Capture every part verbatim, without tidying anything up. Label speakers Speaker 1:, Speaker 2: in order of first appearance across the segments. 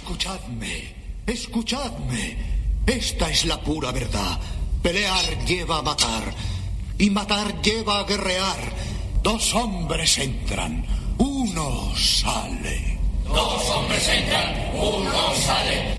Speaker 1: Escuchadme, escuchadme. Esta es la pura verdad. Pelear lleva a matar, y matar lleva a guerrear. Dos hombres entran, uno sale.
Speaker 2: Dos hombres entran, uno sale.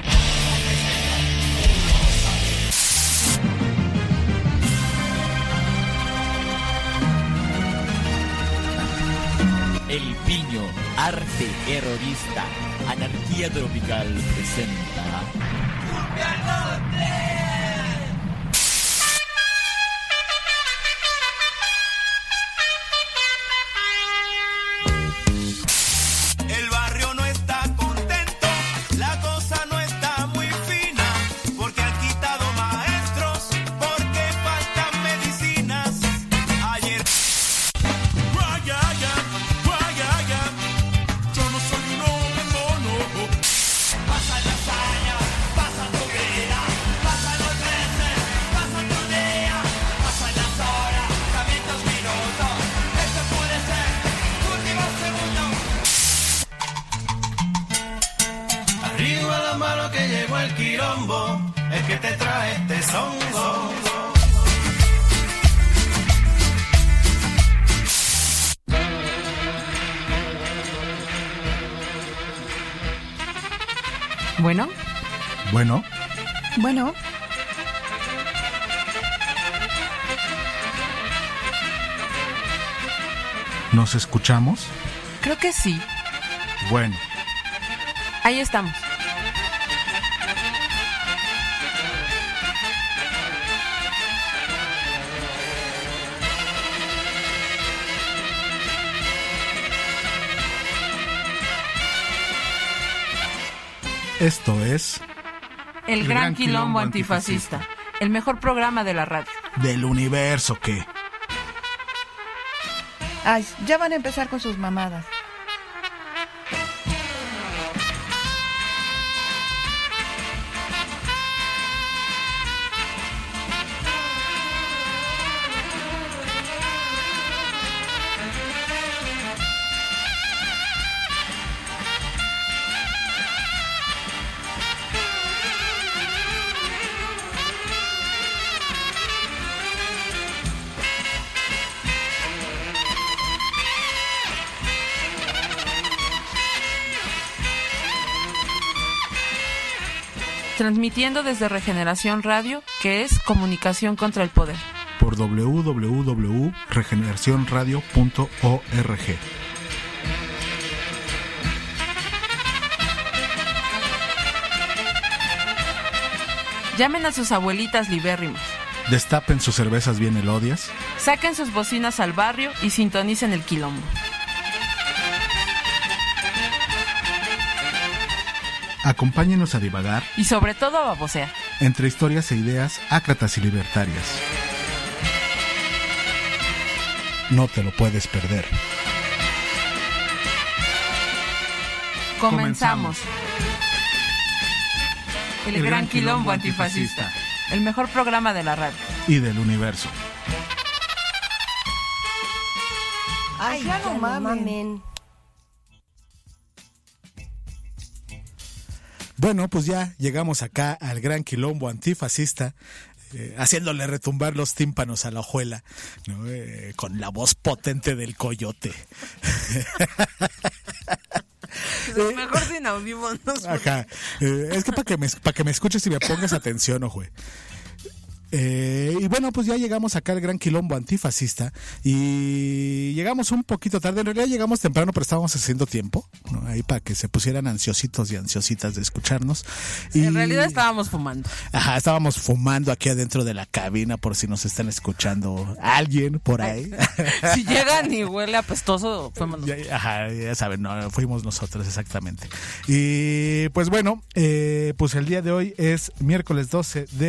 Speaker 3: El Piño, arte terrorista, anarquía tropical presenta... ¡Cumbia Norte!
Speaker 4: El que te trae este songo.
Speaker 5: Bueno.
Speaker 6: Bueno.
Speaker 5: Bueno.
Speaker 6: ¿Nos escuchamos?
Speaker 5: Creo que sí.
Speaker 6: Bueno.
Speaker 5: Ahí estamos.
Speaker 6: Esto es...
Speaker 5: El, el Gran, Gran Quilombo, Quilombo antifascista. antifascista. El mejor programa de la radio.
Speaker 6: Del universo, ¿qué?
Speaker 7: Ay, ya van a empezar con sus mamadas.
Speaker 5: Transmitiendo desde Regeneración Radio, que es comunicación contra el poder.
Speaker 6: Por doble u doble u doble u punto regeneración radio punto org.
Speaker 5: Llamen a sus abuelitas libérrimas.
Speaker 6: Destapen sus cervezas bien elodias.
Speaker 5: Saquen sus bocinas al barrio y sintonicen el quilombo.
Speaker 6: Acompáñenos a divagar
Speaker 5: y sobre todo a babosear
Speaker 6: entre historias e ideas ácratas y libertarias. No te lo puedes perder.
Speaker 5: Comenzamos. El, el Gran Quilombo antifascista. antifascista. El mejor programa de la radio.
Speaker 6: Y del universo.
Speaker 7: Ay, ya no mamen.
Speaker 6: Bueno, pues ya llegamos acá al Gran Quilombo antifascista, eh, haciéndole retumbar los tímpanos a la hojuela, ¿no? eh, con la voz potente del coyote.
Speaker 5: Lo mejor sin audífonos.
Speaker 6: Ajá. Eh, es que para que, me, pa que me escuches y me pongas atención, ojo. Eh, y bueno, pues ya llegamos acá al Gran Quilombo antifascista y llegamos un poquito tarde, en realidad llegamos temprano, pero estábamos haciendo tiempo, ¿no? Ahí para que se pusieran ansiositos y ansiositas de escucharnos. Y,
Speaker 5: en realidad estábamos fumando.
Speaker 6: Ajá, estábamos fumando aquí adentro de la cabina por si nos están escuchando alguien por ahí.
Speaker 5: Si llegan y huele apestoso, fuimos nosotros.
Speaker 6: Ya, ajá, ya saben, no, fuimos nosotros exactamente. Y pues bueno, eh, pues el día de hoy es miércoles doce de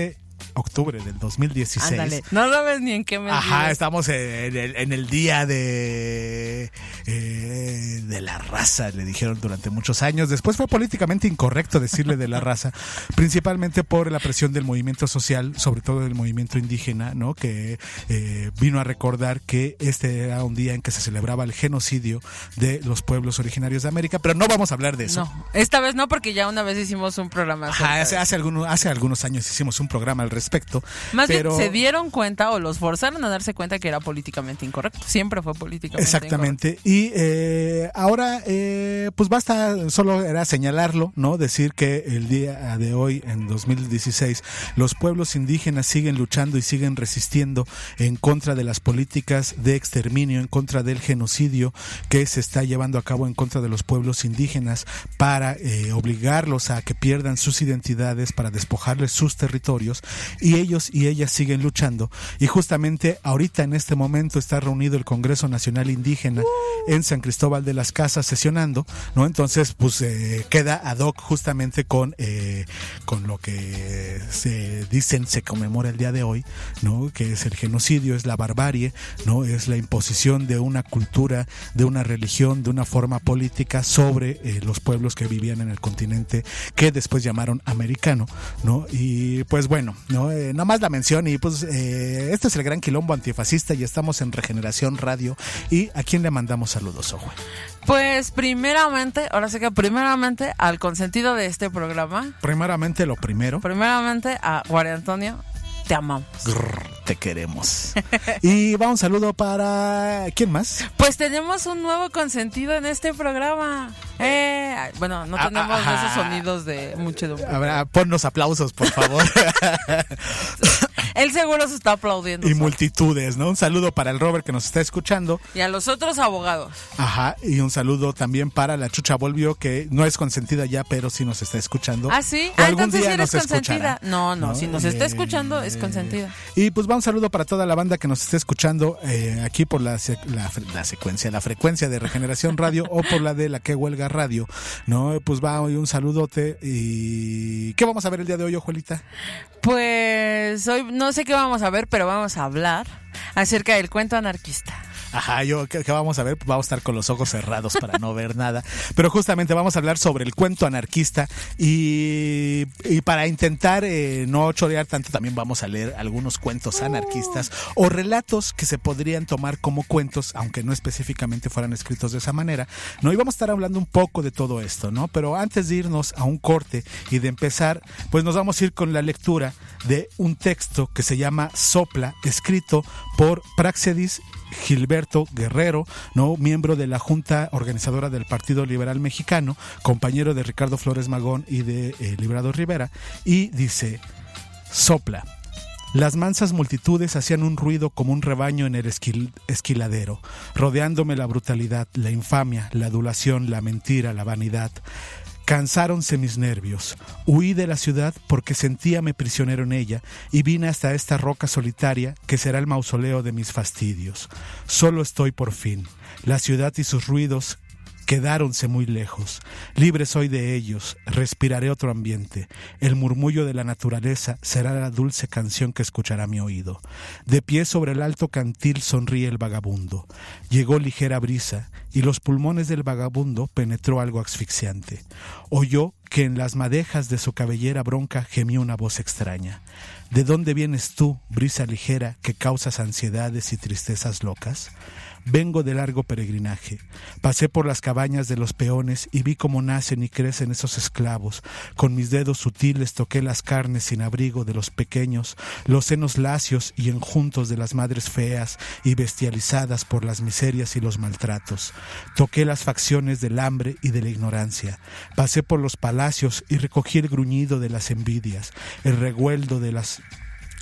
Speaker 6: octubre del dos mil dieciséis.
Speaker 5: Ándale, no sabes ni en qué mes.
Speaker 6: Ajá,
Speaker 5: vives.
Speaker 6: estamos en el, en el día de eh, de la raza, le dijeron durante muchos años. Después fue políticamente incorrecto decirle de la raza, principalmente por la presión del movimiento social, sobre todo del movimiento indígena, ¿no? Que eh, vino a recordar que este era un día en que se celebraba el genocidio de los pueblos originarios de América, pero no vamos a hablar de eso.
Speaker 5: No, esta vez no, porque ya una vez hicimos un programa.
Speaker 6: Ajá, hace, hace, algunos, hace algunos años hicimos un programa al respecto.
Speaker 5: Más
Speaker 6: pero...
Speaker 5: bien se dieron cuenta o los forzaron a darse cuenta que era políticamente incorrecto. Siempre fue políticamente
Speaker 6: Exactamente.
Speaker 5: incorrecto.
Speaker 6: Y eh, ahora, eh, pues basta, solo era señalarlo, ¿no? Decir que el día de hoy, en dos mil dieciséis, los pueblos indígenas siguen luchando y siguen resistiendo en contra de las políticas de exterminio, en contra del genocidio que se está llevando a cabo en contra de los pueblos indígenas para eh, obligarlos a que pierdan sus identidades, para despojarles sus territorios, y ellos y ellas siguen luchando. Y justamente ahorita en este momento está reunido el Congreso Nacional Indígena uh. en San Cristóbal de las Casas sesionando, ¿no? Entonces pues eh, queda ad hoc justamente con eh, con lo que se dicen se conmemora el día de hoy, ¿no? Que es el genocidio, es la barbarie, ¿no? Es la imposición de una cultura, de una religión, de una forma política sobre eh, los pueblos que vivían en el continente que después llamaron americano, ¿no? Y pues bueno, ¿no? Eh, nada más la mención y pues eh, este es el Gran Quilombo Antifascista y estamos en Regeneración Radio. ¿Y a quién le mandamos saludos, Ojo?
Speaker 5: Pues primeramente, ahora sí que primeramente al consentido de este programa.
Speaker 6: Primeramente lo primero.
Speaker 5: Primeramente a Juan Antonio, te amamos.
Speaker 6: Grrr, te queremos. Y va un saludo para... ¿quién más?
Speaker 5: Pues tenemos un nuevo consentido en este programa. Eh, bueno, no tenemos ah, ah, esos sonidos de muchedumbre.
Speaker 6: Habrá, ponnos aplausos, por favor.
Speaker 5: Él seguro se está aplaudiendo.
Speaker 6: Y
Speaker 5: solo.
Speaker 6: Multitudes, ¿no? Un saludo para el Robert que nos está escuchando.
Speaker 5: Y a los otros abogados.
Speaker 6: Ajá, y un saludo también para la Chucha Volvio, que no es consentida ya, pero sí nos está escuchando.
Speaker 5: ¿Ah, sí?
Speaker 6: O
Speaker 5: Ah,
Speaker 6: algún
Speaker 5: entonces
Speaker 6: día
Speaker 5: sí eres
Speaker 6: nos
Speaker 5: consentida.
Speaker 6: escuchará.
Speaker 5: No, no, no, si nos
Speaker 6: eh,
Speaker 5: está escuchando es consentida.
Speaker 6: Y pues va un saludo para toda la banda que nos esté escuchando eh, aquí por la, la, la secuencia, la frecuencia de Regeneración Radio o por la de la que huelga radio, ¿no? Pues va hoy un saludote. Y ¿qué vamos a ver el día de hoy, Ojuelita?
Speaker 5: Pues hoy no sé qué vamos a ver, pero vamos a hablar acerca del cuento anarquista.
Speaker 6: Ajá, yo, ¿qué, qué vamos a ver? Pues vamos a estar con los ojos cerrados para no ver nada. Pero justamente vamos a hablar sobre el cuento anarquista y, y para intentar eh, no chorear tanto, también vamos a leer algunos cuentos anarquistas o relatos que se podrían tomar como cuentos, aunque no específicamente fueran escritos de esa manera, ¿no? Y vamos a estar hablando un poco de todo esto, ¿no? Pero antes de irnos a un corte y de empezar, pues nos vamos a ir con la lectura de un texto que se llama Sopla, escrito por Praxedis Gilberto Guerrero, ¿no? Miembro de la Junta Organizadora del Partido Liberal Mexicano, compañero de Ricardo Flores Magón y de eh, Librado Rivera, y dice: Sopla. Las mansas multitudes hacían un ruido como un rebaño en el esquil- esquiladero, rodeándome la brutalidad, la infamia, la adulación, la mentira, la vanidad. Cansáronse mis nervios. Huí de la ciudad porque sentíame prisionero en ella y vine hasta esta roca solitaria que será el mausoleo de mis fastidios. Solo estoy por fin. La ciudad y sus ruidos quedáronse muy lejos. Libre soy de ellos. Respiraré otro ambiente. El murmullo de la naturaleza será la dulce canción que escuchará mi oído. De pie sobre el alto cantil sonríe el vagabundo. Llegó ligera brisa y los pulmones del vagabundo penetró algo asfixiante. Oyó que en las madejas de su cabellera bronca gemía una voz extraña. ¿De dónde vienes tú, brisa ligera, que causas ansiedades y tristezas locas? Vengo de largo peregrinaje. Pasé por las cabañas de los peones y vi cómo nacen y crecen esos esclavos. Con mis dedos sutiles toqué las carnes sin abrigo de los pequeños, los senos lacios y enjuntos de las madres feas y bestializadas por las miserias y los maltratos. Toqué las facciones del hambre y de la ignorancia. Pasé por los palacios y recogí el gruñido de las envidias, el regueldo de las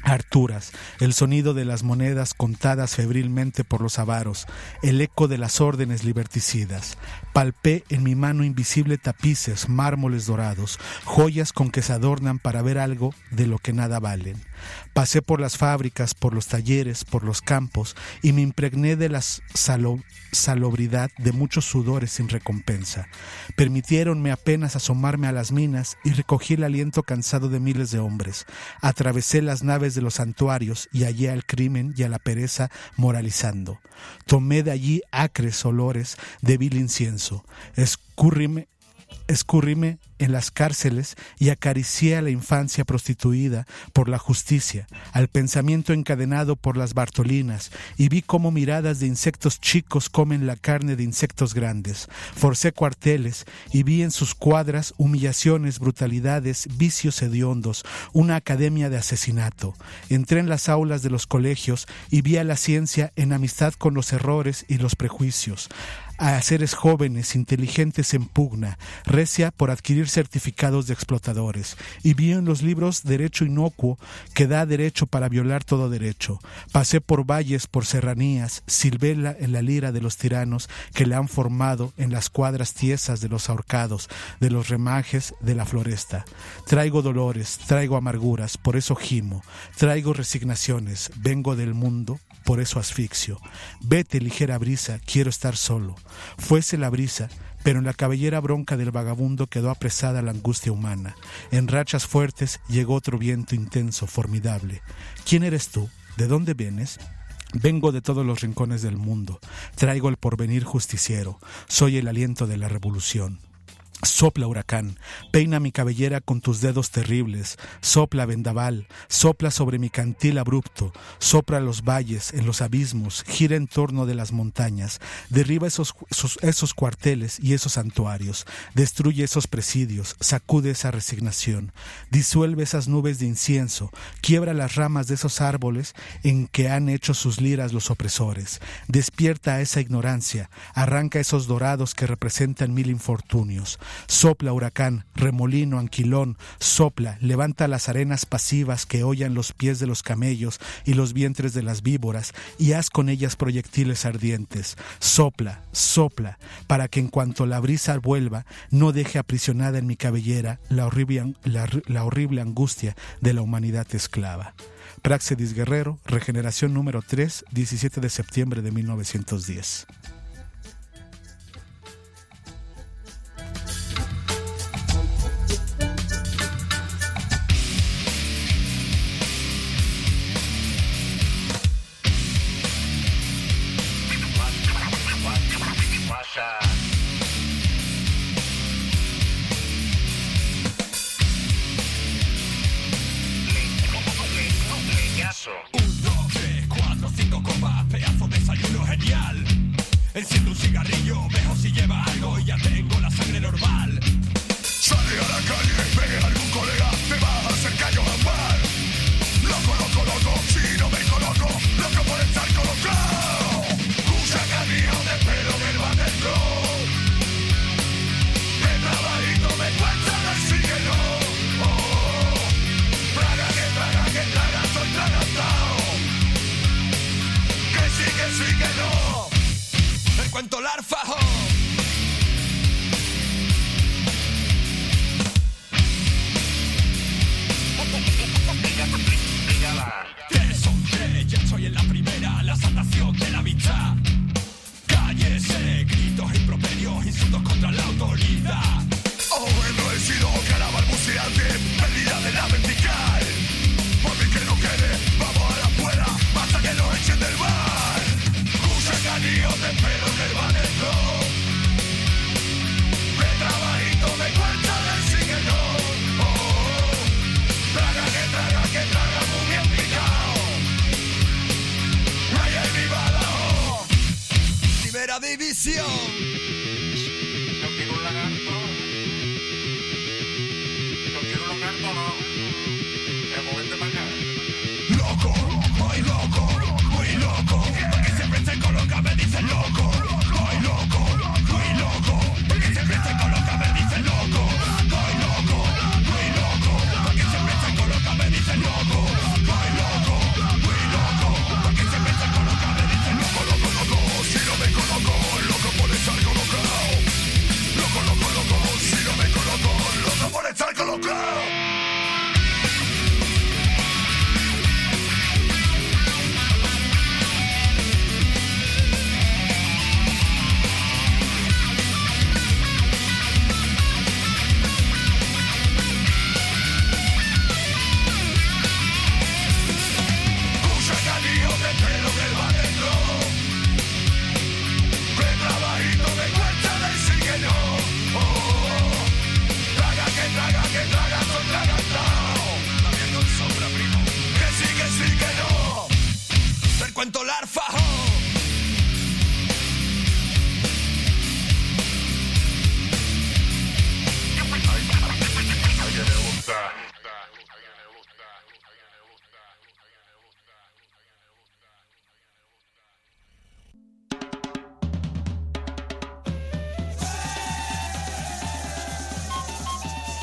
Speaker 6: Harturas, el sonido de las monedas contadas febrilmente por los avaros, el eco de las órdenes liberticidas. Palpé en mi mano invisible tapices, mármoles dorados, joyas con que se adornan para ver algo de lo que nada valen. Pasé por las fábricas, por los talleres, por los campos, y me impregné de la salo- salubridad de muchos sudores sin recompensa. Permitiéronme apenas asomarme a las minas y recogí el aliento cansado de miles de hombres. Atravesé las naves de los santuarios y hallé al crimen y a la pereza moralizando. Tomé de allí acres olores de vil incienso. Escurríme Escurríme en las cárceles y acaricié a la infancia prostituida por la justicia, al pensamiento encadenado por las bartolinas, y vi cómo miradas de insectos chicos comen la carne de insectos grandes. Forcé cuarteles y vi en sus cuadras humillaciones, brutalidades, vicios hediondos, una academia de asesinato. Entré en las aulas de los colegios y vi a la ciencia en amistad con los errores y los prejuicios, a seres jóvenes, inteligentes en pugna, recia por adquirir certificados de explotadores, y vi en los libros derecho inocuo que da derecho para violar todo derecho. Pasé por valles, por serranías, silbé la, en la lira de los tiranos que le han formado en las cuadras tiesas de los ahorcados, de los remajes de la floresta. Traigo dolores, traigo amarguras, por eso gimo, traigo resignaciones, vengo del mundo, por eso asfixio. Vete, ligera brisa, quiero estar solo. Fuese la brisa, pero en la cabellera bronca del vagabundo quedó apresada la angustia humana. En rachas fuertes llegó otro viento intenso, formidable. ¿Quién eres tú? ¿De dónde vienes? Vengo de todos los rincones del mundo. Traigo el porvenir justiciero. Soy el aliento de la revolución. Sopla, huracán, peina mi cabellera con tus dedos terribles, sopla, vendaval, sopla sobre mi cantil abrupto, sopla los valles, en los abismos, gira en torno de las montañas, derriba esos, esos, esos cuarteles y esos santuarios, destruye esos presidios, sacude esa resignación, disuelve esas nubes de incienso, quiebra las ramas de esos árboles en que han hecho sus liras los opresores, despierta a esa ignorancia, arranca esos dorados que representan mil infortunios. Sopla, huracán, remolino, anquilón, sopla, levanta las arenas pasivas que hollan los pies de los camellos y los vientres de las víboras y haz con ellas proyectiles ardientes. Sopla, sopla, para que en cuanto la brisa vuelva no deje aprisionada en mi cabellera la horrible, la, la horrible angustia de la humanidad esclava. Praxedis Guerrero, Regeneración número tres, diecisiete de septiembre de mil novecientos diez.
Speaker 4: Un, dos, tres, cuatro, cinco copas, pedazo de desayuno genial.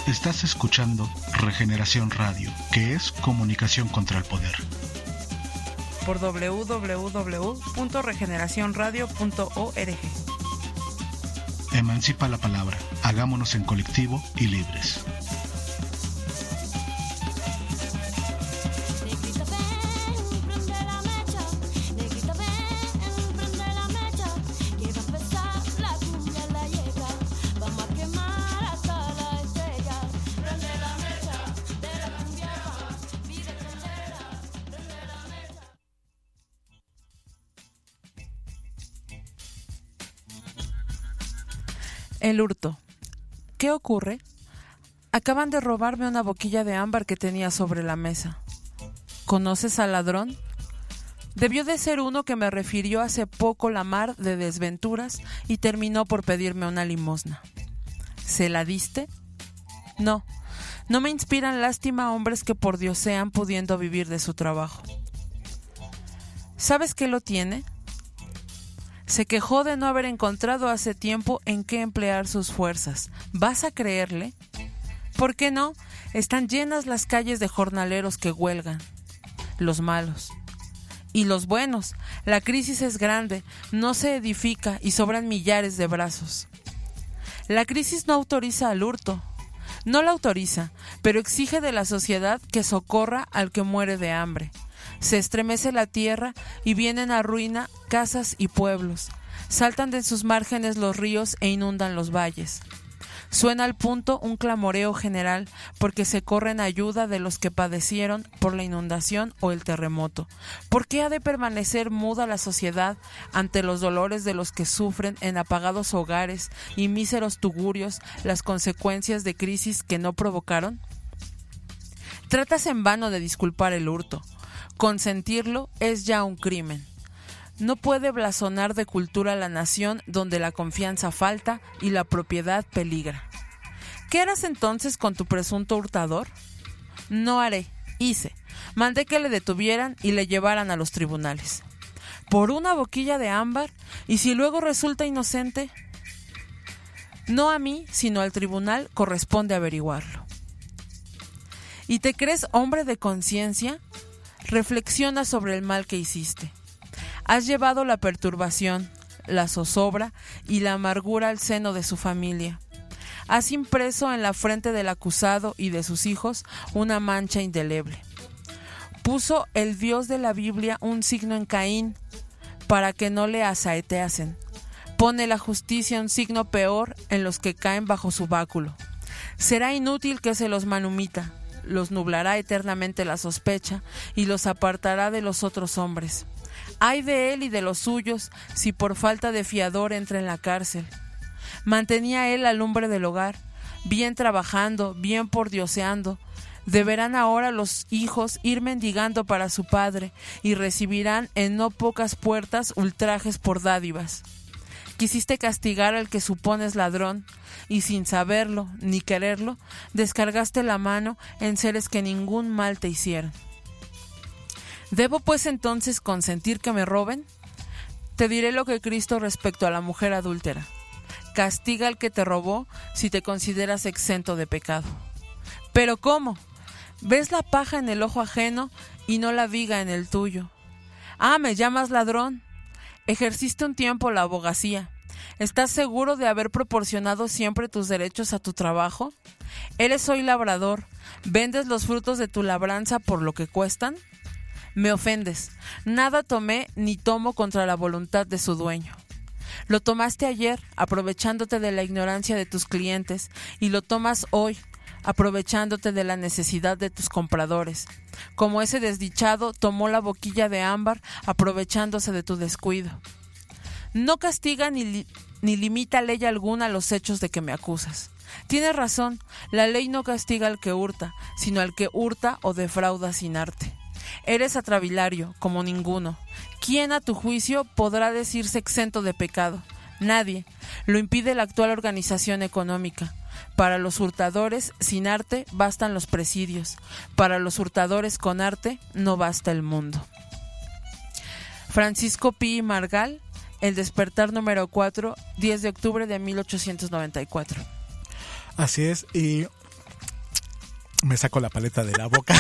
Speaker 6: Estás escuchando Regeneración Radio, que es comunicación contra el poder.
Speaker 5: Por doble u doble u doble u punto regeneración radio punto org.
Speaker 6: Emancipa la palabra, hagámonos en colectivo y libres.
Speaker 5: El hurto. ¿Qué ocurre? Acaban de robarme una boquilla de ámbar que tenía sobre la mesa. ¿Conoces al ladrón? Debió de ser uno que me refirió hace poco la mar de desventuras y terminó por pedirme una limosna. ¿Se la diste? No, no me inspiran lástima hombres que pordiosean pudiendo vivir de su trabajo. ¿Sabes qué lo tiene? Se quejó de no haber encontrado hace tiempo en qué emplear sus fuerzas. ¿Vas a creerle? ¿Por qué no? Están llenas las calles de jornaleros que huelgan. Los malos. Y los buenos. La crisis es grande, no se edifica y sobran millares de brazos. La crisis no autoriza al hurto. No la autoriza, pero exige de la sociedad que socorra al que muere de hambre. Se estremece la tierra y vienen a ruina casas y pueblos. Saltan de sus márgenes los ríos e inundan los valles. Suena al punto un clamoreo general porque se corre en ayuda de los que padecieron por la inundación o el terremoto. ¿Por qué ha de permanecer muda la sociedad ante los dolores de los que sufren en apagados hogares y míseros tugurios las consecuencias de crisis que no provocaron? Tratas en vano de disculpar el hurto. Consentirlo es ya un crimen. No puede blasonar de cultura la nación donde la confianza falta y la propiedad peligra. ¿Qué harás entonces con tu presunto hurtador? No haré, hice. Mandé que le detuvieran y le llevaran a los tribunales. ¿Por una boquilla de ámbar? ¿Y si luego resulta inocente? No a mí, sino al tribunal corresponde averiguarlo. ¿Y te crees hombre de conciencia? Reflexiona sobre el mal que hiciste. Has llevado la perturbación, la zozobra y la amargura al seno de su familia. Has impreso en la frente del acusado y de sus hijos una mancha indeleble. Puso el Dios de la Biblia un signo en Caín para que no le asaeteasen. Pone la justicia un signo peor en los que caen bajo su báculo. Será inútil que se los manumita. Los nublará eternamente la sospecha y los apartará de los otros hombres. Ay de él y de los suyos si por falta de fiador entra en la cárcel. Mantenía él la lumbre del hogar, bien trabajando, bien pordioseando. Deberán ahora los hijos ir mendigando para su padre y recibirán en no pocas puertas ultrajes por dádivas. Quisiste castigar al que supones ladrón y sin saberlo ni quererlo descargaste la mano en seres que ningún mal te hicieron. ¿Debo pues entonces consentir que me roben? Te diré lo que Cristo respecto a la mujer adúltera. Castiga al que te robó si te consideras exento de pecado. ¿Pero cómo? ¿Ves la paja en el ojo ajeno y no la viga en el tuyo? Ah, ¿me llamas ladrón? Ejerciste un tiempo la abogacía. ¿Estás seguro de haber proporcionado siempre tus derechos a tu trabajo? ¿Eres hoy labrador? ¿Vendes los frutos de tu labranza por lo que cuestan? Me ofendes. Nada tomé ni tomo contra la voluntad de su dueño. Lo tomaste ayer, aprovechándote de la ignorancia de tus clientes, y lo tomas hoy, aprovechándote de la necesidad de tus compradores. Como ese desdichado tomó la boquilla de ámbar, aprovechándose de tu descuido. No castiga ni, li- ni limita ley alguna los hechos de que me acusas. Tienes razón, la ley no castiga al que hurta, sino al que hurta o defrauda sin arte. Eres atravilario, como ninguno. ¿Quién a tu juicio podrá decirse exento de pecado? Nadie. Lo impide la actual organización económica. Para los hurtadores sin arte bastan los presidios. Para los hurtadores con arte no basta el mundo. Francisco Pi Margal, El despertar número cuatro, diez de octubre de mil ochocientos noventa y cuatro.
Speaker 6: Así es, y Me saco la paleta de la boca.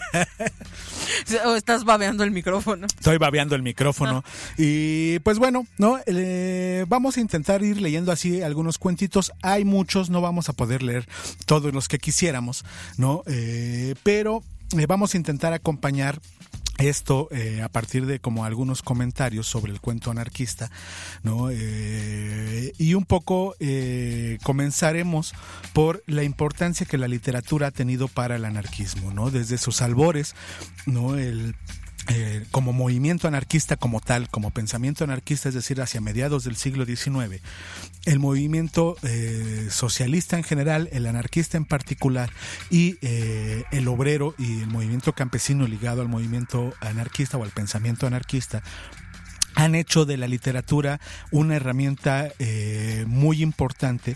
Speaker 5: O estás babeando el micrófono.
Speaker 6: Estoy babeando el micrófono. Ah. Y pues bueno, no eh, vamos a intentar ir leyendo así algunos cuentitos. Hay muchos, no vamos a poder leer todos los que quisiéramos, ¿no? Eh, pero eh, vamos a intentar acompañar esto eh, a partir de como algunos comentarios sobre el cuento anarquista, ¿no? Eh, y un poco eh, comenzaremos por la importancia que la literatura ha tenido para el anarquismo, ¿no? Desde sus albores, ¿no? El Eh, como movimiento anarquista como tal, como pensamiento anarquista, es decir, hacia mediados del siglo diecinueve, el movimiento eh, socialista en general, el anarquista en particular, y eh, el obrero y el movimiento campesino ligado al movimiento anarquista o al pensamiento anarquista, han hecho de la literatura una herramienta eh, muy importante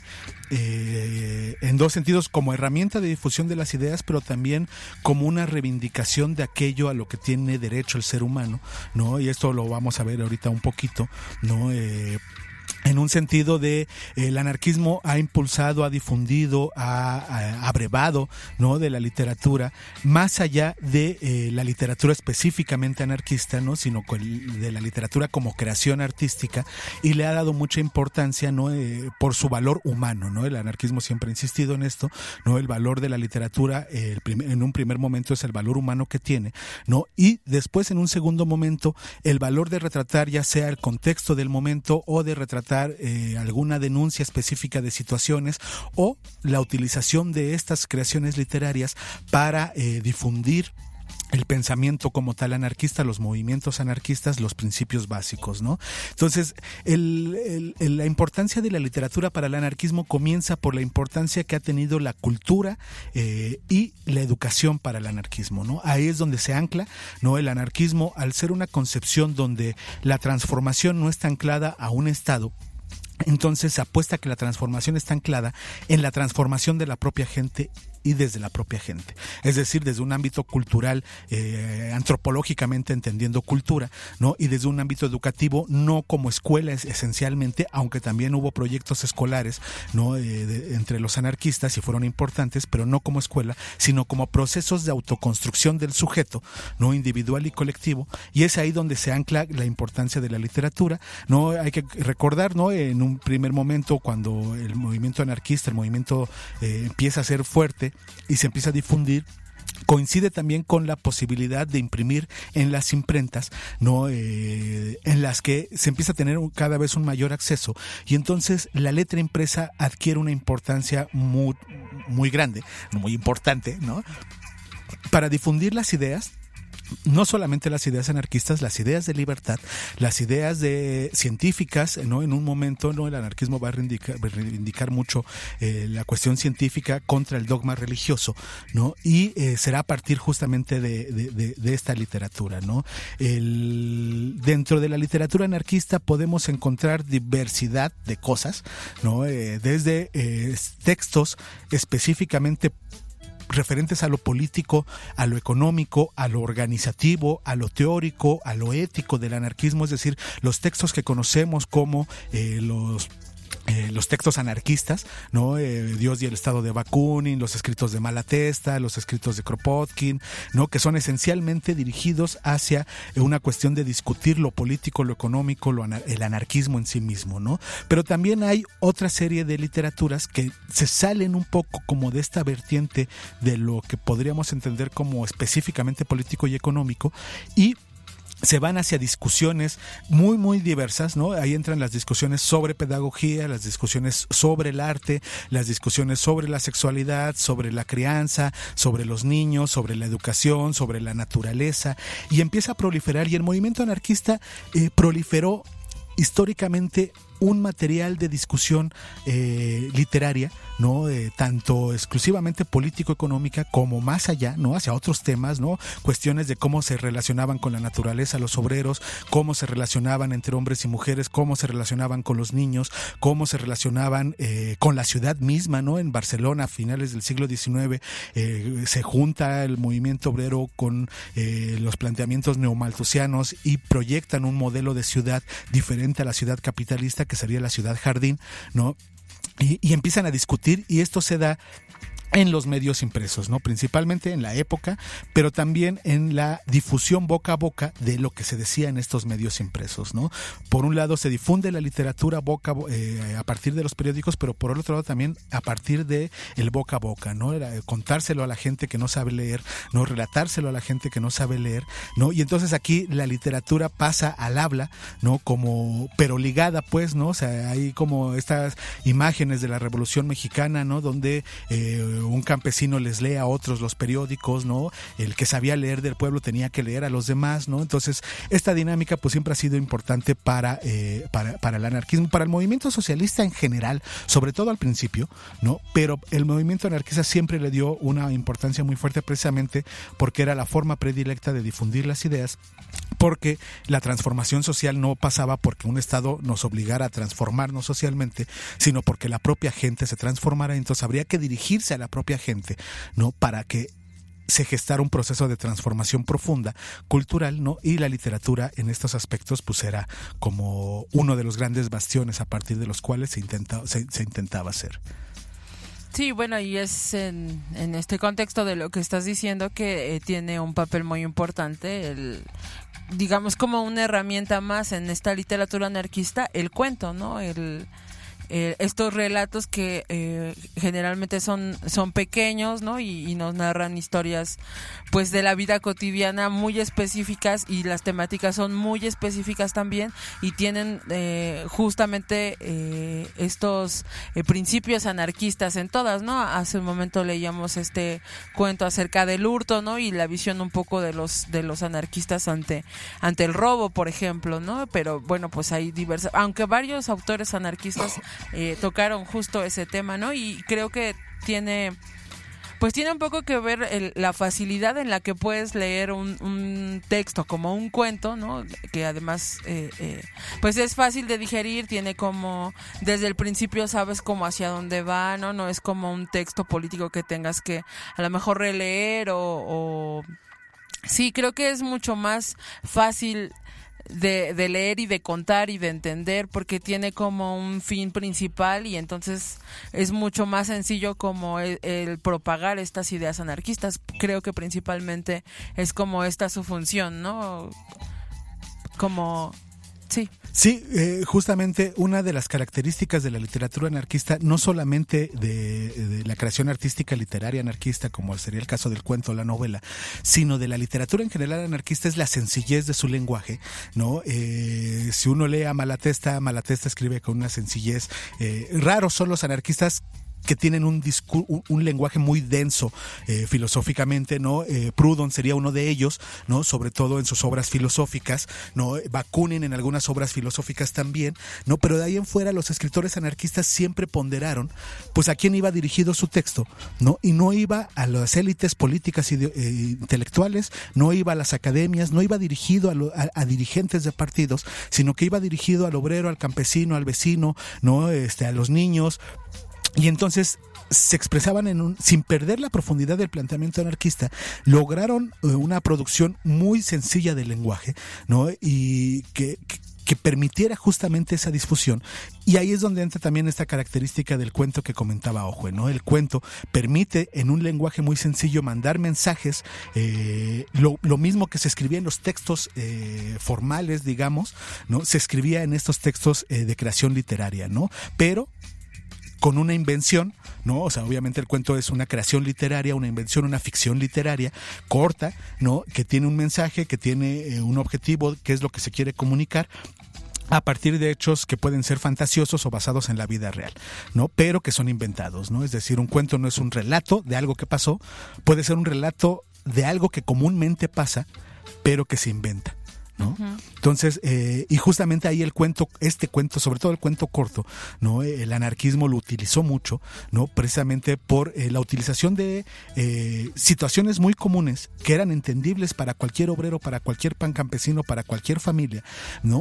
Speaker 6: eh, en dos sentidos, como herramienta de difusión de las ideas, pero también como una reivindicación de aquello a lo que tiene derecho el ser humano, ¿no? Y esto lo vamos a ver ahorita un poquito, ¿no? Eh, en un sentido de eh, el anarquismo ha impulsado, ha difundido, ha, ha abrevado, ¿no? de la literatura, más allá de eh, la literatura específicamente anarquista, ¿no? sino de la literatura como creación artística, y le ha dado mucha importancia, ¿no? eh, por su valor humano, ¿no? El anarquismo siempre ha insistido en esto, ¿no? El valor de la literatura eh, el primer, en un primer momento es el valor humano que tiene, ¿no? Y después en un segundo momento el valor de retratar ya sea el contexto del momento o de retratar Eh, alguna denuncia específica de situaciones, o la utilización de estas creaciones literarias para eh, difundir el pensamiento como tal anarquista, los movimientos anarquistas, los principios básicos, ¿no? Entonces, el, el, el, la importancia de la literatura para el anarquismo comienza por la importancia que ha tenido la cultura eh, y la educación para el anarquismo, ¿no? Ahí es donde se ancla, ¿no? El anarquismo, al ser una concepción donde la transformación no está anclada a un estado, entonces se apuesta que la transformación está anclada en la transformación de la propia gente y desde la propia gente, es decir, desde un ámbito cultural, eh, antropológicamente entendiendo cultura, ¿no? Y desde un ámbito educativo, no como escuela es, esencialmente, aunque también hubo proyectos escolares, ¿no? Eh, de, entre los anarquistas y fueron importantes, pero no como escuela, sino como procesos de autoconstrucción del sujeto, ¿no? Individual y colectivo, y es ahí donde se ancla la importancia de la literatura, ¿no? Hay que recordar, ¿no? En un primer momento, cuando el movimiento anarquista, el movimiento eh, empieza a ser fuerte y se empieza a difundir, coincide también con la posibilidad de imprimir en las imprentas, ¿no? Eh, en las que se empieza a tener un, cada vez un mayor acceso, y entonces la letra impresa adquiere una importancia muy, muy grande, muy importante, ¿no? Para difundir las ideas, no solamente las ideas anarquistas, las ideas de libertad, las ideas de científicas, ¿no? En un momento, ¿no? El anarquismo va a reivindicar, reivindicar mucho eh, la cuestión científica contra el dogma religioso, ¿no? Y eh, será a partir justamente de, de, de, de esta literatura, ¿no? El, dentro de la literatura anarquista podemos encontrar diversidad de cosas, ¿no? Eh, desde eh, textos específicamente referentes a lo político, a lo económico, a lo organizativo, a lo teórico, a lo ético del anarquismo, es decir, los textos que conocemos como eh, los Eh, los textos anarquistas, ¿no? Eh, Dios y el Estado de Bakunin, los escritos de Malatesta, los escritos de Kropotkin, ¿no? Que son esencialmente dirigidos hacia una cuestión de discutir lo político, lo económico, lo anar- el anarquismo en sí mismo, ¿no? Pero también hay otra serie de literaturas que se salen un poco como de esta vertiente de lo que podríamos entender como específicamente político y económico, y se van hacia discusiones muy muy diversas, ¿no? Ahí entran las discusiones sobre pedagogía, las discusiones sobre el arte, las discusiones sobre la sexualidad, sobre la crianza, sobre los niños, sobre la educación, sobre la naturaleza, y empieza a proliferar, y el movimiento anarquista eh, proliferó históricamente un material de discusión eh, literaria, ¿no? Eh, tanto exclusivamente político-económica como más allá, ¿no? Hacia otros temas, ¿no? Cuestiones de cómo se relacionaban con la naturaleza los obreros, cómo se relacionaban entre hombres y mujeres, cómo se relacionaban con los niños, cómo se relacionaban eh, con la ciudad misma, ¿no? En Barcelona, a finales del siglo diecinueve, eh, se junta el movimiento obrero con eh, los planteamientos neomalthusianos y proyectan un modelo de ciudad diferente a la ciudad capitalista, que sería la ciudad jardín, ¿no? Y, y empiezan a discutir, y esto se da en los medios impresos, ¿no? Principalmente en la época, pero también en la difusión boca a boca de lo que se decía en estos medios impresos, ¿no? Por un lado se difunde la literatura boca eh, a partir de los periódicos, pero por otro lado también a partir de el boca a boca, ¿no? Era contárselo a la gente que no sabe leer, no relatárselo a la gente que no sabe leer, ¿no? Y entonces aquí la literatura pasa al habla, ¿no? Como pero ligada, pues, ¿no? O sea, hay como estas imágenes de la Revolución Mexicana, ¿no? Donde eh, un campesino les lee a otros los periódicos, ¿no? El que sabía leer del pueblo tenía que leer a los demás, ¿no? Entonces, esta dinámica pues siempre ha sido importante para, eh, para, para el anarquismo, para el movimiento socialista en general, sobre todo al principio, ¿no? Pero el movimiento anarquista siempre le dio una importancia muy fuerte precisamente porque era la forma predilecta de difundir las ideas, porque la transformación social no pasaba porque un Estado nos obligara a transformarnos socialmente, sino porque la propia gente se transformara. Entonces habría que dirigirse a la propia gente, ¿no? Para que se gestara un proceso de transformación profunda, cultural, ¿no? Y la literatura en estos aspectos pues era como uno de los grandes bastiones a partir de los cuales se intenta, se, se intentaba hacer.
Speaker 5: Sí, bueno, y es en, en este contexto de lo que estás diciendo que eh, tiene un papel muy importante, el, digamos como una herramienta más en esta literatura anarquista, el cuento, ¿no? El Eh, estos relatos que eh, generalmente son son pequeños, ¿no? Y, y nos narran historias pues de la vida cotidiana muy específicas, y las temáticas son muy específicas también, y tienen eh, justamente eh, estos eh, principios anarquistas en todas, ¿no? Hace un momento leíamos este cuento acerca del hurto, ¿no? Y la visión un poco de los de los anarquistas ante ante el robo, por ejemplo, ¿no? Pero bueno, pues hay diversas, aunque varios autores anarquistas Eh, tocaron justo ese tema, ¿no? Y creo que tiene, pues tiene un poco que ver el, la facilidad en la que puedes leer un, un texto como un cuento, ¿no? Que además, eh, eh, pues es fácil de digerir, tiene como, desde el principio sabes como hacia dónde va, ¿no? No es como un texto político que tengas que a lo mejor releer o, o... Sí, creo que es mucho más fácil De, de leer y de contar y de entender, porque tiene como un fin principal, y entonces es mucho más sencillo como el, el propagar estas ideas anarquistas. Creo que principalmente es como esta su función, ¿no? Como... Sí.
Speaker 6: Sí, eh, justamente una de las características de la literatura anarquista, no solamente de, de la creación artística literaria anarquista, como sería el caso del cuento o la novela, sino de la literatura en general anarquista, es la sencillez de su lenguaje, ¿no? Eh, si uno lee a Malatesta, Malatesta escribe con una sencillez. Eh, raros son los anarquistas que tienen un, discur- un, un lenguaje muy denso eh, filosóficamente, ¿no? Eh, Proudhon sería uno de ellos, ¿no? Sobre todo en sus obras filosóficas, ¿no? Bakunin en algunas obras filosóficas también, ¿no? Pero de ahí en fuera los escritores anarquistas siempre ponderaron pues a quién iba dirigido su texto, ¿no? Y no iba a las élites políticas y de, eh, intelectuales, no iba a las academias, no iba dirigido a, lo, a, a dirigentes de partidos, sino que iba dirigido al obrero, al campesino, al vecino, ¿no? Este, a los niños. Y entonces se expresaban en un, sin perder la profundidad del planteamiento anarquista, lograron eh, una producción muy sencilla del lenguaje, ¿no? Y que, que, que permitiera justamente esa difusión. Y ahí es donde entra también esta característica del cuento que comentaba Ojue, ¿no? El cuento permite en un lenguaje muy sencillo mandar mensajes, eh, lo, lo mismo que se escribía en los textos eh, formales, digamos, ¿no? Se escribía en estos textos eh, de creación literaria, ¿no? Pero con una invención, ¿no? O sea, obviamente el cuento es una creación literaria, una invención, una ficción literaria corta, ¿no? Que tiene un mensaje, que tiene eh, un objetivo, que es lo que se quiere comunicar, a partir de hechos que pueden ser fantasiosos o basados en la vida real, ¿no? Pero que son inventados, ¿no? Es decir, un cuento no es un relato de algo que pasó, puede ser un relato de algo que comúnmente pasa, pero que se inventa, ¿no? Uh-huh. Entonces, eh, y justamente ahí el cuento, este cuento, sobre todo el cuento corto, ¿no? El anarquismo lo utilizó mucho, ¿no? Precisamente por eh, la utilización de eh, situaciones muy comunes que eran entendibles para cualquier obrero, para cualquier pan campesino, para cualquier familia, ¿no?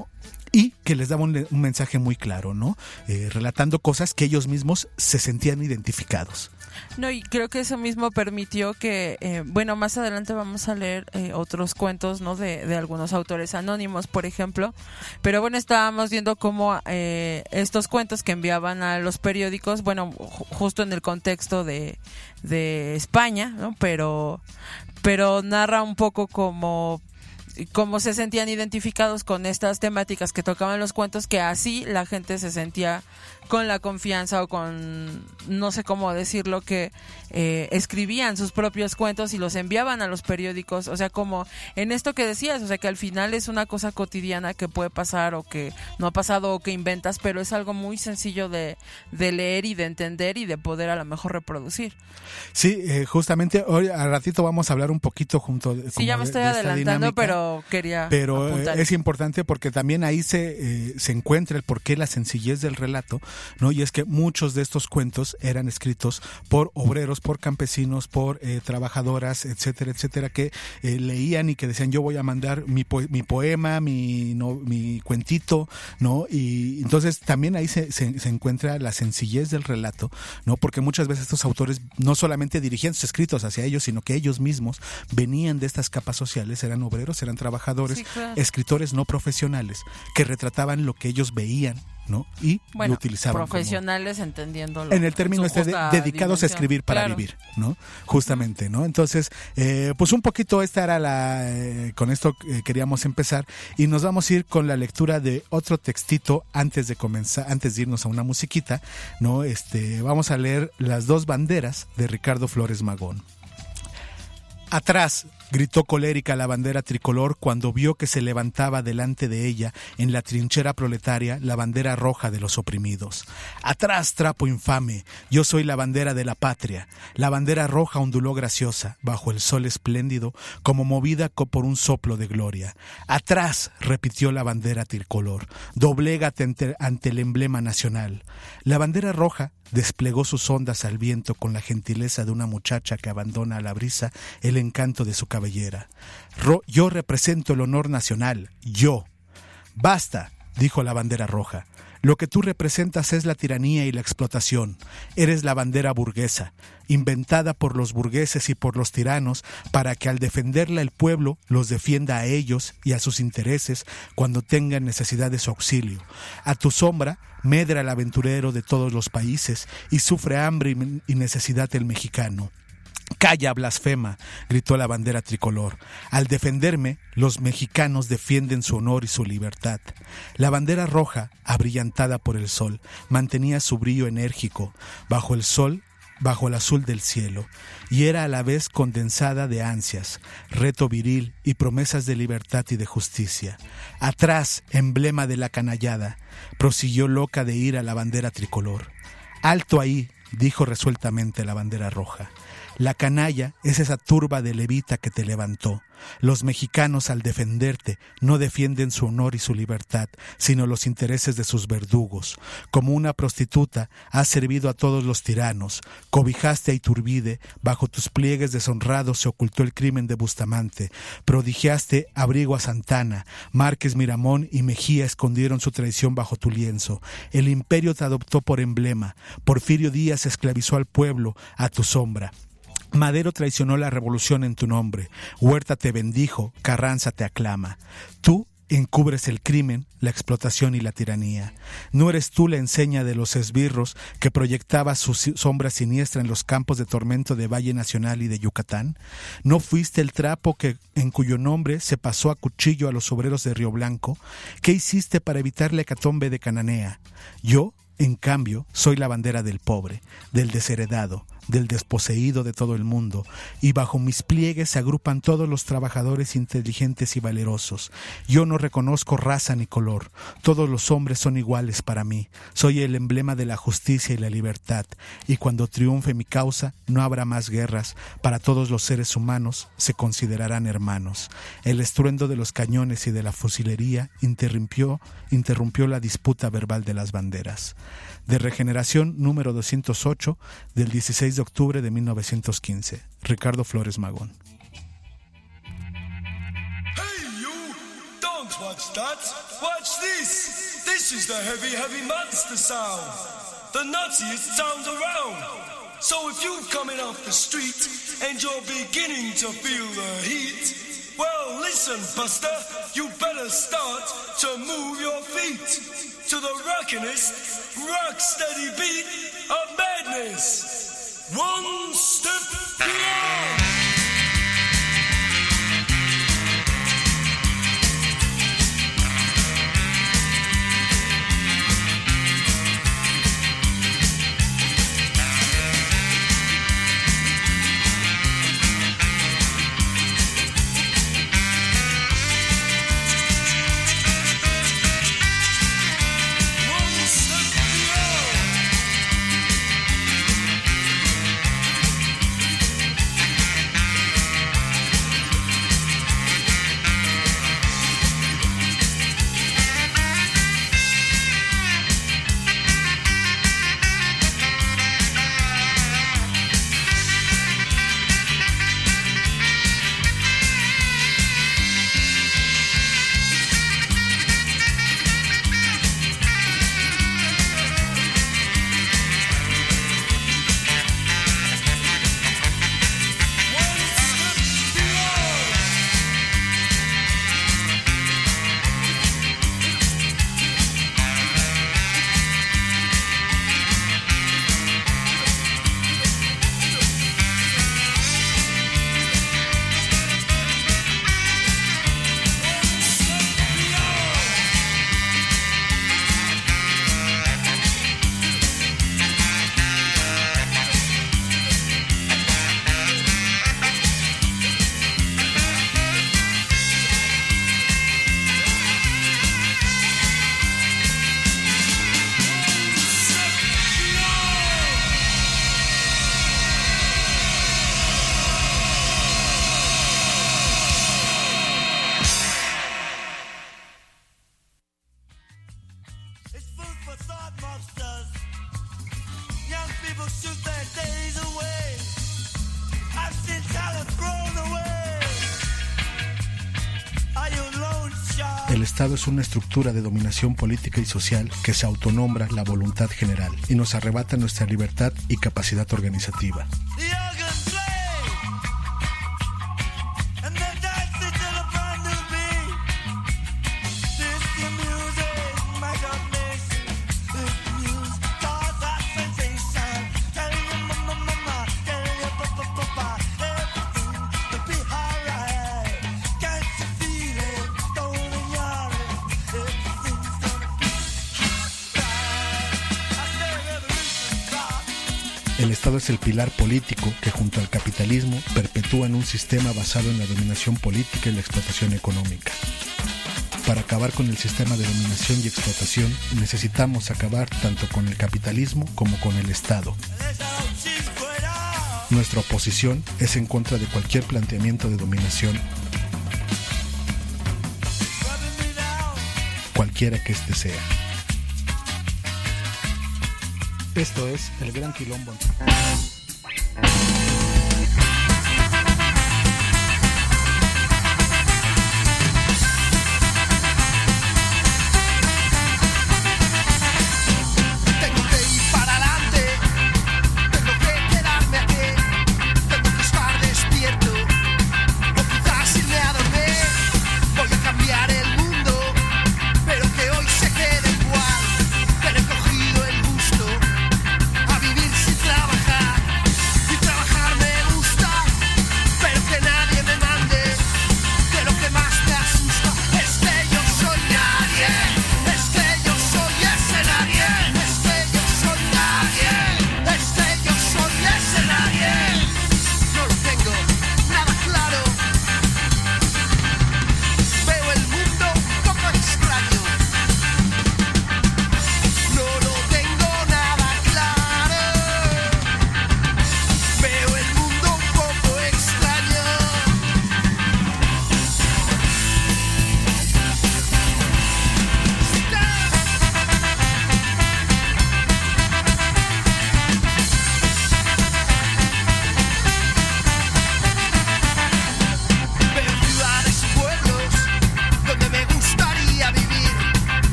Speaker 6: y que les daba un, un mensaje muy claro, ¿no? Eh, relatando cosas que ellos mismos se sentían identificados.
Speaker 5: No, y creo que eso mismo permitió que, eh, bueno, más adelante vamos a leer eh, otros cuentos, ¿no? De, de algunos autores anónimos, por ejemplo. Pero bueno, estábamos viendo cómo eh, estos cuentos que enviaban a los periódicos, bueno, ju- justo en el contexto de, de España, ¿no? Pero, pero narra un poco como cómo se sentían identificados con estas temáticas que tocaban los cuentos, que así la gente se sentía con la confianza o con, no sé cómo decirlo, que eh, escribían sus propios cuentos y los enviaban a los periódicos. O sea, como en esto que decías, o sea, que al final es una cosa cotidiana que puede pasar o que no ha pasado o que inventas, pero es algo muy sencillo de, de leer y de entender y de poder a lo mejor reproducir.
Speaker 6: Sí, eh, justamente hoy al ratito vamos a hablar un poquito junto de,
Speaker 5: sí, ya me
Speaker 6: de,
Speaker 5: estoy
Speaker 6: de esta
Speaker 5: adelantando,
Speaker 6: dinámica,
Speaker 5: pero quería
Speaker 6: pero
Speaker 5: apuntar.
Speaker 6: es importante porque también ahí se, eh, se encuentra el porqué, la sencillez del relato, ¿no? Y es que muchos de estos cuentos eran escritos por obreros, por campesinos, por eh, trabajadoras, etcétera, etcétera, que eh, leían y que decían, yo voy a mandar mi, po- mi poema, mi, no, mi cuentito, ¿no? Y entonces también ahí se, se, se encuentra la sencillez del relato, ¿no? Porque muchas veces estos autores no solamente dirigían sus escritos hacia ellos, sino que ellos mismos venían de estas capas sociales, eran obreros, eran trabajadores,
Speaker 5: Sí, claro.
Speaker 6: escritores no profesionales, que retrataban lo que ellos veían, ¿no? Y
Speaker 5: Bueno,
Speaker 6: lo utilizaban
Speaker 5: profesionales como, entendiendo
Speaker 6: en el término este de dedicados a escribir para
Speaker 5: claro.
Speaker 6: vivir, ¿no? Justamente, ¿no? Entonces, eh, pues un poquito esta era la, eh, con esto eh, queríamos empezar y nos vamos a ir con la lectura de otro textito antes de comenzar, antes de irnos a una musiquita, ¿no? Este, vamos a leer Las dos banderas de Ricardo Flores Magón. Atrás, gritó colérica la bandera tricolor cuando vio que se levantaba delante de ella, en la trinchera proletaria, la bandera roja de los oprimidos. Atrás, trapo infame, yo soy la bandera de la patria. La bandera roja onduló graciosa, bajo el sol espléndido, como movida por un soplo de gloria. Atrás, repitió la bandera tricolor, doblégate ante, ante el emblema nacional. La bandera roja desplegó sus ondas al viento con la gentileza de una muchacha que abandona a la brisa el encanto de su cabellera. Ro- yo represento el honor nacional, yo. Basta, dijo la bandera roja. Lo que tú representas es la tiranía y la explotación. Eres la bandera burguesa, inventada por los burgueses y por los tiranos para que al defenderla el pueblo los defienda a ellos y a sus intereses cuando tengan necesidad de su auxilio. A tu sombra medra el aventurero de todos los países y sufre hambre y necesidad el mexicano. ¡Calla, blasfema!, gritó la bandera tricolor. Al defenderme, los mexicanos defienden su honor y su libertad. La bandera roja, abrillantada por el sol, mantenía su brillo enérgico bajo el sol, bajo el azul del cielo, y era a la vez condensada de ansias, reto viril y promesas de libertad y de justicia. Atrás, emblema de la canallada, prosiguió loca de ira la bandera tricolor. «Alto ahí», dijo resueltamente la bandera roja. La canalla es esa turba de levita que te levantó. Los mexicanos, al defenderte, no defienden su honor y su libertad, sino los intereses de sus verdugos. Como una prostituta, has servido a todos los tiranos. Cobijaste a Iturbide, bajo tus pliegues deshonrados se ocultó el crimen de Bustamante. Prodigiaste abrigo a Santana. Márquez, Miramón y Mejía escondieron su traición bajo tu lienzo. El imperio te adoptó por emblema. Porfirio Díaz esclavizó al pueblo a tu sombra. Madero traicionó la revolución en tu nombre. Huerta te bendijo, Carranza te aclama. Tú encubres el crimen, la explotación y la tiranía. ¿No eres tú la enseña de los esbirros que proyectaba su sombra siniestra en los campos de tormento de Valle Nacional y de Yucatán? ¿No fuiste el trapo que, en cuyo nombre se pasó a cuchillo a los obreros de Río Blanco? ¿Qué hiciste para evitar la hecatombe de Cananea? Yo, en cambio, soy la bandera del pobre, del desheredado, del desposeído de todo el mundo, y bajo mis pliegues se agrupan todos los trabajadores inteligentes y valerosos. Yo no reconozco raza ni color, todos los hombres son iguales para mí. Soy el emblema de la justicia y la libertad, y cuando triunfe mi causa no habrá más guerras, para todos los seres humanos se considerarán hermanos. El estruendo de los cañones y de la fusilería interrumpió, interrumpió la disputa verbal de las banderas. De Regeneración número doscientos ocho del dieciséis de octubre de mil novecientos quince. Ricardo Flores Magón.
Speaker 4: Hey you, don't
Speaker 8: watch that. Watch this. This is the heavy, heavy monster sound. The nuttiest sound around. So if you're coming off the street and you're beginning to feel the heat, well, listen, Buster, you better start to move your feet to the rockinest, rock-steady beat of madness. One step beyond.
Speaker 6: El Estado es una estructura de dominación política y social que se autonombra la voluntad general y nos arrebata nuestra libertad y capacidad organizativa. El Estado es el pilar político que junto al capitalismo perpetúa en un sistema basado en la dominación política y la explotación económica. Para acabar con el sistema de dominación y explotación necesitamos acabar tanto con el capitalismo como con el Estado. Nuestra oposición es en contra de cualquier planteamiento de dominación, cualquiera que éste sea. Esto es El Gran Quilombo.
Speaker 9: Trabajar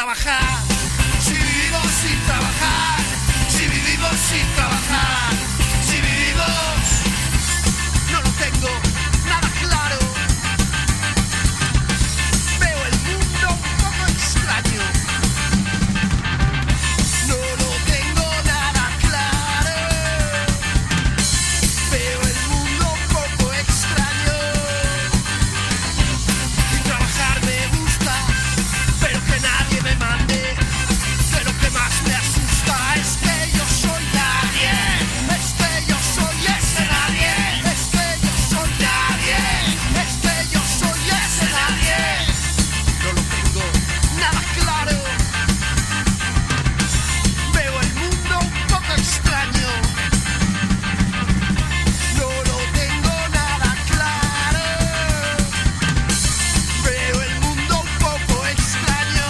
Speaker 9: trabajar, si vivimos sin trabajar, si vivimos sin trabajar, si vivimos, no lo tengo nada claro, veo el mundo un poco extraño, no lo tengo nada claro, veo el mundo un poco extraño, y trabajar me gusta, pero que nadie me mande, que lo que más me asusta es que yo soy nadie, es que yo soy ese nadie, es que yo soy nadie, es que yo soy ese nadie, no lo tengo nada claro, veo el mundo un poco extraño, no lo tengo nada claro, veo el mundo un poco extraño.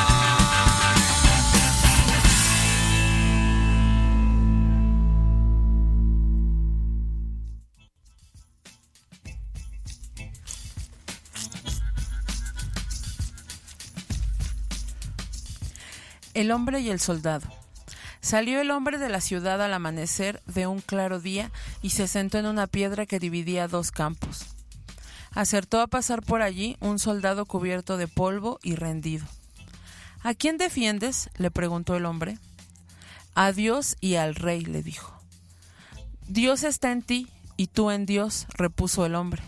Speaker 5: El hombre y el soldado. Salió el hombre de la ciudad al amanecer de un claro día y se sentó en una piedra que dividía dos campos. Acertó a pasar por allí un soldado cubierto de polvo y rendido. ¿A quién defiendes?, le preguntó el hombre. A Dios y al rey, le dijo. Dios está en ti y tú en Dios, repuso el hombre.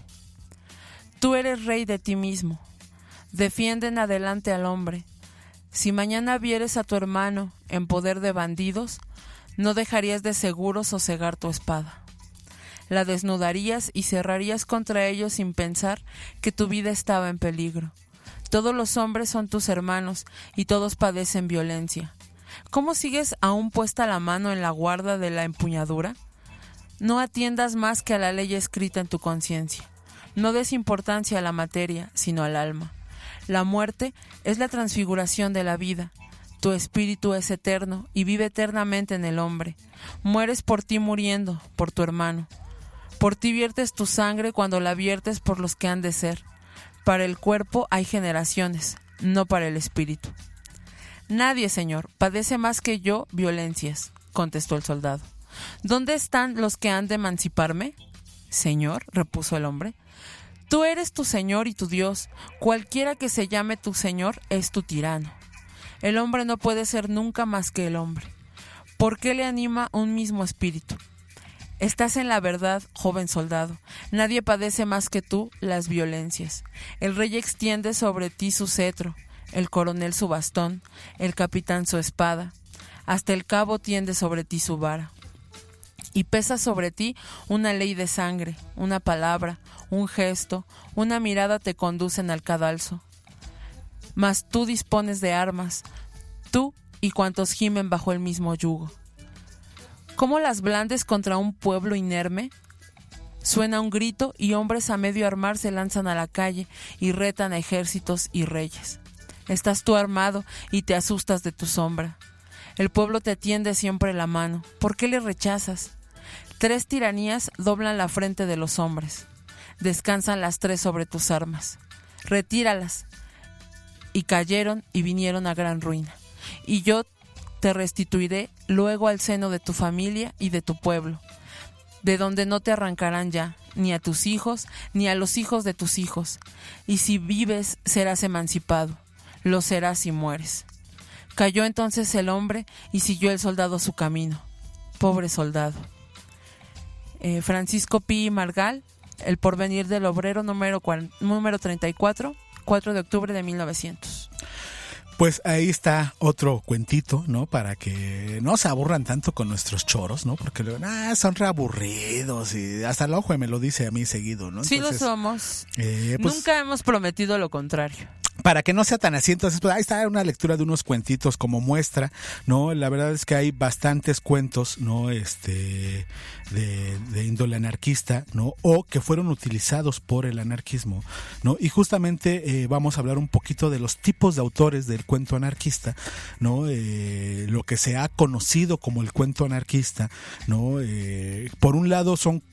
Speaker 5: Tú eres rey de ti mismo. Defiende en adelante al hombre. Si mañana vieres a tu hermano en poder de bandidos, no dejarías de seguro sosegar tu espada. La desnudarías y cerrarías contra ellos sin pensar que tu vida estaba en peligro. Todos los hombres son tus hermanos y todos padecen violencia. ¿Cómo sigues aún puesta la mano en la guarda de la empuñadura? No atiendas más que a la ley escrita en tu conciencia. No des importancia a la materia, sino al alma. La muerte es la transfiguración de la vida. Tu espíritu es eterno y vive eternamente en el hombre. Mueres por ti muriendo, por tu hermano. Por ti viertes tu sangre cuando la viertes por los que han de ser. Para el cuerpo hay generaciones, no para el espíritu. Nadie, señor, padece más que yo violencias, contestó el soldado. ¿Dónde están los que han de emanciparme? Señor, repuso el hombre. Tú eres tu Señor y tu Dios. Cualquiera que se llame tu Señor es tu tirano. El hombre no puede ser nunca más que el hombre. ¿Por qué le anima un mismo espíritu? Estás en la verdad, joven soldado. Nadie padece más que tú las violencias. El rey extiende sobre ti su cetro, el coronel su bastón, el capitán su espada. Hasta el cabo tiende sobre ti su vara. Y pesa sobre ti una ley de sangre, una palabra, un gesto, una mirada te conducen al cadalso. Mas tú dispones de armas, tú y cuantos gimen bajo el mismo yugo. ¿Cómo las blandes contra un pueblo inerme? Suena un grito y hombres a medio armar se lanzan a la calle y retan a ejércitos y reyes. Estás tú armado y te asustas de tu sombra. El pueblo te tiende siempre la mano. ¿Por qué le rechazas? Tres tiranías doblan la frente de los hombres. Descansan las tres sobre tus armas. Retíralas. Y cayeron y vinieron a gran ruina. Y yo te restituiré luego al seno de tu familia y de tu pueblo, de donde no te arrancarán ya, ni a tus hijos, ni a los hijos de tus hijos. Y si vives, serás emancipado. Lo serás si mueres. Cayó entonces el hombre y siguió el soldado su camino. Pobre soldado. Eh, Francisco Pi Margal, El porvenir del obrero, número, número treinta y cuatro, cuatro de octubre de mil novecientos.
Speaker 6: Pues ahí está otro cuentito, ¿no? Para que no se aburran tanto con nuestros choros, ¿no? Porque luego, ah, son reaburridos y hasta el ojo me lo dice a mí seguido, ¿no?
Speaker 5: Sí,
Speaker 6: entonces,
Speaker 5: lo somos.
Speaker 6: Eh, pues,
Speaker 5: nunca hemos prometido lo contrario.
Speaker 6: Para que no sea tan así, entonces pues ahí está una lectura de unos cuentitos como muestra, ¿no? La verdad es que hay bastantes cuentos, ¿no? Este, de, de índole anarquista, ¿no? O que fueron utilizados por el anarquismo, ¿no? Y justamente eh, vamos a hablar un poquito de los tipos de autores del cuento anarquista, ¿no? Eh, lo que se ha conocido como el cuento anarquista, ¿no? Eh, por un lado son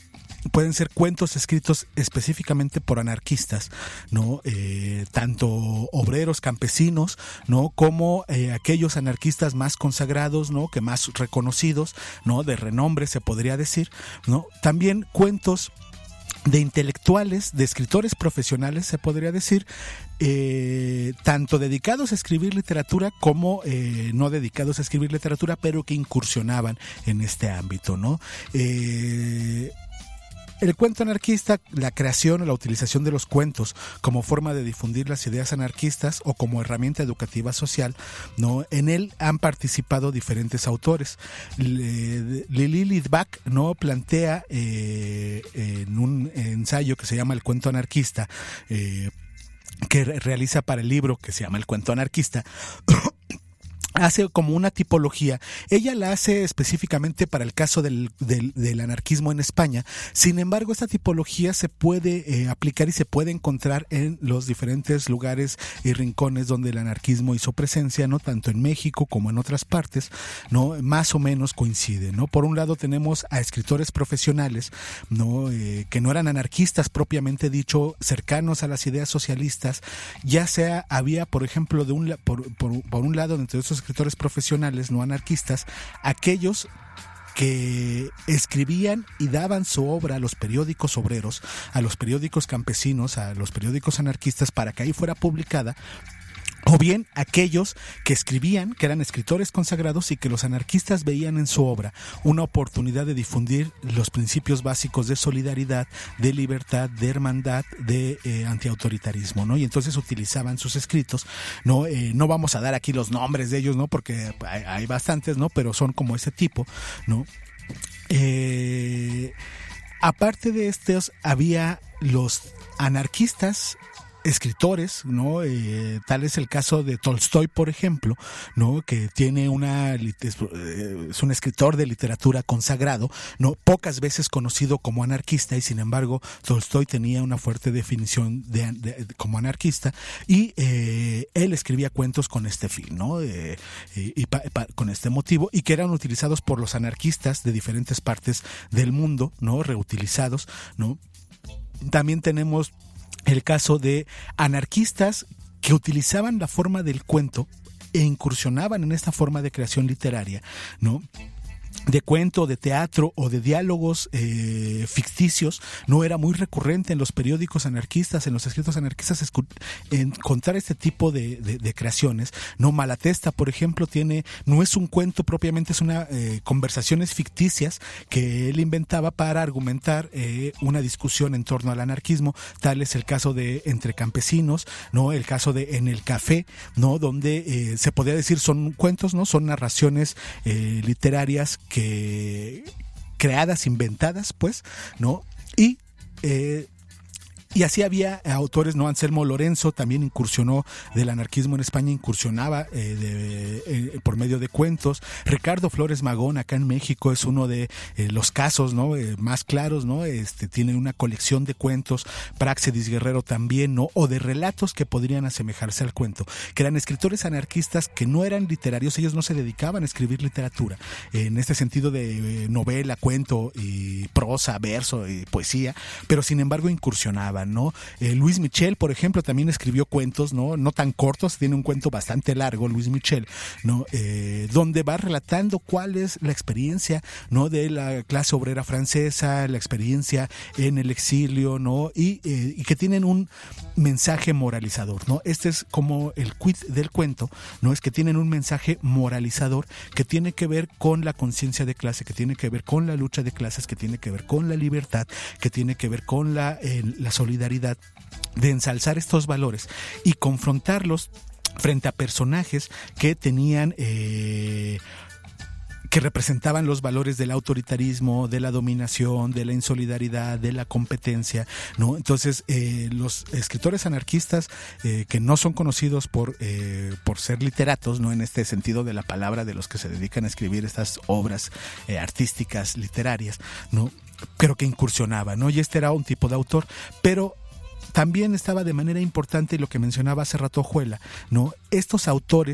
Speaker 6: pueden ser cuentos escritos específicamente por anarquistas, ¿no? Eh, tanto obreros, campesinos, ¿no? Como eh, aquellos anarquistas más consagrados, ¿no? Que más reconocidos, ¿no? De renombre se podría decir, ¿no? También cuentos de intelectuales, de escritores profesionales, se podría decir, eh, tanto dedicados a escribir literatura como eh, no dedicados a escribir literatura, pero que incursionaban en este ámbito, ¿no? Eh, El cuento anarquista, la creación o la utilización de los cuentos como forma de difundir las ideas anarquistas o como herramienta educativa social, ¿no? En él han participado diferentes autores. Lili Lidbach, ¿no? Plantea eh, en un ensayo que se llama El cuento anarquista, eh, que realiza para el libro que se llama El cuento anarquista, hace como una tipología. Ella la hace específicamente para el caso del, del, del anarquismo en España. Sin embargo, esta tipología se puede eh, aplicar y se puede encontrar en los diferentes lugares y rincones donde el anarquismo hizo presencia, ¿no? Tanto en México como en otras partes, ¿no? Más o menos coincide, ¿no? Por un lado tenemos a escritores profesionales, ¿no? Eh, que no eran anarquistas propiamente dicho, cercanos a las ideas socialistas. Ya sea había, por ejemplo, de un por, por, por un lado entre esos escritores profesionales no anarquistas, aquellos que escribían y daban su obra a los periódicos obreros, a los periódicos campesinos, a los periódicos anarquistas para que ahí fuera publicada, o bien aquellos que escribían, que eran escritores consagrados y que los anarquistas veían en su obra una oportunidad de difundir los principios básicos de solidaridad, de libertad, de hermandad, de eh, antiautoritarismo, ¿no? Y entonces utilizaban sus escritos, ¿no? Eh, no vamos a dar aquí los nombres de ellos, ¿no? Porque hay, hay bastantes, ¿no? Pero son como ese tipo, ¿no? Eh, aparte de estos, había los anarquistas escritores, ¿no? Eh, tal es el caso de Tolstoy, por ejemplo, ¿no? Que tiene una es un escritor de literatura consagrado, ¿no? Pocas veces conocido como anarquista, y sin embargo Tolstoy tenía una fuerte definición de, de, de como anarquista, y eh, él escribía cuentos con este fin, ¿no? Eh, y, y pa, pa, con este motivo, y que eran utilizados por los anarquistas de diferentes partes del mundo, ¿no? Reutilizados, ¿no? También tenemos el caso de anarquistas que utilizaban la forma del cuento e incursionaban en esta forma de creación literaria, ¿no? De cuento, de teatro o de diálogos eh, ficticios. No era muy recurrente en los periódicos anarquistas, en los escritos anarquistas, escu- encontrar este tipo de, de, de creaciones, ¿no? Malatesta, por ejemplo, tiene, no es un cuento propiamente, es una eh, conversaciones ficticias que él inventaba para argumentar eh, una discusión en torno al anarquismo. Tal es el caso de Entre Campesinos, ¿no? El caso de En el Café, ¿no? Donde eh, se podría decir son cuentos, ¿no? Son narraciones eh, literarias que creadas, inventadas, pues, ¿no? Y eh, y así había autores, ¿no? Anselmo Lorenzo también incursionó del anarquismo en España, incursionaba eh, de, eh, por medio de cuentos. Ricardo Flores Magón, acá en México, es uno de eh, los casos, ¿no? Eh, más claros, ¿no? Este tiene una colección de cuentos. Praxedis Guerrero también, ¿no? O de relatos que podrían asemejarse al cuento, que eran escritores anarquistas que no eran literarios, ellos no se dedicaban a escribir literatura, eh, en este sentido de eh, novela, cuento y prosa, verso y poesía, pero sin embargo incursionaban, ¿no? Eh, Luis Michel, por ejemplo, también escribió cuentos, ¿no? No tan cortos, tiene un cuento bastante largo, Luis Michel, ¿no? Eh, donde va relatando cuál es la experiencia, ¿no? De la clase obrera francesa, la experiencia en el exilio, ¿no? Y, eh, y que tienen un mensaje moralizador, ¿no? Este es como el quid del cuento, ¿no? Es que tienen un mensaje moralizador que tiene que ver con la conciencia de clase, que tiene que ver con la lucha de clases, que tiene que ver con la libertad, que tiene que ver con la, eh, la solidaridad, de ensalzar estos valores y confrontarlos frente a personajes que tenían eh, que representaban los valores del autoritarismo, de la dominación, de la insolidaridad, de la competencia, ¿no? Entonces, eh, los escritores anarquistas eh, que no son conocidos por eh, por ser literatos, ¿no? En este sentido de la palabra, de los que se dedican a escribir estas obras eh, artísticas, literarias, ¿no? Pero que incursionaba, ¿no? Y este era un tipo de autor, pero también estaba de manera importante lo que mencionaba hace rato Ojuela, ¿no? Estos autores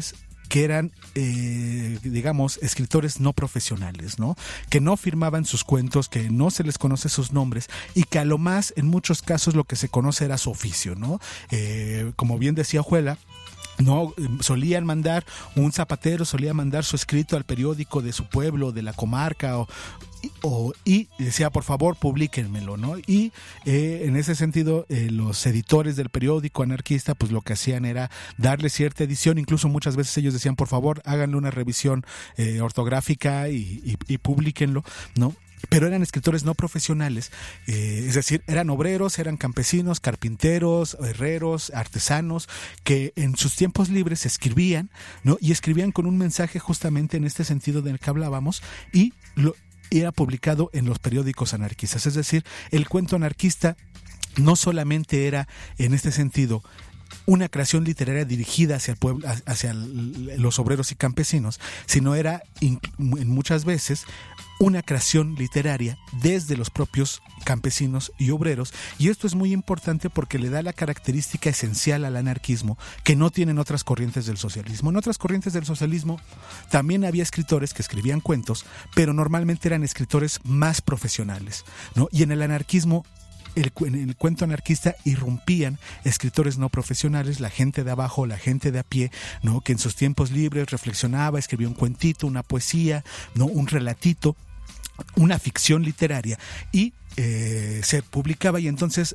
Speaker 6: que eran, eh, digamos, escritores no profesionales, ¿no? Que no firmaban sus cuentos, que no se les conoce sus nombres y que a lo más, en muchos casos, lo que se conoce era su oficio, ¿no? Eh, como bien decía Ojuela, no, solían mandar un zapatero, solía mandar su escrito al periódico de su pueblo, de la comarca, o, o y decía, por favor, publíquenmelo, ¿no? Y eh, en ese sentido, eh, los editores del periódico anarquista, pues lo que hacían era darle cierta edición, incluso muchas veces ellos decían, por favor, háganle una revisión eh, ortográfica y, y, y publíquenlo, ¿no? Pero eran escritores no profesionales, eh, es decir, eran obreros, eran campesinos, carpinteros, herreros, artesanos, que en sus tiempos libres escribían, ¿no? Y escribían con un mensaje justamente en este sentido del que hablábamos, y lo era publicado en los periódicos anarquistas. Es decir, el cuento anarquista no solamente era en este sentido una creación literaria dirigida hacia el pueblo, hacia los obreros y campesinos, sino era en muchas veces una creación literaria desde los propios campesinos y obreros, y esto es muy importante porque le da la característica esencial al anarquismo que no tienen otras corrientes del socialismo. En otras corrientes del socialismo también había escritores que escribían cuentos, pero normalmente eran escritores más profesionales, ¿no? Y en el anarquismo, El, en el cuento anarquista irrumpían escritores no profesionales, la gente de abajo, la gente de a pie, ¿no? Que en sus tiempos libres reflexionaba, escribía un cuentito, una poesía, ¿no? Un relatito, una ficción literaria, y eh, se publicaba, y entonces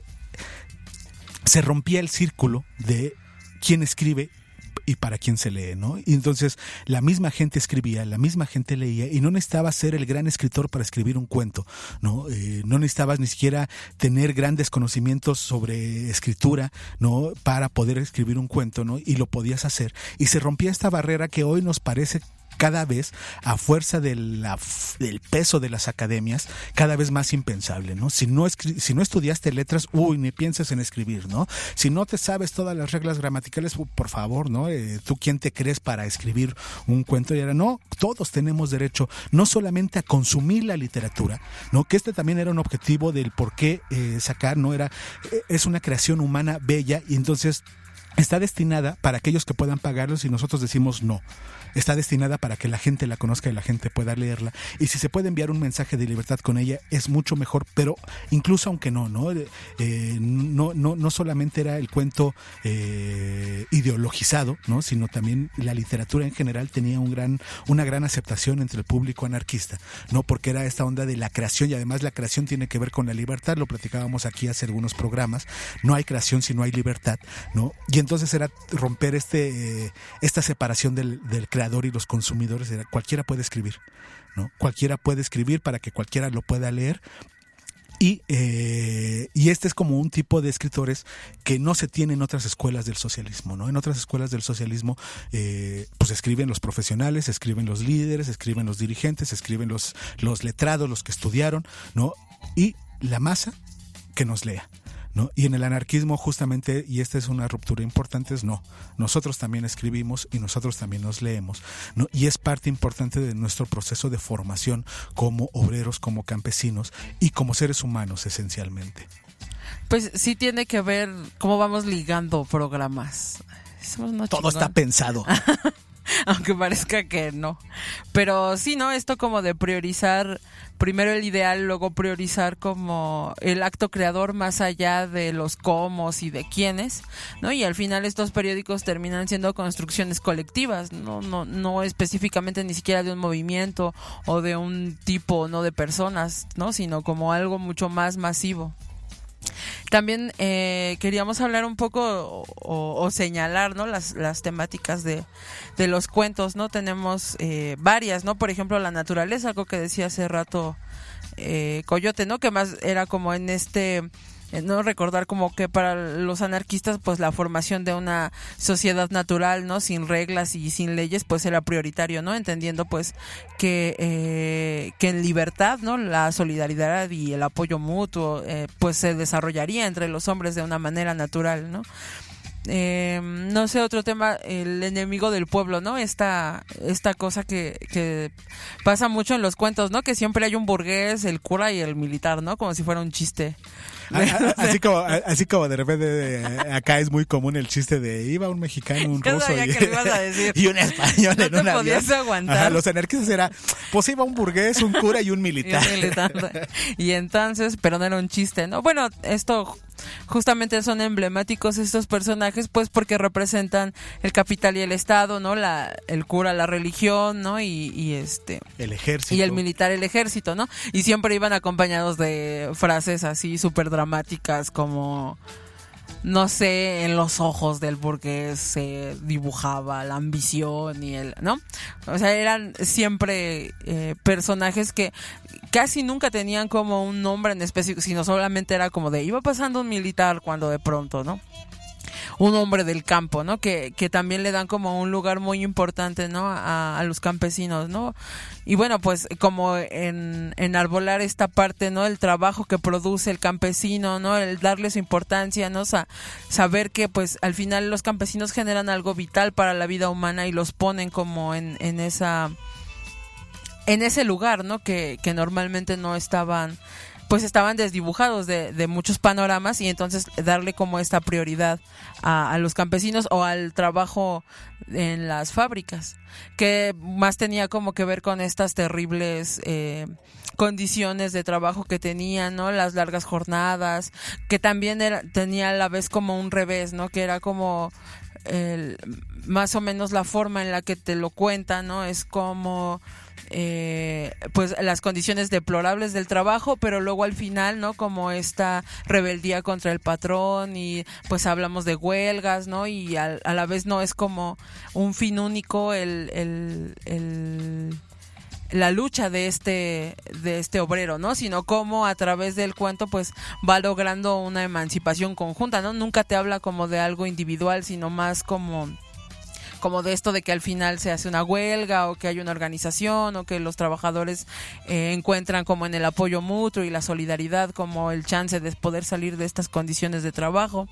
Speaker 6: se rompía el círculo de quién escribe y para quién se lee, ¿no? Y entonces la misma gente escribía, la misma gente leía, y no necesitaba ser el gran escritor para escribir un cuento, ¿no? Eh, no necesitabas ni siquiera tener grandes conocimientos sobre escritura, ¿no? Para poder escribir un cuento, ¿no? Y lo podías hacer. Y se rompía esta barrera que hoy nos parece cada vez, a fuerza de la, del peso de las academias, cada vez más impensable, ¿no? Si no, escri- si no estudiaste letras, uy, ni pienses en escribir, ¿no? Si no te sabes todas las reglas gramaticales, por favor, ¿no? Eh, ¿Tú quién te crees para escribir un cuento? Y ahora, no, todos tenemos derecho no solamente a consumir la literatura, ¿no? Que este también era un objetivo del por qué eh, sacar, ¿no? Era, eh, es una creación humana bella, y entonces está destinada para aquellos que puedan pagarlos, y nosotros decimos no. Está destinada para que la gente la conozca y la gente pueda leerla. Y si se puede enviar un mensaje de libertad con ella, es mucho mejor, pero incluso aunque no, ¿no? Eh, no, no, no solamente era el cuento eh, ideologizado, ¿no? Sino también la literatura en general tenía un gran, una gran aceptación entre el público anarquista, ¿no? Porque era esta onda de la creación, y además la creación tiene que ver con la libertad, lo platicábamos aquí hace algunos programas. No hay creación si no hay libertad, ¿no? Y entonces era romper este, eh, esta separación del, del creador y los consumidores. Era, cualquiera puede escribir, ¿no? Cualquiera puede escribir para que cualquiera lo pueda leer. Y, eh, y este es como un tipo de escritores que no se tiene en otras escuelas del socialismo, ¿no? En otras escuelas del socialismo eh, pues escriben los profesionales, escriben los líderes, escriben los dirigentes, escriben los, los letrados, los que estudiaron, ¿no? Y la masa que nos lea, ¿no? Y en el anarquismo justamente, y esta es una ruptura importante, es no, nosotros también escribimos y nosotros también nos leemos, ¿no? Y es parte importante de nuestro proceso de formación como obreros, como campesinos y como seres humanos esencialmente.
Speaker 5: Pues sí tiene que ver cómo vamos ligando programas. Todo
Speaker 6: chingón. Está pensado.
Speaker 5: Aunque parezca que no. Pero sí, ¿no? Esto como de priorizar primero el ideal, luego priorizar como el acto creador más allá de los cómo y de quiénes, ¿no? Y al final estos periódicos terminan siendo construcciones colectivas, no, no, no específicamente ni siquiera de un movimiento o de un tipo, no de personas, ¿no? Sino como algo mucho más masivo. También eh, queríamos hablar un poco o, o, o señalar, ¿no? las, las temáticas de, de los cuentos, ¿no? Tenemos eh, varias, ¿no? Por ejemplo, la naturaleza, algo que decía hace rato eh, Coyote, ¿no? Que más era como en este... no recordar como que para los anarquistas pues la formación de una sociedad natural, no sin reglas y sin leyes pues era prioritario, no entendiendo pues que eh, que en libertad, no la solidaridad y el apoyo mutuo eh, pues se desarrollaría entre los hombres de una manera natural, no Eh, no sé, otro tema, el enemigo del pueblo, ¿no? Esta, esta cosa que, que pasa mucho en los cuentos, ¿no? Que siempre hay un burgués, el cura y el militar, ¿no? Como si fuera un chiste.
Speaker 6: Así como, así como de repente de, acá es muy común el chiste de iba un mexicano, un ruso y,
Speaker 5: que ibas a decir.
Speaker 6: y un español
Speaker 5: no
Speaker 6: en
Speaker 5: te
Speaker 6: un
Speaker 5: podías
Speaker 6: avión.
Speaker 5: aguantar.
Speaker 6: Ajá, los anarquistas era, pues iba un burgués, un cura y un militar.
Speaker 5: Y, un militar. Y entonces, pero no era un chiste, ¿no? Bueno, esto justamente son emblemáticos estos personajes, pues porque representan el capital y el Estado, ¿no? La, el cura, la religión, ¿no? Y, y este
Speaker 6: el ejército.
Speaker 5: Y el militar, el ejército, ¿no? Y siempre iban acompañados de frases así súper dramáticas como, no sé, en los ojos del burgués se dibujaba la ambición y el, ¿no? O sea, eran siempre eh, personajes que casi nunca tenían como un nombre en específico, sino solamente era como de, iba pasando un militar cuando de pronto, ¿no? Un hombre del campo, ¿no? Que, que también le dan como un lugar muy importante, ¿no? A, a los campesinos, ¿no? Y bueno, pues como en enarbolar esta parte, ¿no? El trabajo que produce el campesino, ¿no? El darle su importancia, ¿no? Sa- saber que pues al final los campesinos generan algo vital para la vida humana y los ponen como en, en esa en ese lugar, ¿no? Que, que normalmente no estaban, pues estaban desdibujados de, de muchos panoramas, y entonces darle como esta prioridad a, a los campesinos o al trabajo en las fábricas, que más tenía como que ver con estas terribles eh, condiciones de trabajo que tenían, ¿no? Las largas jornadas, que también era, tenía a la vez como un revés, ¿no? Que era como el, más o menos la forma en la que te lo cuentan, ¿no? Es como Eh, pues las condiciones deplorables del trabajo, pero luego al final, ¿no? Como esta rebeldía contra el patrón, y pues hablamos de huelgas, ¿no? Y a, a la vez no es como un fin único el, el, el la lucha de este de este obrero, ¿no? Sino como a través del cuento pues va logrando una emancipación conjunta, ¿no? Nunca te habla como de algo individual, sino más como como de esto de que al final se hace una huelga, o que hay una organización, o que los trabajadores eh, encuentran como en el apoyo mutuo y la solidaridad como el chance de poder salir de estas condiciones de trabajo.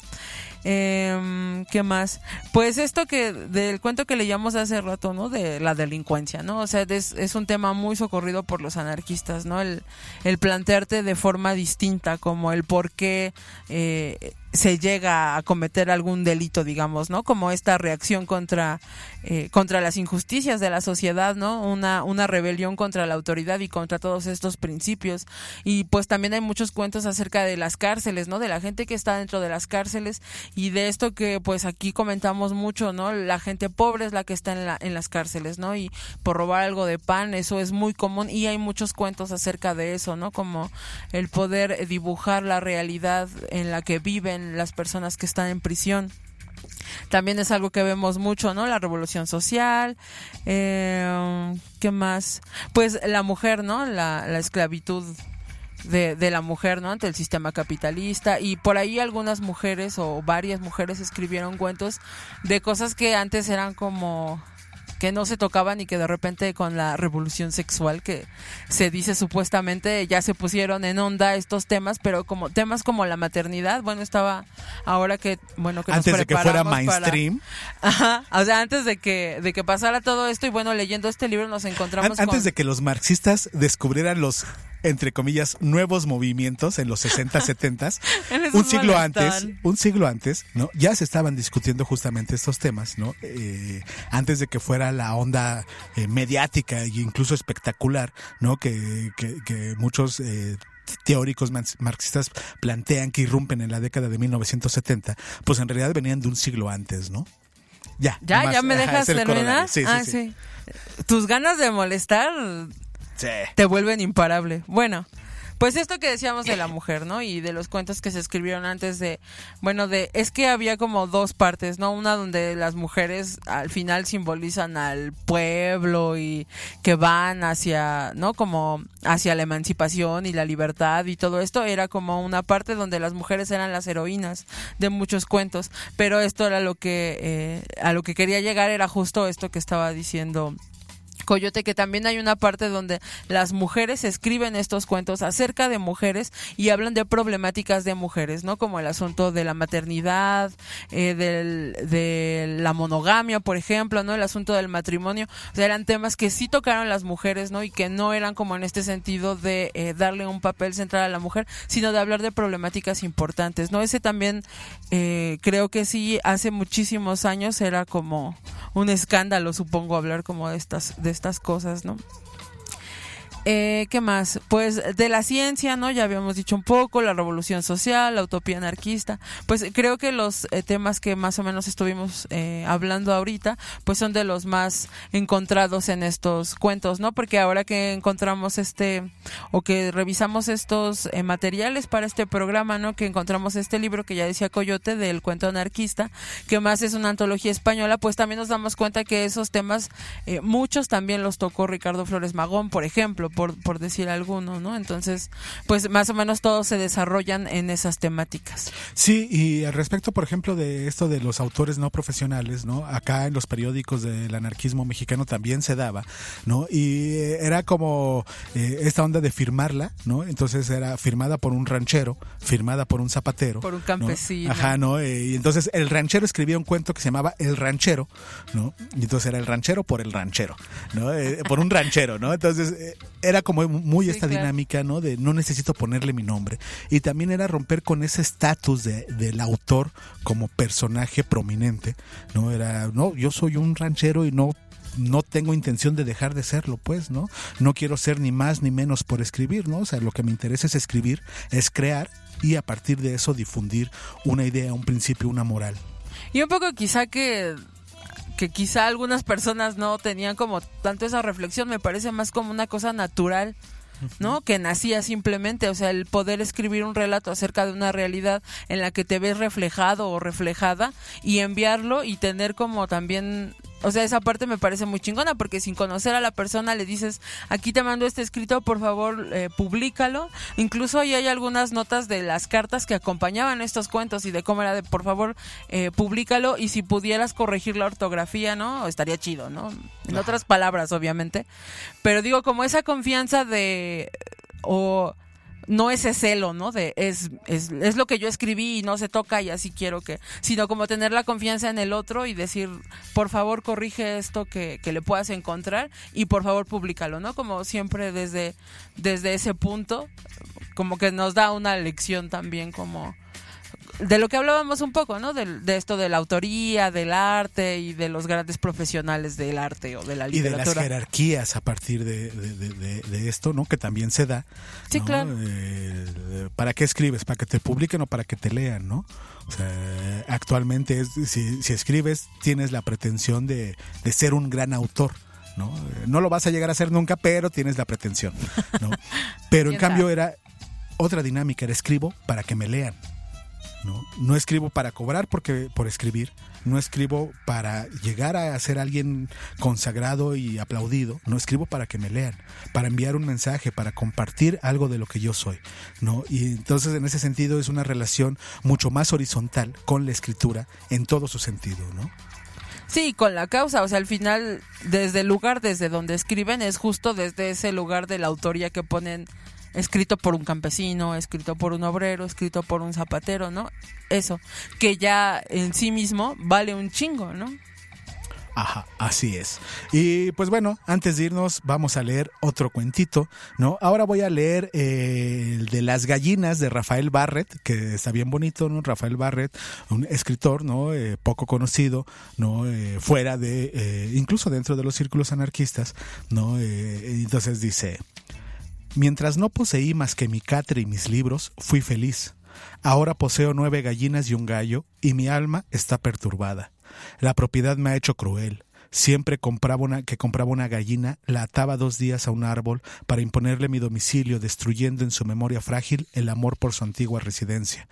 Speaker 5: Eh, ¿Qué más? Pues esto que del cuento que leíamos hace rato, ¿no? De la delincuencia, ¿no? O sea, es, es un tema muy socorrido por los anarquistas, ¿no? El, el plantearte de forma distinta como el por qué eh, se llega a cometer algún delito, digamos, ¿no? Como esta reacción contra eh, contra las injusticias de la sociedad, ¿no? Una una rebelión contra la autoridad y contra todos estos principios. Y pues también hay muchos cuentos acerca de las cárceles, ¿no? De la gente que está dentro de las cárceles, y de esto que pues aquí comentamos mucho, ¿no? La gente pobre es la que está en la en las cárceles, ¿no? Y por robar algo de pan, eso es muy común, y hay muchos cuentos acerca de eso, ¿no? Como el poder dibujar la realidad en la que viven las personas que están en prisión. También es algo que vemos mucho, ¿no? La revolución social. Eh, ¿Qué más? Pues la mujer, ¿no? La, la esclavitud de, de la mujer, ¿no? Ante el sistema capitalista. Y por ahí algunas mujeres o varias mujeres escribieron cuentos de cosas que antes eran como que no se tocaban, y que de repente con la revolución sexual que se dice supuestamente ya se pusieron en onda estos temas, pero como temas como la maternidad, bueno, estaba ahora que bueno que
Speaker 6: antes
Speaker 5: nos
Speaker 6: de que fuera
Speaker 5: preparamos
Speaker 6: mainstream,
Speaker 5: para, ajá, o sea, antes de que de que pasara todo esto, y bueno, leyendo este libro nos encontramos
Speaker 6: An- antes
Speaker 5: con...
Speaker 6: de que los marxistas descubrieran los, entre comillas, nuevos movimientos en los sesenta, setenta, un siglo antes, un siglo antes, ¿no? Ya se estaban discutiendo justamente estos temas, ¿no? Eh, antes de que fuera la onda eh, mediática e incluso espectacular, ¿no? Que, que, que muchos eh, teóricos marxistas plantean que irrumpen en la década de mil novecientos setenta, pues en realidad venían de un siglo antes, ¿no? Ya,
Speaker 5: ya,
Speaker 6: nomás,
Speaker 5: ya me
Speaker 6: ajá,
Speaker 5: dejas terminar.
Speaker 6: Sí,
Speaker 5: ah,
Speaker 6: sí,
Speaker 5: sí.
Speaker 6: sí.
Speaker 5: Tus ganas de molestar
Speaker 6: Sí.
Speaker 5: te vuelven imparable. Bueno, pues esto que decíamos de la mujer, ¿no? Y de los cuentos que se escribieron antes de, bueno, de, es que había como dos partes, ¿no? Una donde las mujeres al final simbolizan al pueblo y que van hacia, ¿no? Como hacia la emancipación y la libertad y todo esto. Era como una parte donde las mujeres eran las heroínas de muchos cuentos. Pero esto era lo que, eh, a lo que quería llegar, era justo esto que estaba diciendo Coyote, que también hay una parte donde las mujeres escriben estos cuentos acerca de mujeres y hablan de problemáticas de mujeres, ¿no? Como el asunto de la maternidad, eh, del, de la monogamia, por ejemplo, ¿no? El asunto del matrimonio. O sea, eran temas que sí tocaron las mujeres, ¿no? Y que no eran como en este sentido de eh, darle un papel central a la mujer, sino de hablar de problemáticas importantes, ¿no? Ese también eh, creo que sí, hace muchísimos años era como un escándalo, supongo, hablar como de estas de estas cosas, ¿no? Eh, ¿Qué más? Pues de la ciencia, ¿no? Ya habíamos dicho un poco, la revolución social, la utopía anarquista. Pues creo que los eh, temas que más o menos estuvimos eh, hablando ahorita, pues son de los más encontrados en estos cuentos, ¿no? Porque ahora que encontramos este, o que revisamos estos eh, materiales para este programa, ¿no? Que encontramos este libro que ya decía Coyote, del cuento anarquista, que más es una antología española, pues también nos damos cuenta que esos temas, eh, muchos también los tocó Ricardo Flores Magón, por ejemplo, Por, por decir alguno, ¿no? Entonces, pues más o menos todos se desarrollan en esas temáticas.
Speaker 6: Sí, y al respecto, por ejemplo, de esto de los autores no profesionales, ¿no? Acá en los periódicos del anarquismo mexicano también se daba, ¿no? Y era como eh, esta onda de firmarla, ¿no? Entonces era firmada por un ranchero, firmada por un zapatero.
Speaker 5: Por un campesino.
Speaker 6: ¿no? Ajá, ¿no? Eh, y entonces el ranchero escribía un cuento que se llamaba El Ranchero, ¿no? Y entonces era el ranchero por el ranchero, ¿no? Eh, por un ranchero, ¿no? Entonces... Eh, era como muy esta sí, claro. dinámica, ¿no? De no necesito ponerle mi nombre. Y también era romper con ese estatus de, del autor como personaje prominente, ¿no? Era, no, yo soy un ranchero y no no tengo intención de dejar de serlo, pues, ¿no? No quiero ser ni más ni menos por escribir, ¿no? O sea, lo que me interesa es escribir, es crear y a partir de eso difundir una idea, un principio, una moral.
Speaker 5: Y un poco quizá que... que quizá algunas personas no tenían como tanto esa reflexión, me parece más como una cosa natural, ¿no? Que nacía simplemente, o sea, el poder escribir un relato acerca de una realidad en la que te ves reflejado o reflejada y enviarlo y tener como también... O sea, esa parte me parece muy chingona porque sin conocer a la persona le dices, aquí te mando este escrito, por favor, eh, públicalo. Incluso ahí hay algunas notas de las cartas que acompañaban estos cuentos y de cómo era de, por favor, eh, públicalo y si pudieras corregir la ortografía, ¿no? Estaría chido, ¿no? En Ajá. otras palabras, obviamente. Pero digo, como esa confianza de... o no ese celo, ¿no? De es, es es lo que yo escribí y no se toca y así quiero que, sino como tener la confianza en el otro y decir, por favor, corrige esto que, que le puedas encontrar y por favor, públicalo, ¿no? Como siempre desde, desde ese punto, como que nos da una lección también como de lo que hablábamos un poco, ¿no? De, de esto de la autoría, del arte y de los grandes profesionales del arte o de la literatura.
Speaker 6: Y de las jerarquías a partir de, de, de, de, de esto, ¿no? Que también se da.
Speaker 5: Sí,
Speaker 6: ¿no?
Speaker 5: claro.
Speaker 6: Eh, ¿Para qué escribes? ¿Para que te publiquen o para que te lean, no? O sea, actualmente es, si, si escribes tienes la pretensión de, de ser un gran autor. ¿no? No lo vas a llegar a hacer nunca, pero tienes la pretensión, ¿no? Pero en cambio era otra dinámica, era escribo para que me lean, ¿no? No escribo para cobrar porque por escribir, no escribo para llegar a ser alguien consagrado y aplaudido, no escribo para que me lean, para enviar un mensaje, para compartir algo de lo que yo soy, ¿no? Y entonces en ese sentido es una relación mucho más horizontal con la escritura en todo su sentido, ¿no?
Speaker 5: Sí, con la causa, o sea, al final, desde el lugar desde donde escriben, es justo desde ese lugar de la autoría que ponen escrito por un campesino, escrito por un obrero, escrito por un zapatero, ¿no? Eso, que ya en sí mismo vale un chingo, ¿no?
Speaker 6: Ajá, así es. Y pues bueno, antes de irnos vamos a leer otro cuentito, ¿no? Ahora voy a leer eh, el de Las gallinas de Rafael Barrett, que está bien bonito, ¿no? Rafael Barrett, un escritor, ¿no? Eh, poco conocido, ¿no? Eh, fuera de, eh, incluso dentro de los círculos anarquistas, ¿no? Eh, entonces dice: mientras no poseí más que mi catre y mis libros, fui feliz. Ahora poseo nueve gallinas y un gallo, y mi alma está perturbada. La propiedad me ha hecho cruel. Siempre compraba una, que compraba una gallina, la ataba dos días a un árbol para imponerle mi domicilio, destruyendo en su memoria frágil el amor por su antigua residencia.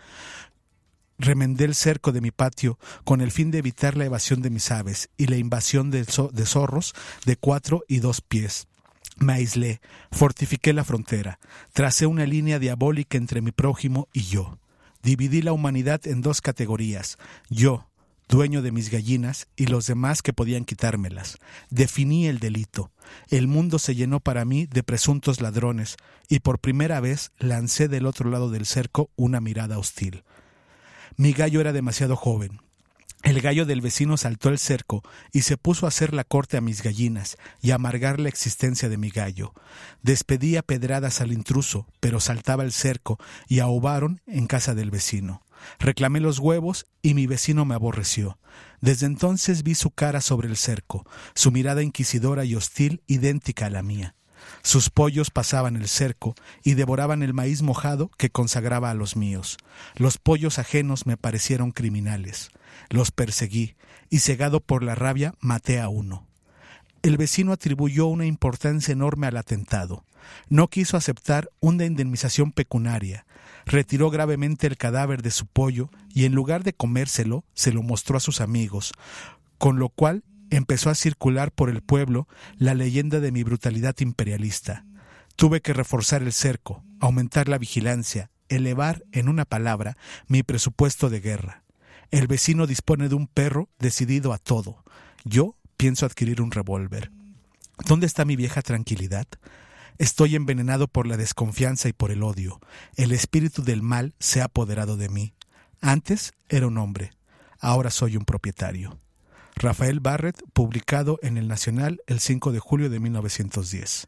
Speaker 6: Remendé el cerco de mi patio con el fin de evitar la evasión de mis aves y la invasión de, zo- de zorros de cuatro y dos pies. Me aislé, fortifiqué la frontera, tracé una línea diabólica entre mi prójimo y yo. Dividí la humanidad en dos categorías, yo, dueño de mis gallinas y los demás que podían quitármelas. Definí el delito. El mundo se llenó para mí de presuntos ladrones y por primera vez lancé del otro lado del cerco una mirada hostil. Mi gallo era demasiado joven. El gallo del vecino saltó el cerco y se puso a hacer la corte a mis gallinas y a amargar la existencia de mi gallo. Despedía pedradas al intruso, pero saltaba el cerco y ahogaron en casa del vecino. Reclamé los huevos y mi vecino me aborreció. Desde entonces vi su cara sobre el cerco, su mirada inquisidora y hostil idéntica a la mía. Sus pollos pasaban el cerco y devoraban el maíz mojado que consagraba a los míos. Los pollos ajenos me parecieron criminales. Los perseguí y, cegado por la rabia, maté a uno. El vecino atribuyó una importancia enorme al atentado. No quiso aceptar una indemnización pecuniaria. Retiró gravemente el cadáver de su pollo y, en lugar de comérselo, se lo mostró a sus amigos, con lo cual empezó a circular por el pueblo la leyenda de mi brutalidad imperialista. Tuve que reforzar el cerco, aumentar la vigilancia, elevar, en una palabra, mi presupuesto de guerra. El vecino dispone de un perro decidido a todo. Yo pienso adquirir un revólver. ¿Dónde está mi vieja tranquilidad? Estoy envenenado por la desconfianza y por el odio. El espíritu del mal se ha apoderado de mí. Antes era un hombre, ahora soy un propietario. Rafael Barrett, publicado en El Nacional el cinco de julio de mil novecientos diez.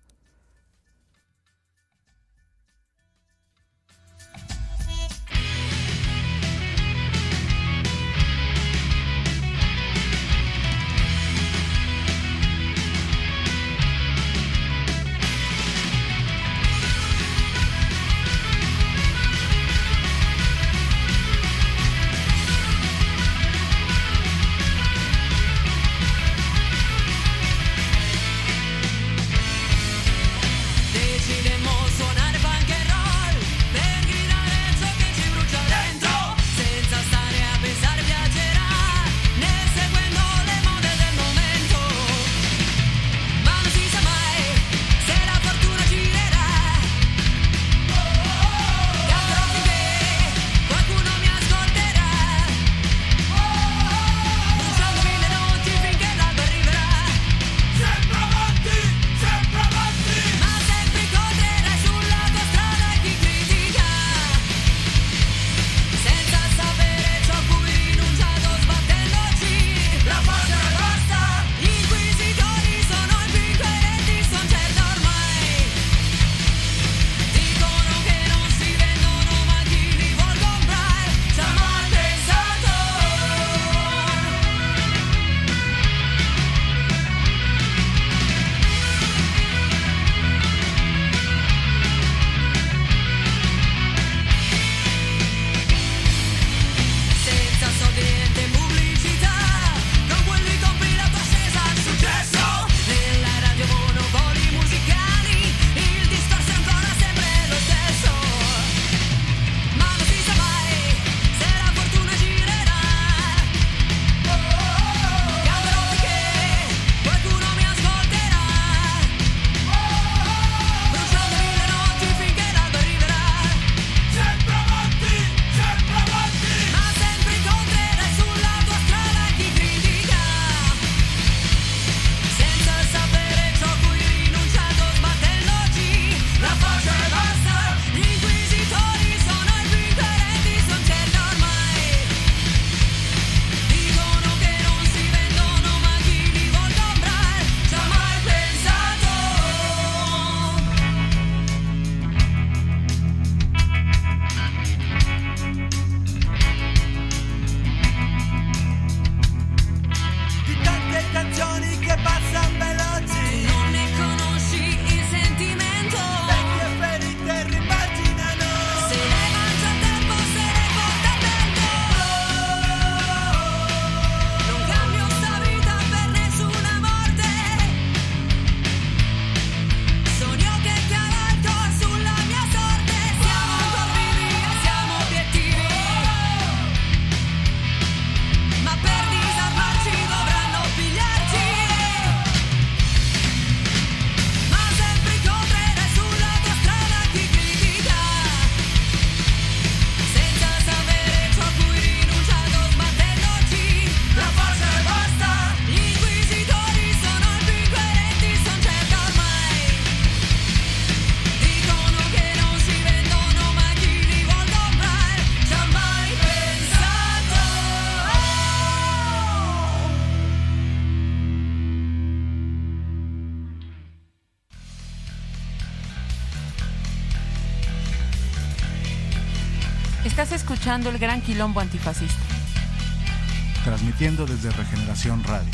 Speaker 5: Estás escuchando el Gran Quilombo Antifascista.
Speaker 6: Transmitiendo desde Regeneración Radio.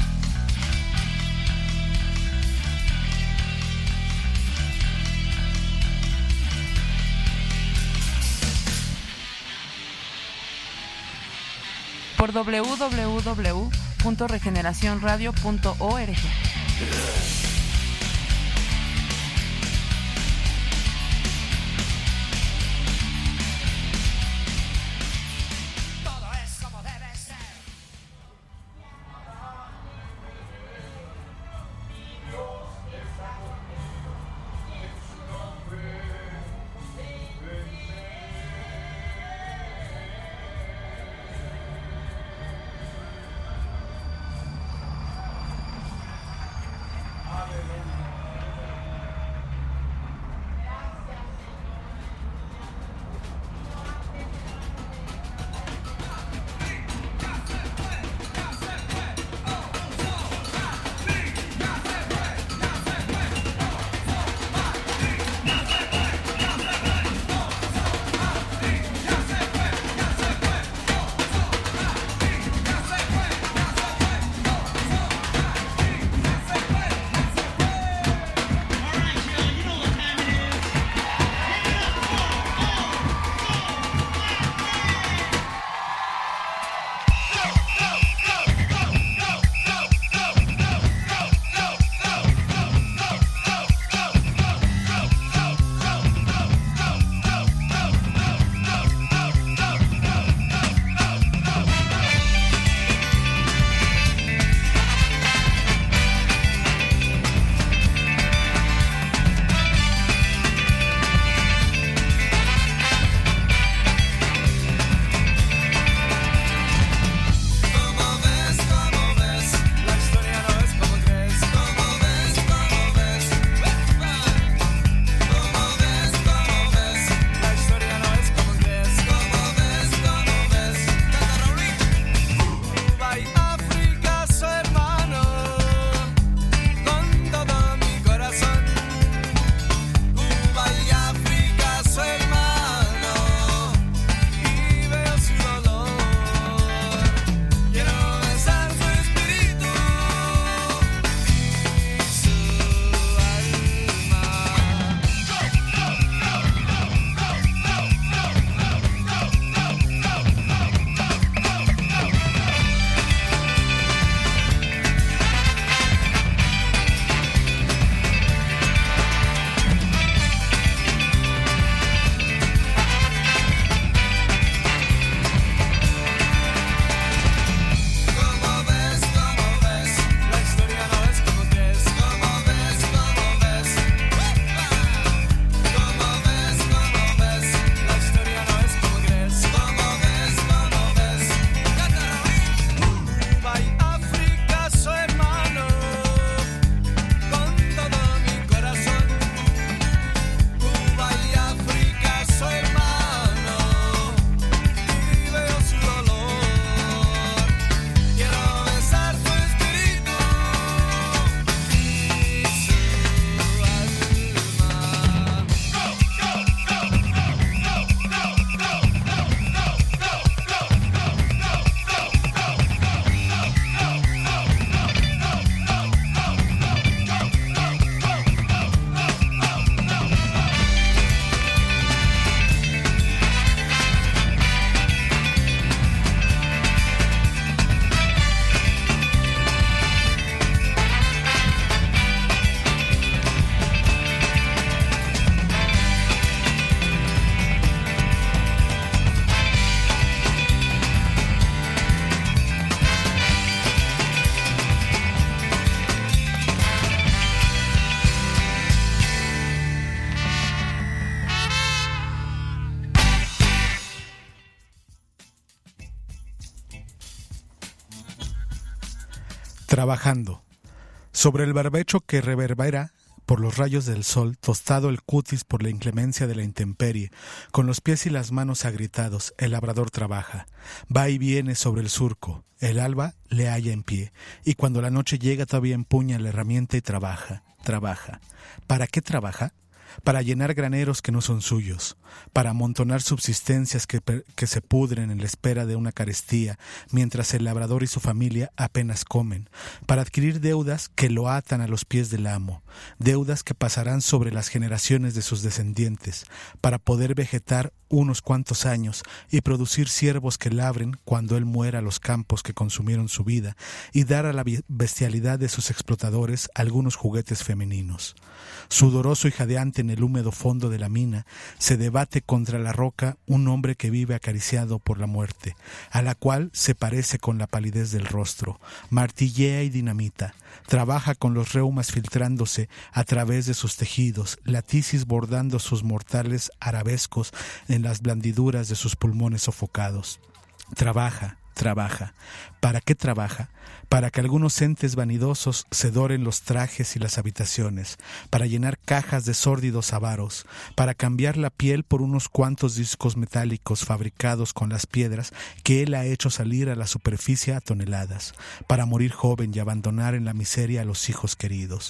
Speaker 5: Por doble u doble u doble u punto regeneración radio punto org.
Speaker 6: Trabajando. Sobre el barbecho que reverbera por los rayos del sol, tostado el cutis por la inclemencia de la intemperie, con los pies y las manos agritados, el labrador trabaja. Va y viene sobre el surco, el alba le halla en pie, y cuando la noche llega todavía empuña la herramienta y trabaja, trabaja. ¿Para qué trabaja? para llenar graneros que no son suyos, para amontonar subsistencias que, que se pudren en la espera de una carestía, mientras el labrador y su familia apenas comen, para adquirir deudas que lo atan a los pies del amo, deudas que pasarán sobre las generaciones de sus descendientes, para poder vegetar unos cuantos años y producir siervos que labren cuando él muera los campos que consumieron su vida y dar a la bestialidad de sus explotadores algunos juguetes femeninos. Sudoroso y jadeante en el húmedo fondo de la mina, se debate contra la roca un hombre que vive acariciado por la muerte, a la cual se parece con la palidez del rostro, martillea y dinamita, trabaja con los reumas filtrándose a través de sus tejidos, la tisis bordando sus mortales arabescos en las blandiduras de sus pulmones sofocados. Trabaja, trabaja. ¿Para qué trabaja? Para que algunos entes vanidosos se doren los trajes y las habitaciones, para llenar cajas de sórdidos avaros, para cambiar la piel por unos cuantos discos metálicos fabricados con las piedras que él ha hecho salir a la superficie a toneladas, para morir joven y abandonar en la miseria a los hijos queridos.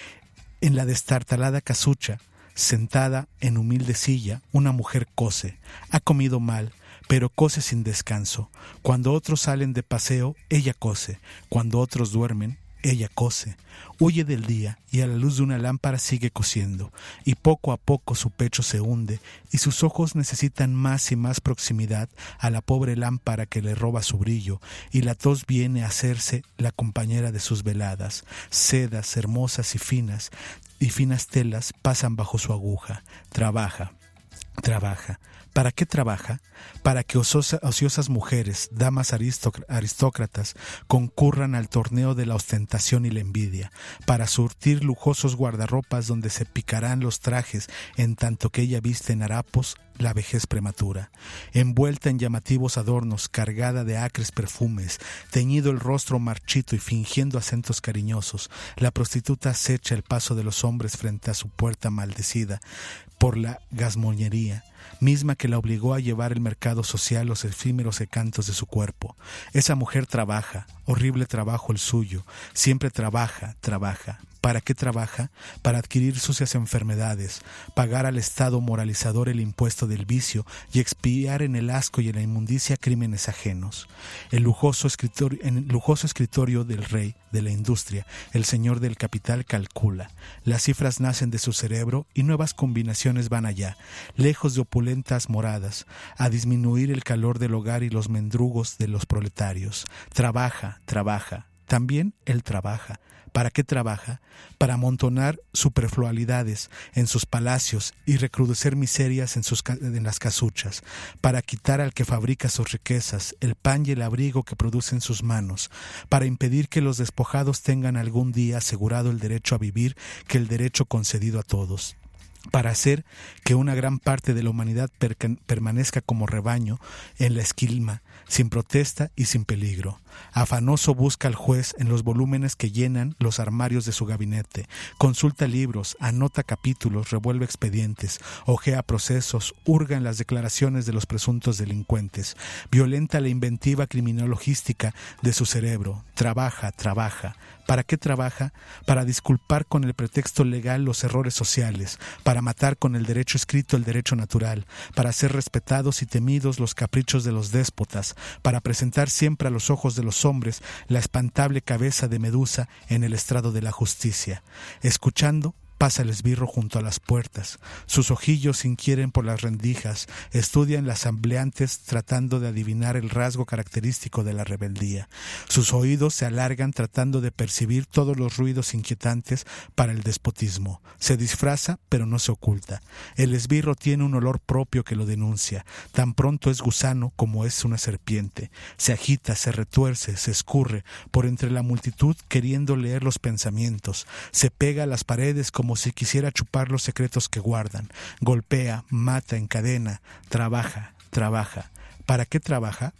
Speaker 6: En la destartalada casucha, sentada en humilde silla, una mujer cose, ha comido mal, pero cose sin descanso. Cuando otros salen de paseo, ella cose. Cuando otros duermen, ella cose. Huye del día y a la luz de una lámpara sigue cosiendo. Y poco a poco su pecho se hunde y sus ojos necesitan más y más proximidad a la pobre lámpara que le roba su brillo. Y la tos viene a hacerse la compañera de sus veladas. Sedas hermosas y finas, y finas telas pasan bajo su aguja. Trabaja, trabaja. ¿Para qué trabaja? Para que ociosa, ociosas mujeres, damas aristócratas, concurran al torneo de la ostentación y la envidia, para surtir lujosos guardarropas donde se picarán los trajes en tanto que ella viste en harapos la vejez prematura. Envuelta en llamativos adornos, cargada de acres perfumes, teñido el rostro marchito y fingiendo acentos cariñosos, la prostituta acecha el paso de los hombres frente a su puerta maldecida por la gazmoñería, misma que la obligó a llevar el mercado social los efímeros encantos de su cuerpo. Esa mujer trabaja, horrible trabajo el suyo, siempre trabaja, trabaja. ¿Para qué trabaja? Para adquirir sucias enfermedades, pagar al Estado moralizador el impuesto del vicio y expiar en el asco y en la inmundicia crímenes ajenos. El lujoso escritorio, en el lujoso escritorio del rey, de la industria, el señor del capital calcula. Las cifras nacen de su cerebro y nuevas combinaciones van allá, lejos de opulentas moradas, a disminuir el calor del hogar y los mendrugos de los proletarios. Trabaja, trabaja. También él trabaja. ¿Para qué trabaja? Para amontonar superflualidades en sus palacios y recrudecer miserias en, sus, en las casuchas, para quitar al que fabrica sus riquezas el pan y el abrigo que producen sus manos, para impedir que los despojados tengan algún día asegurado el derecho a vivir que el derecho concedido a todos, para hacer que una gran parte de la humanidad per- permanezca como rebaño en la esquilma, sin protesta y sin peligro. Afanoso busca al juez en los volúmenes que llenan los armarios de su gabinete, consulta libros, anota capítulos, revuelve expedientes, hojea procesos, hurga en las declaraciones de los presuntos delincuentes, violenta la inventiva criminologística de su cerebro, trabaja, trabaja. ¿Para qué trabaja? Para disculpar con el pretexto legal los errores sociales, para matar con el derecho escrito el derecho natural, para hacer respetados y temidos los caprichos de los déspotas, para presentar siempre a los ojos de los hombres la espantable cabeza de Medusa en el estrado de la justicia. Escuchando, pasa el esbirro junto a las puertas. Sus ojillos inquieren por las rendijas, estudian las ambleantes tratando de adivinar el rasgo característico de la rebeldía. Sus oídos se alargan tratando de percibir todos los ruidos inquietantes para el despotismo. Se disfraza, pero no se oculta. El esbirro tiene un olor propio que lo denuncia. Tan pronto es gusano como es una serpiente. Se agita, se retuerce, se escurre por entre la multitud queriendo leer los pensamientos. Se pega a las paredes como como si quisiera chupar los secretos que guardan. Golpea, mata, encadena, trabaja, trabaja. ¿Para qué trabaja?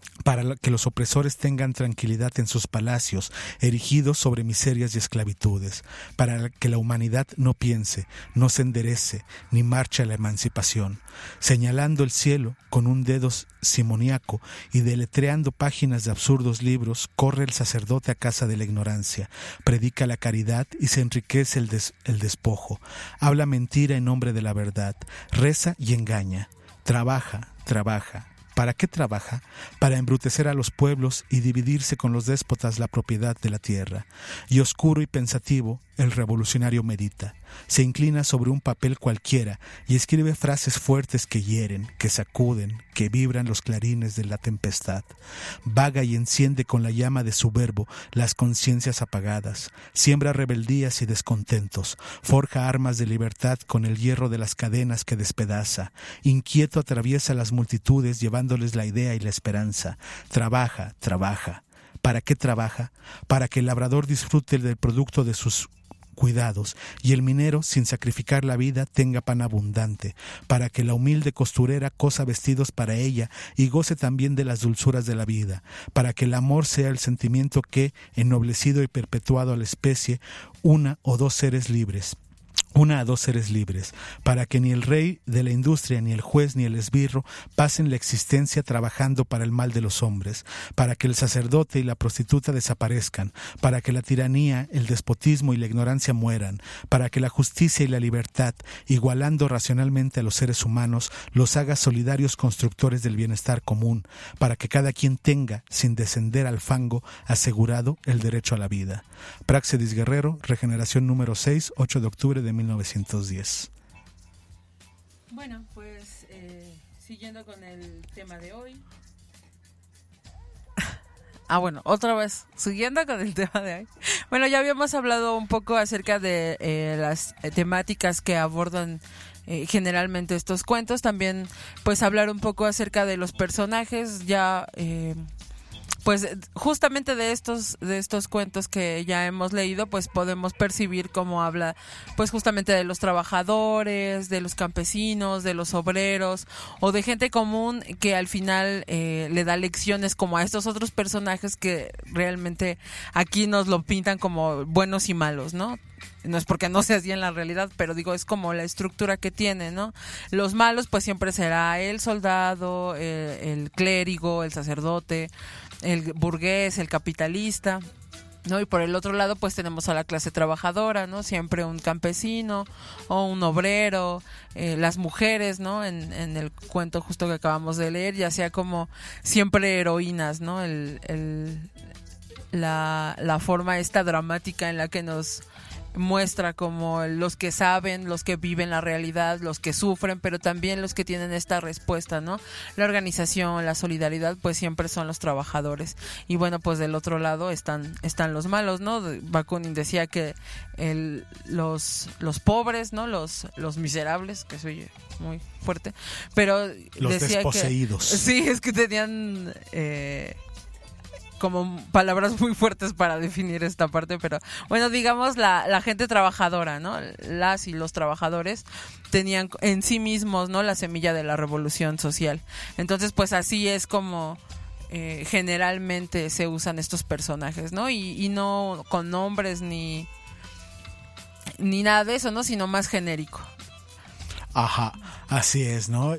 Speaker 6: para que los opresores tengan tranquilidad en sus palacios, erigidos sobre miserias y esclavitudes, para que la humanidad no piense, no se enderece, ni marche a la emancipación. Señalando el cielo con un dedo simoníaco y deletreando páginas de absurdos libros, corre el sacerdote a casa de la ignorancia, predica la caridad y se enriquece el, des- el despojo, habla mentira en nombre de la verdad, reza y engaña, trabaja, trabaja. ¿Para qué trabaja? Para embrutecer a los pueblos y dividirse con los déspotas la propiedad de la tierra. Y oscuro y pensativo, el revolucionario medita. Se inclina sobre un papel cualquiera y escribe frases fuertes que hieren, que sacuden, que vibran los clarines de la tempestad. Vaga y enciende con la llama de su verbo las conciencias apagadas. Siembra rebeldías y descontentos. Forja armas de libertad con el hierro de las cadenas que despedaza. Inquieto atraviesa las multitudes llevándoles la idea y la esperanza. Trabaja, trabaja. ¿Para qué trabaja? Para que el labrador disfrute del producto de sus cuidados y el minero, sin sacrificar la vida, tenga pan abundante, para que la humilde costurera cosa vestidos para ella y goce también de las dulzuras de la vida, para que el amor sea el sentimiento que, ennoblecido y perpetuado a la especie, una o dos seres libres. Una a dos seres libres, para que ni el rey de la industria, ni el juez, ni el esbirro pasen la existencia trabajando para el mal de los hombres, para que el sacerdote y la prostituta desaparezcan, para que la tiranía, el despotismo y la ignorancia mueran, para que la justicia y la libertad, igualando racionalmente a los seres humanos, los haga solidarios constructores del bienestar común, para que cada quien tenga, sin descender al fango, asegurado el derecho a la vida. Práxedis Guerrero, Regeneración número seis, ocho de octubre de mil novecientos diez.
Speaker 5: Bueno, pues eh, siguiendo con el tema de hoy. Ah, bueno, otra vez, siguiendo con el tema de hoy. Bueno, ya habíamos hablado un poco acerca de eh, las eh, temáticas que abordan eh, generalmente estos cuentos. También, pues, hablar un poco acerca de los personajes. Ya, eh, pues, justamente de estos de estos cuentos que ya hemos leído, pues podemos percibir cómo habla, pues, justamente de los trabajadores, de los campesinos, de los obreros o de gente común que al final eh, le da lecciones como a estos otros personajes que realmente aquí nos lo pintan como buenos y malos, ¿no? No es porque no sea así en la realidad, pero digo, es como la estructura que tiene, ¿no? Los malos pues siempre será el soldado, el, el clérigo, el sacerdote, el burgués, el capitalista, ¿no? Y por el otro lado pues tenemos a la clase trabajadora, ¿no? Siempre un campesino o un obrero, eh, las mujeres, ¿no? En, en el cuento justo que acabamos de leer, ya sea como siempre heroínas, ¿no? El, el, la, la forma esta dramática en la que nos muestra como los que saben, los que viven la realidad, los que sufren, pero también los que tienen esta respuesta, ¿no? La organización, la solidaridad, pues siempre son los trabajadores. Y bueno, pues del otro lado están están los malos, ¿no? Bakunin decía que el, los los pobres, ¿no? Los los miserables, que se oye muy fuerte, pero
Speaker 6: los
Speaker 5: decía
Speaker 6: desposeídos.
Speaker 5: Que, sí, es que tenían eh, como palabras muy fuertes para definir esta parte, pero bueno, digamos la, la gente trabajadora, ¿no? Las y los trabajadores tenían en sí mismos, ¿no? La semilla de la revolución social. Entonces, pues así es como eh, generalmente se usan estos personajes, ¿no? Y, y no con nombres ni ni nada de eso, ¿no? Sino más genérico.
Speaker 6: Ajá, así es, ¿no?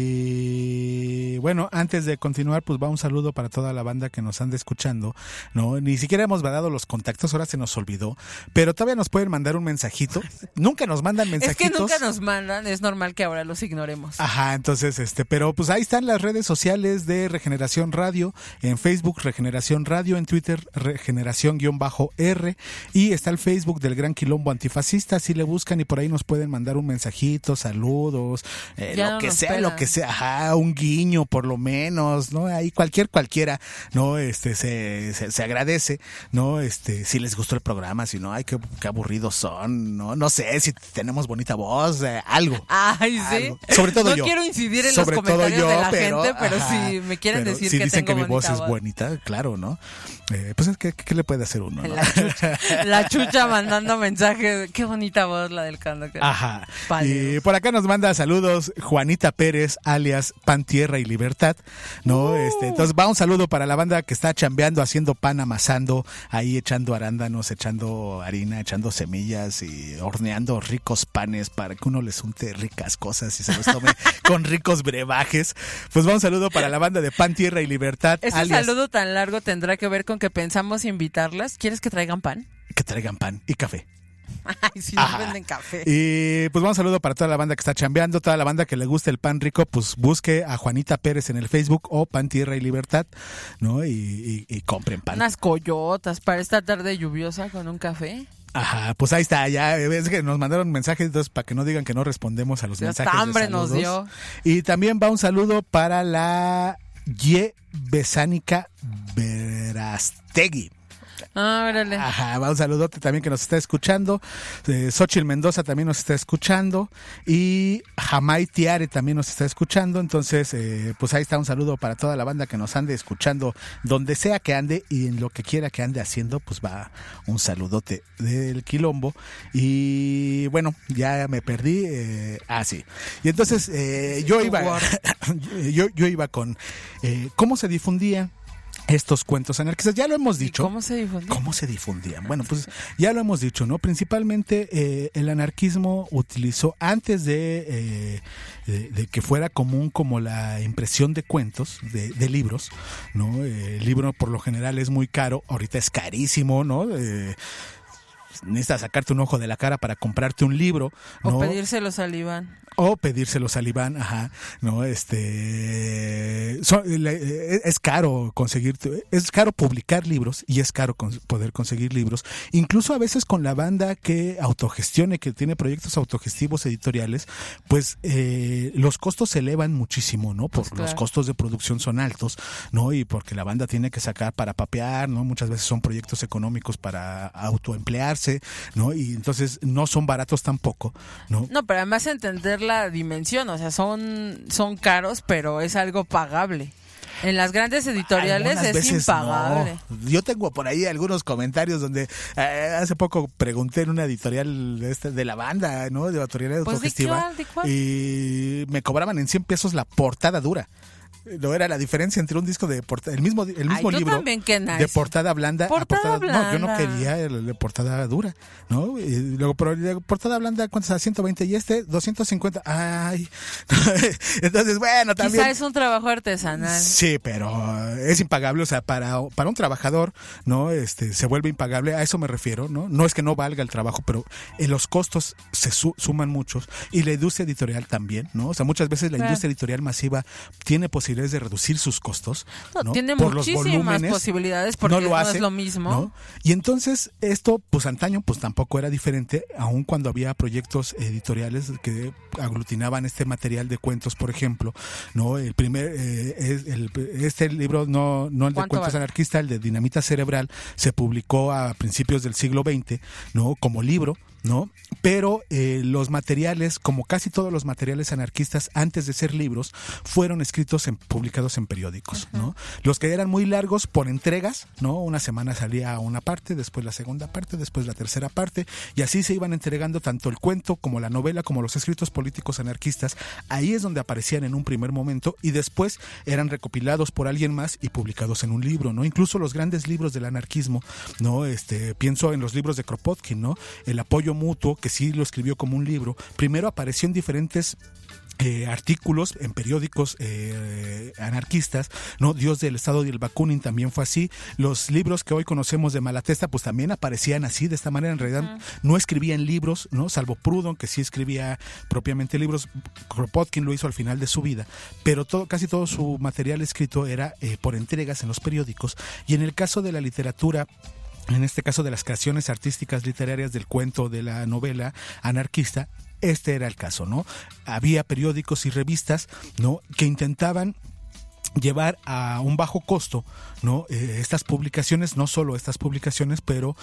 Speaker 6: Y bueno, antes de continuar, pues va un saludo para toda la banda que nos anda escuchando, ¿no? Ni siquiera hemos dado los contactos, ahora se nos olvidó, pero todavía nos pueden mandar un mensajito. Nunca nos mandan mensajitos.
Speaker 5: Es que nunca nos mandan, es normal que ahora los ignoremos.
Speaker 6: Ajá, entonces, este, pero pues ahí están las redes sociales de Regeneración Radio, en Facebook Regeneración Radio, en Twitter Regeneración-R, y está el Facebook del Gran Quilombo Antifascista, si le buscan y por ahí nos pueden mandar un mensajito, saludos. Saludos, eh, lo
Speaker 5: no
Speaker 6: que sea,
Speaker 5: pelan.
Speaker 6: lo que sea, ajá, un guiño por lo menos, ¿no? Ahí cualquier, cualquiera, ¿no? Este, se, se, se agradece, ¿no? Este, si les gustó el programa, si no, ay, qué, qué aburridos son, ¿no? No sé, si tenemos bonita voz, eh, algo.
Speaker 5: Ay, sí.
Speaker 6: Algo. Sobre todo
Speaker 5: no
Speaker 6: yo.
Speaker 5: No quiero incidir en
Speaker 6: Sobre
Speaker 5: los comentarios
Speaker 6: todo yo,
Speaker 5: de la
Speaker 6: pero,
Speaker 5: gente, pero
Speaker 6: ajá,
Speaker 5: si me quieren
Speaker 6: pero
Speaker 5: decir
Speaker 6: si
Speaker 5: que
Speaker 6: dicen
Speaker 5: tengo
Speaker 6: que mi voz
Speaker 5: bonita
Speaker 6: es
Speaker 5: voz.
Speaker 6: bonita, claro, ¿no? Eh, pues es que, ¿qué le puede hacer uno, no?
Speaker 5: La chucha, la chucha mandando mensajes. Qué bonita voz la del conductor.
Speaker 6: Ajá.
Speaker 5: Padre.
Speaker 6: Y por acá acá nos manda saludos Juanita Pérez, alias Pan, Tierra y Libertad, ¿no? Uh. Este, entonces va un saludo para la banda que está chambeando, haciendo pan, amasando, ahí echando arándanos, echando harina, echando semillas y horneando ricos panes para que uno les unte ricas cosas y se los tome con ricos brebajes. Pues va un saludo para la banda de Pan, Tierra y Libertad.
Speaker 5: Ese
Speaker 6: alias...
Speaker 5: saludo tan largo tendrá que ver con que pensamos invitarlas. ¿Quieres que traigan pan?
Speaker 6: Que traigan pan y café.
Speaker 5: Ay, si no venden café.
Speaker 6: Y pues un saludo para toda la banda que está chambeando, toda la banda que le gusta el pan rico, pues busque a Juanita Pérez en el Facebook o Pan, Tierra y Libertad, ¿no? Y, y, y compren pan.
Speaker 5: Unas coyotas para esta tarde lluviosa con un café.
Speaker 6: Ajá, pues ahí está, ya es que nos mandaron mensajes, entonces para que no digan que no respondemos a los
Speaker 5: Hasta
Speaker 6: mensajes
Speaker 5: hambre
Speaker 6: de saludos.
Speaker 5: nos dio.
Speaker 6: Y también va un saludo para la Ye Besánica Verastegui.
Speaker 5: Ah, órale.
Speaker 6: Ajá, va un saludote también que nos está escuchando. Eh, Xochitl Mendoza también nos está escuchando. Y Jamay Tiare también nos está escuchando. Entonces, eh, pues ahí está un saludo para toda la banda que nos ande escuchando, donde sea que ande y en lo que quiera que ande haciendo, pues va un saludote del Quilombo. Y bueno, ya me perdí. Eh, ah, sí. Y entonces eh, yo iba, yo, yo iba con eh, cómo se difundía estos cuentos anarquistas. Ya lo hemos dicho.
Speaker 5: ¿Cómo se difundían?
Speaker 6: ¿Cómo se difundían? Bueno, pues ya lo hemos dicho, ¿no? Principalmente eh, el anarquismo utilizó, antes de, eh, de, de que fuera común como la impresión de cuentos, de, de libros, ¿no? Eh, el libro por lo general es muy caro, ahorita es carísimo, ¿no? Eh, necesitas sacarte un ojo de la cara para comprarte un libro, ¿no?
Speaker 5: O pedírselos al Iván.
Speaker 6: O pedírselos al Iván, ajá, no, este, son, es caro conseguir, es caro publicar libros y es caro con, poder conseguir libros, incluso a veces con la banda que autogestione, que tiene proyectos autogestivos editoriales, pues eh, los costos se elevan muchísimo, ¿no? Por pues claro. Los costos de producción son altos, ¿no? Y porque la banda tiene que sacar para papear, ¿no? Muchas veces son proyectos económicos para autoemplearse, ¿no? Y entonces no son baratos tampoco, ¿no?
Speaker 5: No, pero además entender la dimensión, o sea, son, son caros, pero es algo pagable. En las grandes editoriales
Speaker 6: Algunas
Speaker 5: es impagable.
Speaker 6: No. Yo tengo por ahí algunos comentarios donde eh, hace poco pregunté en una editorial de, este, de la banda, ¿no? De la editorial autogestiva,
Speaker 5: pues, ¿de cuál, de cuál?
Speaker 6: Y me cobraban en cien pesos la portada dura. No era la diferencia entre un disco de portada, el mismo el mismo
Speaker 5: Ay,
Speaker 6: libro
Speaker 5: también, qué nice.
Speaker 6: de portada blanda
Speaker 5: portada
Speaker 6: a portada blanda. No, yo no quería el de portada dura, ¿no? Y luego pero el de portada blanda cuántos a ciento veinte y este doscientos cincuenta. Ay. Entonces, bueno, también
Speaker 5: quizá es un trabajo artesanal.
Speaker 6: Sí, pero es impagable, o sea, para para un trabajador, ¿no? Este se vuelve impagable, a eso me refiero, ¿no? No es que no valga el trabajo, pero en los costos se su, suman muchos y la industria editorial también, ¿no? O sea, muchas veces la claro. industria editorial masiva tiene posibilidades de reducir sus costos,
Speaker 5: no,
Speaker 6: ¿no?
Speaker 5: Tiene
Speaker 6: por
Speaker 5: muchísimas
Speaker 6: los volúmenes,
Speaker 5: posibilidades porque
Speaker 6: no, lo
Speaker 5: no
Speaker 6: hace,
Speaker 5: es lo mismo,
Speaker 6: ¿no? Y entonces esto, pues antaño, pues tampoco era diferente, aun cuando había proyectos editoriales que aglutinaban este material de cuentos, por ejemplo, no, el primer, eh, es el, este libro no, no el de cuentos vale? anarquistas, el de Dinamita Cerebral, se publicó a principios del siglo veinte, no, como libro, ¿no? Pero eh, los materiales, como casi todos los materiales anarquistas antes de ser libros, fueron escritos en, publicados en periódicos, uh-huh. ¿no? Los que eran muy largos por entregas, ¿no? Una semana salía una parte, después la segunda parte, después la tercera parte, y así se iban entregando tanto el cuento como la novela como los escritos políticos anarquistas. Ahí es donde aparecían en un primer momento y después eran recopilados por alguien más y publicados en un libro, ¿no? Incluso los grandes libros del anarquismo, ¿no? Este, pienso en los libros de Kropotkin, ¿no? El apoyo mutuo, que sí lo escribió como un libro, primero apareció en diferentes Eh, artículos en periódicos eh, anarquistas, ¿no? Dios del Estado y el Bakunin también fue así. Los libros que hoy conocemos de Malatesta pues también aparecían así, de esta manera. En realidad uh-huh. no escribían libros, ¿no? Salvo Proudhon, que sí escribía propiamente libros. Kropotkin lo hizo al final de su vida, pero todo, casi todo su material escrito era eh, por entregas en los periódicos. Y en el caso de la literatura, en este caso de las creaciones artísticas literarias, del cuento, de la novela anarquista, este era el caso, ¿no? Había periódicos y revistas, ¿no? Que intentaban llevar a un bajo costo, ¿no? Eh, estas publicaciones, no solo estas publicaciones, pero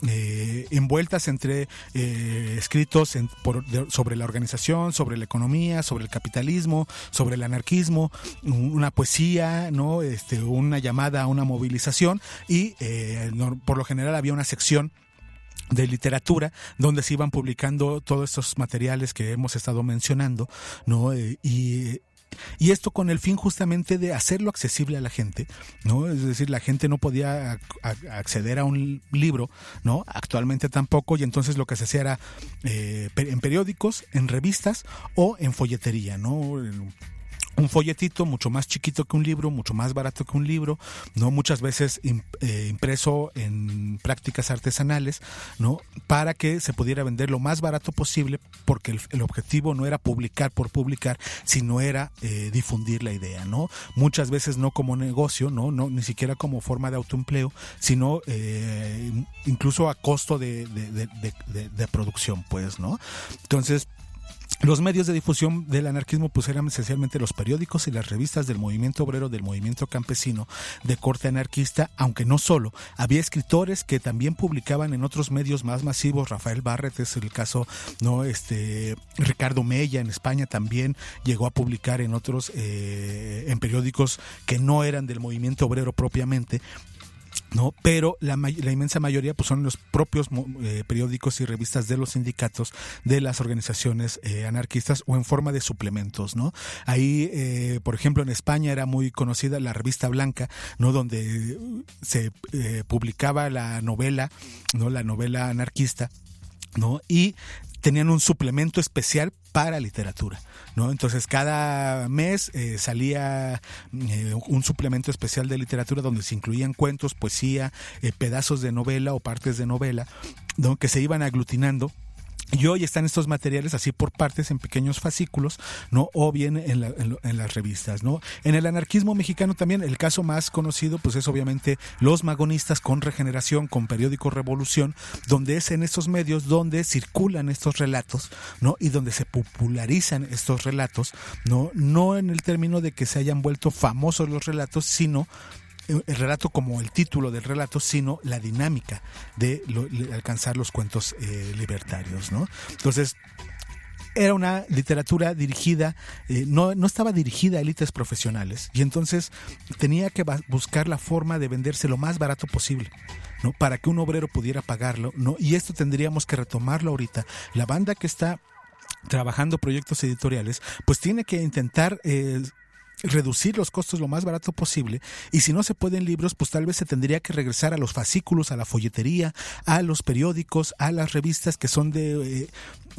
Speaker 6: eh, envueltas entre eh, escritos en, por, de, sobre la organización, sobre la economía, sobre el capitalismo, sobre el anarquismo, una poesía, ¿no? Este, una llamada a una movilización y eh, no, por lo general había una sección de literatura, donde se iban publicando todos estos materiales que hemos estado mencionando, ¿no? Eh, y Y esto con el fin justamente de hacerlo accesible a la gente, ¿no? Es decir, la gente no podía a, a, acceder a un libro, ¿no? Actualmente tampoco, y entonces lo que se hacía era eh, en periódicos, en revistas o en folletería, ¿no? Un folletito mucho más chiquito que un libro, mucho más barato que un libro, ¿no? Muchas veces eh, impreso en prácticas artesanales, ¿no? Para que se pudiera vender lo más barato posible, porque el, el objetivo no era publicar por publicar, sino era eh, difundir la idea, ¿no? Muchas veces no como negocio, ¿no? No, ni siquiera como forma de autoempleo, sino eh, incluso a costo de, de, de, de, de, de producción, pues, ¿no? Entonces, los medios de difusión del anarquismo pues eran esencialmente los periódicos y las revistas del movimiento obrero, del movimiento campesino de corte anarquista, aunque no solo. Había escritores que también publicaban en otros medios más masivos. Rafael Barret es el caso, ¿no? Este Ricardo Mella en España también llegó a publicar en otros, eh, en periódicos que no eran del movimiento obrero propiamente, ¿no? Pero la, la inmensa mayoría pues son los propios eh, periódicos y revistas de los sindicatos, de las organizaciones eh, anarquistas, o en forma de suplementos, ¿no? Ahí, eh, por ejemplo, en España era muy conocida la Revista Blanca, ¿no? Donde se eh, publicaba la novela, ¿no? La novela anarquista, ¿no? Y tenían un suplemento especial para literatura, ¿no? Entonces cada mes eh, salía eh, un suplemento especial de literatura donde se incluían cuentos, poesía, eh, pedazos de novela o partes de novela, ¿no? Que se iban aglutinando. Y hoy están estos materiales así por partes en pequeños fascículos, ¿no? O bien en, la, en, en las revistas, ¿no? En el anarquismo mexicano también el caso más conocido pues es obviamente los magonistas con Regeneración, con periódico Revolución, donde es en estos medios donde circulan estos relatos, ¿no? Y donde se popularizan estos relatos, ¿no? No en el término de que se hayan vuelto famosos los relatos, sino el relato como el título del relato, sino la dinámica de, lo, de alcanzar los cuentos eh, libertarios, ¿no? Entonces, era una literatura dirigida, eh, no, no estaba dirigida a élites profesionales, y entonces tenía que buscar la forma de venderse lo más barato posible, ¿no? Para que un obrero pudiera pagarlo, ¿no? Y esto tendríamos que retomarlo ahorita. La banda que está trabajando proyectos editoriales, pues tiene que intentar eh, reducir los costos lo más barato posible, y si no se puede en libros, pues tal vez se tendría que regresar a los fascículos, a la folletería, a los periódicos, a las revistas que son de, eh,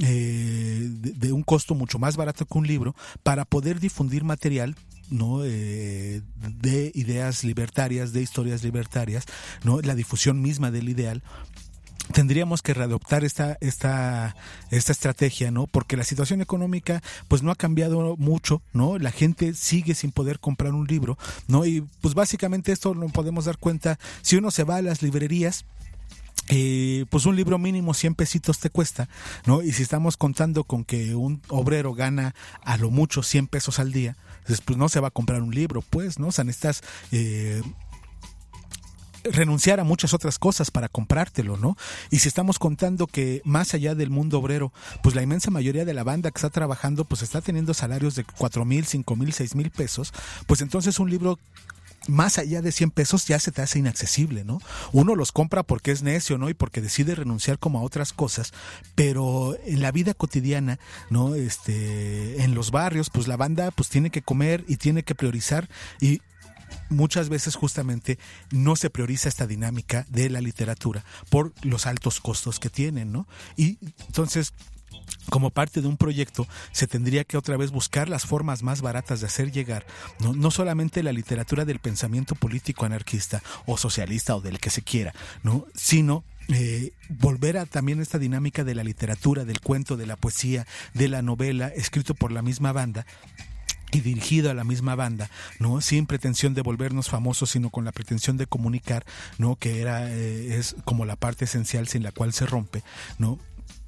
Speaker 6: eh, de, de un costo mucho más barato que un libro, para poder difundir material, ¿no? Eh, de ideas libertarias, de historias libertarias, ¿no? La difusión misma del ideal. Tendríamos que readoptar esta esta esta estrategia, ¿no? Porque la situación económica pues no ha cambiado mucho, ¿no? La gente sigue sin poder comprar un libro, ¿no? Y pues básicamente esto lo podemos dar cuenta si uno se va a las librerías. Eh, pues un libro mínimo cien pesitos te cuesta, ¿no? Y si estamos contando con que un obrero gana a lo mucho cien pesos al día, pues no se va a comprar un libro, pues, ¿no? O sea, necesitas eh, renunciar a muchas otras cosas para comprártelo, ¿no? Y si estamos contando que más allá del mundo obrero, pues la inmensa mayoría de la banda que está trabajando pues está teniendo salarios de cuatro mil, cinco mil, seis mil pesos, pues entonces un libro más allá de cien pesos ya se te hace inaccesible, ¿no? Uno los compra porque es necio, ¿no? Y porque decide renunciar como a otras cosas, pero en la vida cotidiana, ¿no? Este, en los barrios, pues la banda pues tiene que comer y tiene que priorizar, y muchas veces justamente no se prioriza esta dinámica de la literatura por los altos costos que tienen, ¿no? Y entonces, como parte de un proyecto, se tendría que otra vez buscar las formas más baratas de hacer llegar, no, no solamente la literatura del pensamiento político anarquista o socialista o del que se quiera, ¿no? Sino Eh, volver a también esta dinámica de la literatura, del cuento, de la poesía, de la novela, escrito por la misma banda y dirigido a la misma banda, ¿no? Sin pretensión de volvernos famosos, sino con la pretensión de comunicar, ¿no? Que era eh, es como la parte esencial sin la cual se rompe, ¿no?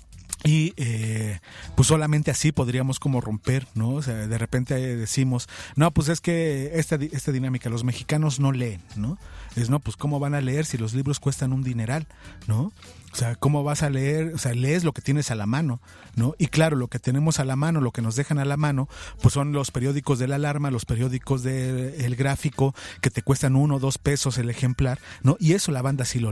Speaker 6: Y eh, pues solamente así podríamos como romper, ¿no? O sea, de repente decimos, no, pues es que esta, esta dinámica, los mexicanos no leen, ¿no? Es, no, pues ¿cómo van a leer si los libros cuestan un dineral, ¿no? O sea, ¿cómo vas a leer? O sea, lees lo que tienes a la mano, ¿no? Y claro, lo que tenemos a la mano, lo que nos dejan a la mano, pues son los periódicos de La Alarma, los periódicos de El Gráfico, que te cuestan uno o dos pesos el ejemplar, ¿no? Y eso la banda sí lo lee,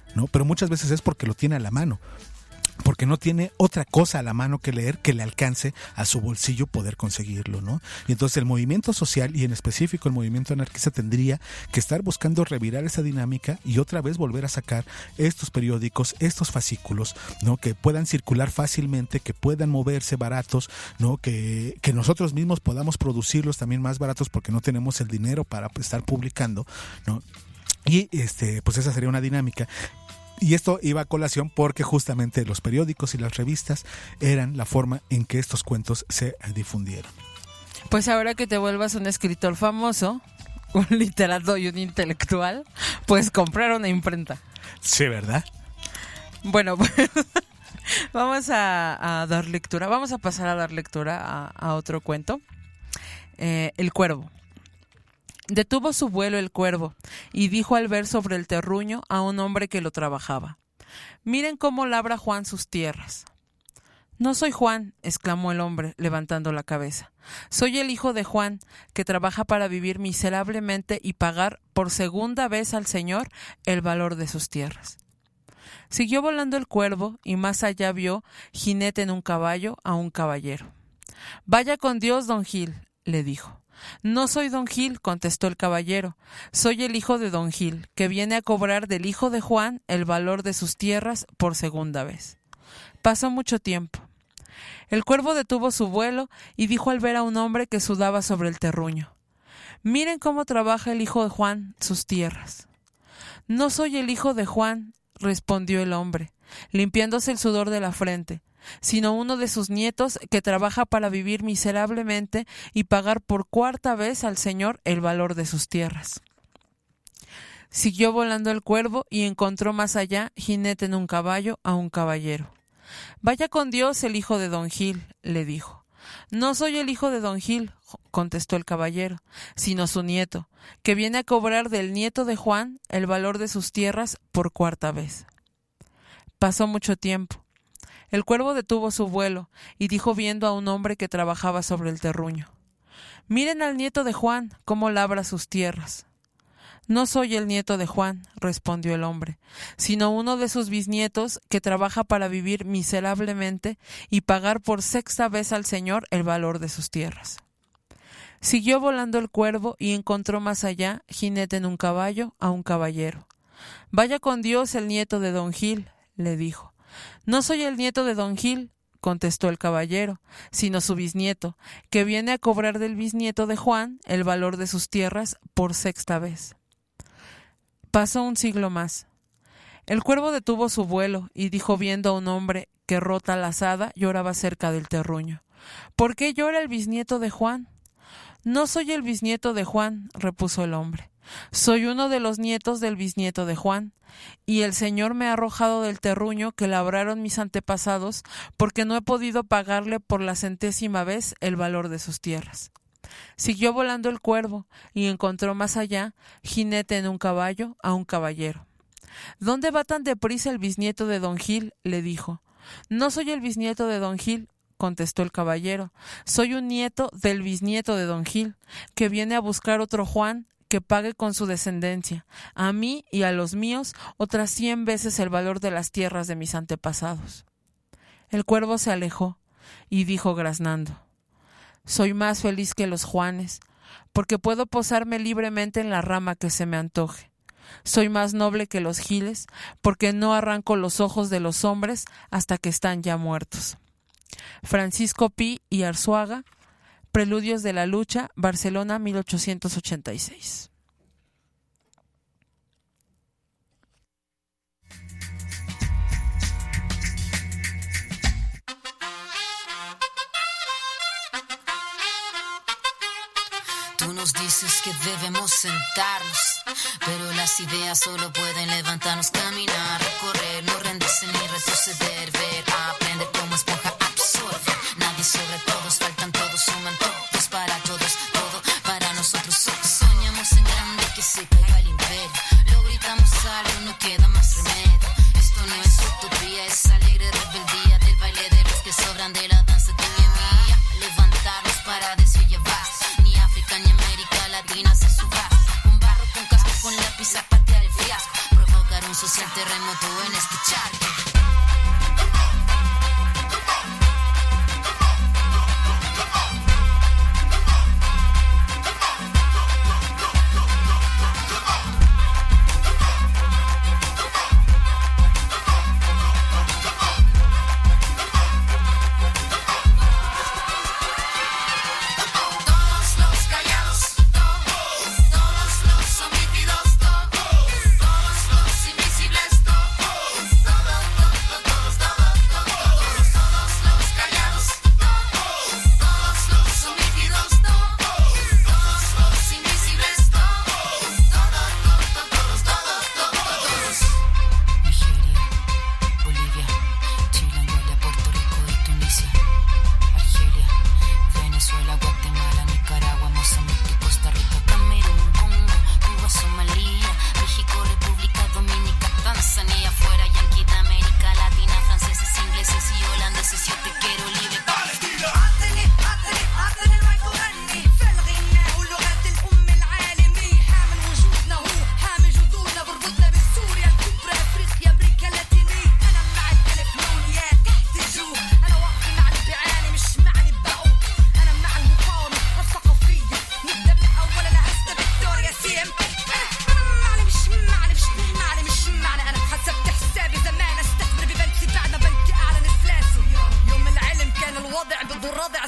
Speaker 6: ¿no? Pero muchas veces es porque lo tiene a la mano, porque no tiene otra cosa a la mano que leer que le alcance a su bolsillo poder conseguirlo, ¿no? Y entonces el movimiento social, y en específico el movimiento anarquista, tendría que estar buscando revirar esa dinámica y otra vez volver a sacar estos periódicos, estos fascículos, ¿no? Que puedan circular fácilmente, que puedan moverse baratos, ¿no? Que, que nosotros mismos podamos producirlos también más baratos porque no tenemos el dinero para estar publicando, ¿no? Y este, pues esa sería una dinámica. Y esto iba a colación porque justamente los periódicos y las revistas eran la forma en que estos cuentos se difundieron.
Speaker 5: Pues ahora que te vuelvas un escritor famoso, un literato y un intelectual, puedes comprar una imprenta.
Speaker 6: Sí, ¿verdad?
Speaker 5: Bueno, pues vamos a, a dar lectura, vamos a pasar a dar lectura a, a otro cuento. Eh, El Cuervo. Detuvo su vuelo el cuervo y dijo al ver sobre el terruño a un hombre que lo trabajaba: «Miren cómo labra Juan sus tierras». «No soy Juan», exclamó el hombre, levantando la cabeza. «Soy el hijo de Juan, que trabaja para vivir miserablemente y pagar por segunda vez al Señor el valor de sus tierras». Siguió volando el cuervo y más allá vio, jinete en un caballo, a un caballero. «Vaya con Dios, don Gil», le dijo. «No soy don Gil», contestó el caballero. «Soy el hijo de don Gil, que viene a cobrar del hijo de Juan el valor de sus tierras por segunda vez». Pasó mucho tiempo. El cuervo detuvo su vuelo y dijo al ver a un hombre que sudaba sobre el terruño: «Miren cómo trabaja el hijo de Juan sus tierras». «No soy el hijo de Juan», respondió el hombre, limpiándose el sudor de la frente, «sino uno de sus nietos que trabaja para vivir miserablemente y pagar por cuarta vez al Señor el valor de sus tierras». Siguió volando el cuervo y encontró más allá, jinete en un caballo, a un caballero. «Vaya con Dios el hijo de don Gil», le dijo. «No soy el hijo de don Gil», contestó el caballero, «sino su nieto, que viene a cobrar del nieto de Juan el valor de sus tierras por cuarta vez». Pasó mucho tiempo. El cuervo detuvo su vuelo y dijo viendo a un hombre que trabajaba sobre el terruño: «Miren al nieto de Juan, cómo labra sus tierras». «No soy el nieto de Juan», respondió el hombre, «sino uno de sus bisnietos que trabaja para vivir miserablemente y pagar por sexta vez al Señor el valor de sus tierras». Siguió volando el cuervo y encontró más allá, jinete en un caballo, a un caballero. «Vaya con Dios el nieto de don Gil», le dijo. «No soy el nieto de don Gil», contestó el caballero, «sino su bisnieto, que viene a cobrar del bisnieto de Juan el valor de sus tierras por sexta vez». Pasó un siglo más. El cuervo detuvo su vuelo y dijo viendo a un hombre que rota la azada lloraba cerca del terruño: «¿Por qué llora el bisnieto de Juan?». «No soy el bisnieto de Juan», repuso el hombre. «Soy uno de los nietos del bisnieto de Juan, y el Señor me ha arrojado del terruño que labraron mis antepasados porque no he podido pagarle por la centésima vez el valor de sus tierras». Siguió volando el cuervo y encontró más allá, jinete en un caballo, a un caballero. «¿Dónde va tan deprisa el bisnieto de don Gil?», le dijo. «No soy el bisnieto de don Gil», contestó el caballero. «Soy un nieto del bisnieto de don Gil, que viene a buscar otro Juan que pague con su descendencia, a mí y a los míos, otras cien veces el valor de las tierras de mis antepasados». El cuervo se alejó y dijo graznando: «Soy más feliz que los Juanes, porque puedo posarme libremente en la rama que se me antoje. Soy más noble que los Giles, porque no arranco los ojos de los hombres hasta que están ya muertos». Francisco Pi y Arzuaga, Preludios de la Lucha, Barcelona, mil ochocientos ochenta y seis.
Speaker 10: Tú nos dices que debemos sentarnos, pero las ideas solo pueden levantarnos, caminar, recorrer, no rendirse ni retroceder, ver, aprender como esponja absorbe. Nadie sobre todos, faltan todos, suman todos, para todos, todo para nosotros. Soñamos en grande que se caiga el imperio, lo gritamos algo, no queda más remedio. Esto no es utopía, es alegre rebeldía del baile de los que sobran de la danza de mi mía. Levantarnos para decir ya basta, ni África ni América Latina se suba. Con barro, con casco, con lápiz a patear el fiasco, provocar un social terremoto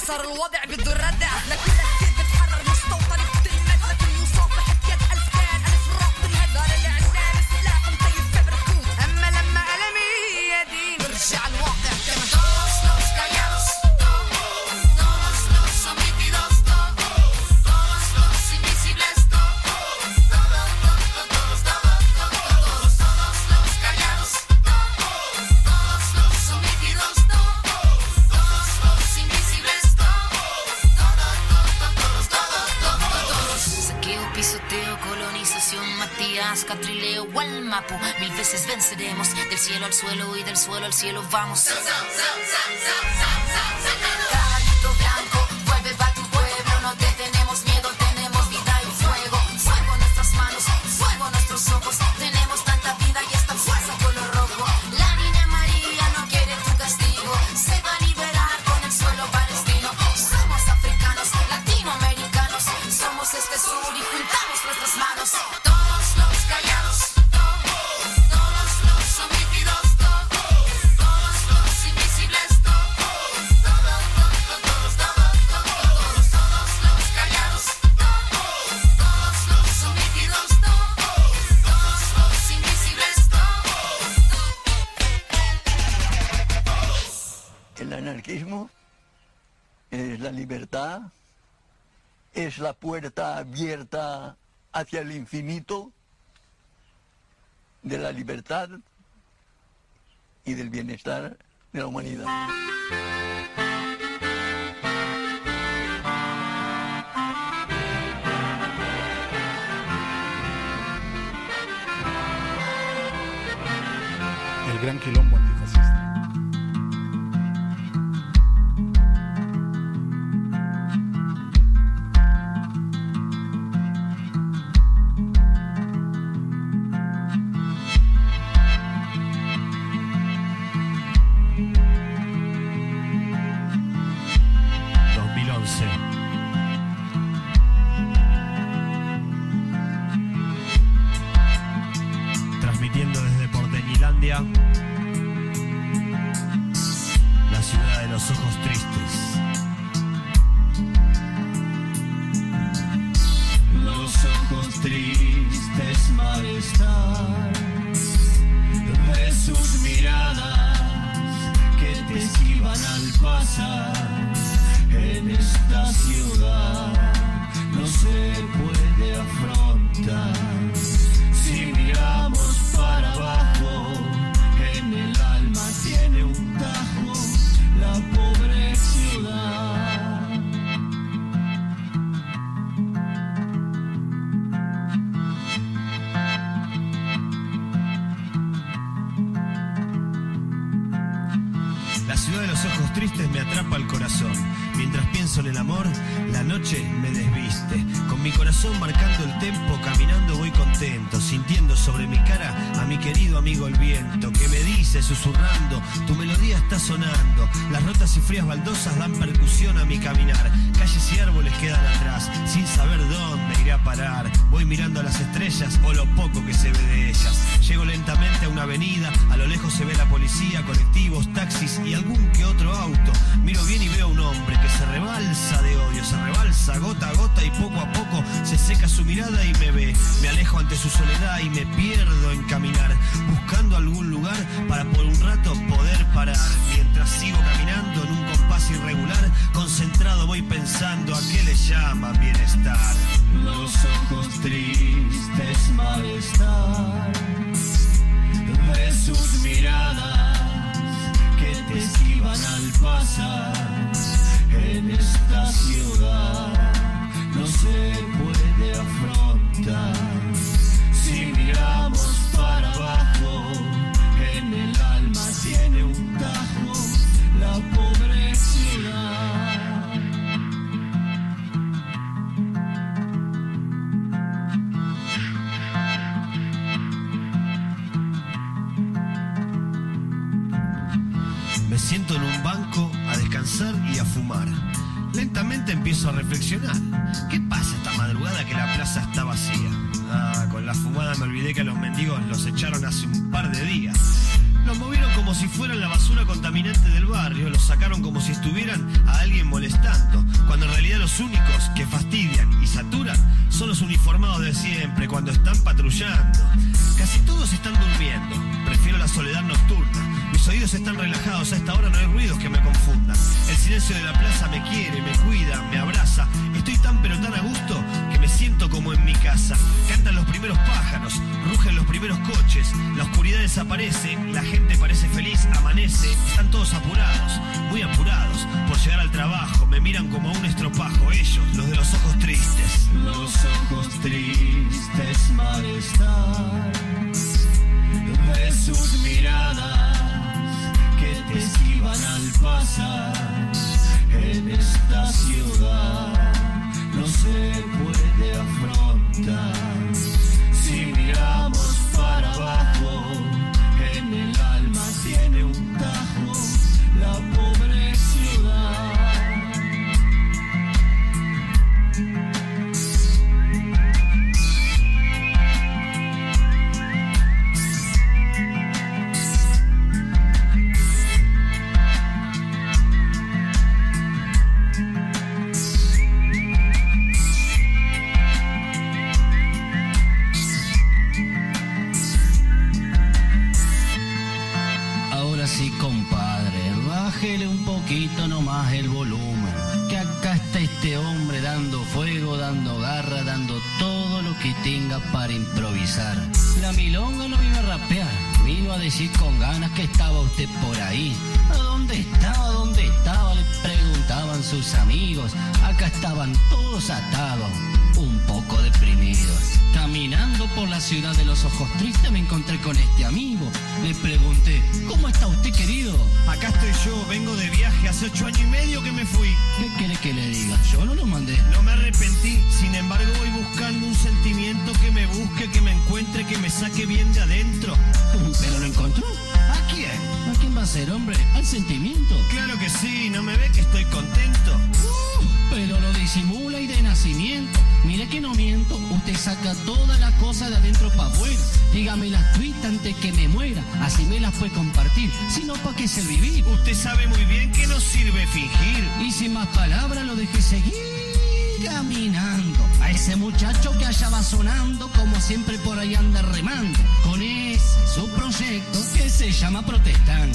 Speaker 11: صار الوضع بده ردع لكل كثير بتحرر مستوطن بتلمد لكن يوصف حكيت ألف كان ألف راق بالهد قال اللي عندنا سلاح مطيب كبركوت أما لما قلمي يدين برجع الواقع كما todos los callados todos los sometidos todos los invisibles todos todos todos todos todos los callados todos los sometidos todos los invisibles todos todos todos saqueo, pisoteo, colonización, Matías, Catrileo, Gualmapu, mil veces venceremos del cielo al suelo y del suelo al cielo vamos. Caballito blanco, vuelve pa' tu pueblo, no te tenemos miedo, tenemos vida y fuego, fuego en nuestras manos, fuego en nuestros ojos, tenemos tanta vida y esta fuerza color rojo. La niña María no quiere tu castigo, se va a liberar con el suelo palestino. Somos africanos, latinoamericanos, somos este sur y juntamos nuestras manos. Todos los callados, todos los sometidos, todos los invisibles, todos, todos, todos, todos, todos los callados, todos los sometidos, todos los invisibles,
Speaker 12: El anarquismo es la libertad, es la puerta abierta hacia el infinito de la libertad y del bienestar de la humanidad.
Speaker 6: El gran quilombo antifascista.
Speaker 13: dos mil once. Transmitiendo desde Porteñilandia, la ciudad de los ojos tristes.
Speaker 14: Los ojos tristes, malestar de sus miradas que te esquivan al pasar en esta ciudad. No se puede afrontar si miramos para abajo. En el alma tiene un tajo la pobre ciudad.
Speaker 13: La ciudad de los ojos tristes me atrapa el corazón. Mientras pienso en el amor, la noche me desviste. Con mi corazón marcando el tempo, caminando voy contento, sintiendo sobre mi cara a mi querido amigo el viento, que me dice susurrando, tu melodía está sonando. Las rotas y frías baldosas dan percusión a mi caminar. Calles y árboles quedan atrás, sin saber dónde iré a parar. Voy mirando a las estrellas o lo poco que se ve de ellas. Llego lentamente a una avenida, a lo lejos se ve la policía, colectivos, taxis y algún que otro auto. Miro bien y veo a un hombre que se rebalsa de odio, se rebalsa gota a gota y poco a poco se seca su mirada y me ve. Me alejo ante su soledad y me pierdo en caminar, buscando algún lugar para por un rato poder parar. Mientras sigo caminando en un compás irregular, concentrado voy pensando a qué le llama bienestar.
Speaker 14: Los ojos tristes, malestar de sus miradas que te esquivan al pasar en esta ciudad. No se puede afrontar si miramos para abajo. En el alma tiene un tajo la pobre ciudad.
Speaker 13: Me siento en un banco a descansar y a fumar. Lentamente empiezo a reflexionar. ¿Qué pasa esta madrugada que la plaza está vacía? Ah, con la fumada me olvidé que a los mendigos los echaron hace un par de días. Los movieron como como si fueran la basura contaminante del barrio, los sacaron como si estuvieran a alguien molestando, cuando en realidad los únicos que fastidian y saturan son los uniformados de siempre cuando están patrullando. Casi todos están durmiendo, prefiero la soledad nocturna. Mis oídos están relajados, a esta hora no hay ruidos que me confundan. El silencio de la plaza me quiere, me cuida, me abraza. Estoy tan pero tan a gusto que me siento como en mi casa. Cantan los primeros pájaros, rugen los primeros coches, la oscuridad desaparece, la gente parece feliz, amanece. Están todos apurados, muy apurados, por llegar al trabajo. Me miran como a un estropajo, ellos, los de los ojos tristes.
Speaker 14: Los ojos tristes, malestar de sus miradas que te esquivan al pasar en esta ciudad. No se puede afrontar si miramos para abajo. En el alma tiene un tajo la pobre ciudad. Bájele un poquito nomás el volumen, que acá está este hombre dando fuego, dando garra, dando todo lo que tenga para improvisar. La milonga no vino a rapear, vino a decir con ganas que estaba usted por ahí. ¿A dónde estaba? ¿A dónde estaba? Le preguntaban sus amigos. Acá estaban todos atados, un poco deprimidos. Caminando por la ciudad de los ojos tristes me encontré con este amigo. Le pregunté, ¿cómo está usted, querido?
Speaker 13: Acá estoy yo, vengo de viaje, hace ocho años y medio que me fui.
Speaker 14: ¿Qué quiere que le diga? Yo no lo mandé.
Speaker 13: No me arrepentí, sin embargo voy buscando un sentimiento que me busque, que me encuentre, que me saque bien de adentro.
Speaker 14: ¿Pero lo encontró?
Speaker 13: ¿A quién?
Speaker 14: ¿A quién va a ser, hombre? ¿Al sentimiento?
Speaker 13: Claro que sí, ¿no me ve que estoy contento?
Speaker 14: Uh, pero lo disimula y de nacimiento. Mire que no miento, usted saca todas las cosas de adentro para afuera. Dígame las tuitas antes que me muera, así me las puede compartir. Si no, ¿para qué se vivir?
Speaker 13: Usted sabe muy bien que no sirve fingir.
Speaker 14: Y sin más palabras lo dejé seguir caminando. A ese muchacho que allá va sonando, como siempre por ahí anda remando, con ese su proyecto que se llama Protestando.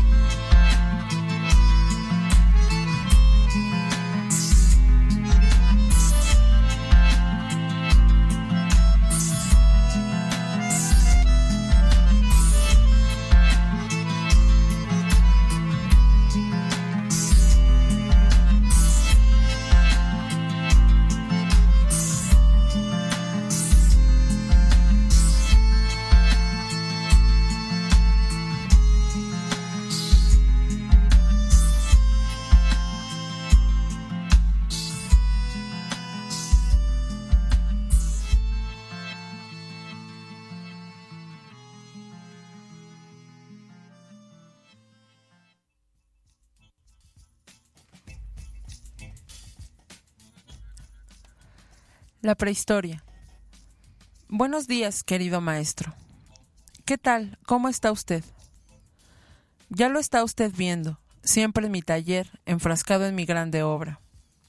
Speaker 5: La prehistoria. Buenos días, querido maestro. ¿Qué tal? ¿Cómo está usted? Ya lo está usted viendo, siempre en mi taller, enfrascado en mi grande obra.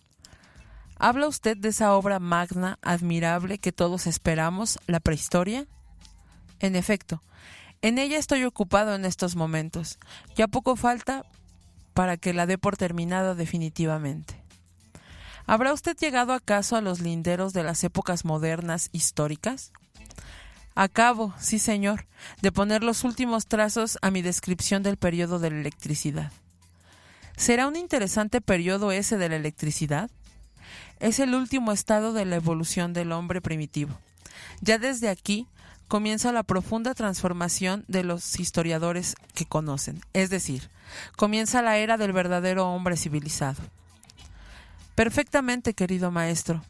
Speaker 5: ¿Habla usted de esa obra magna, admirable, que todos esperamos, la prehistoria? En efecto, en ella estoy ocupado en estos momentos. Ya poco falta para que la dé por terminada definitivamente. ¿Habrá usted llegado acaso a los linderos de las épocas modernas históricas? Acabo, sí señor, de poner los últimos trazos a mi descripción del periodo de la electricidad. ¿Será un interesante periodo ese de la electricidad? Es el último estado de la evolución del hombre primitivo. Ya desde aquí comienza la profunda transformación de los historiadores que conocen, es decir, comienza la era del verdadero hombre civilizado. Perfectamente, querido maestro.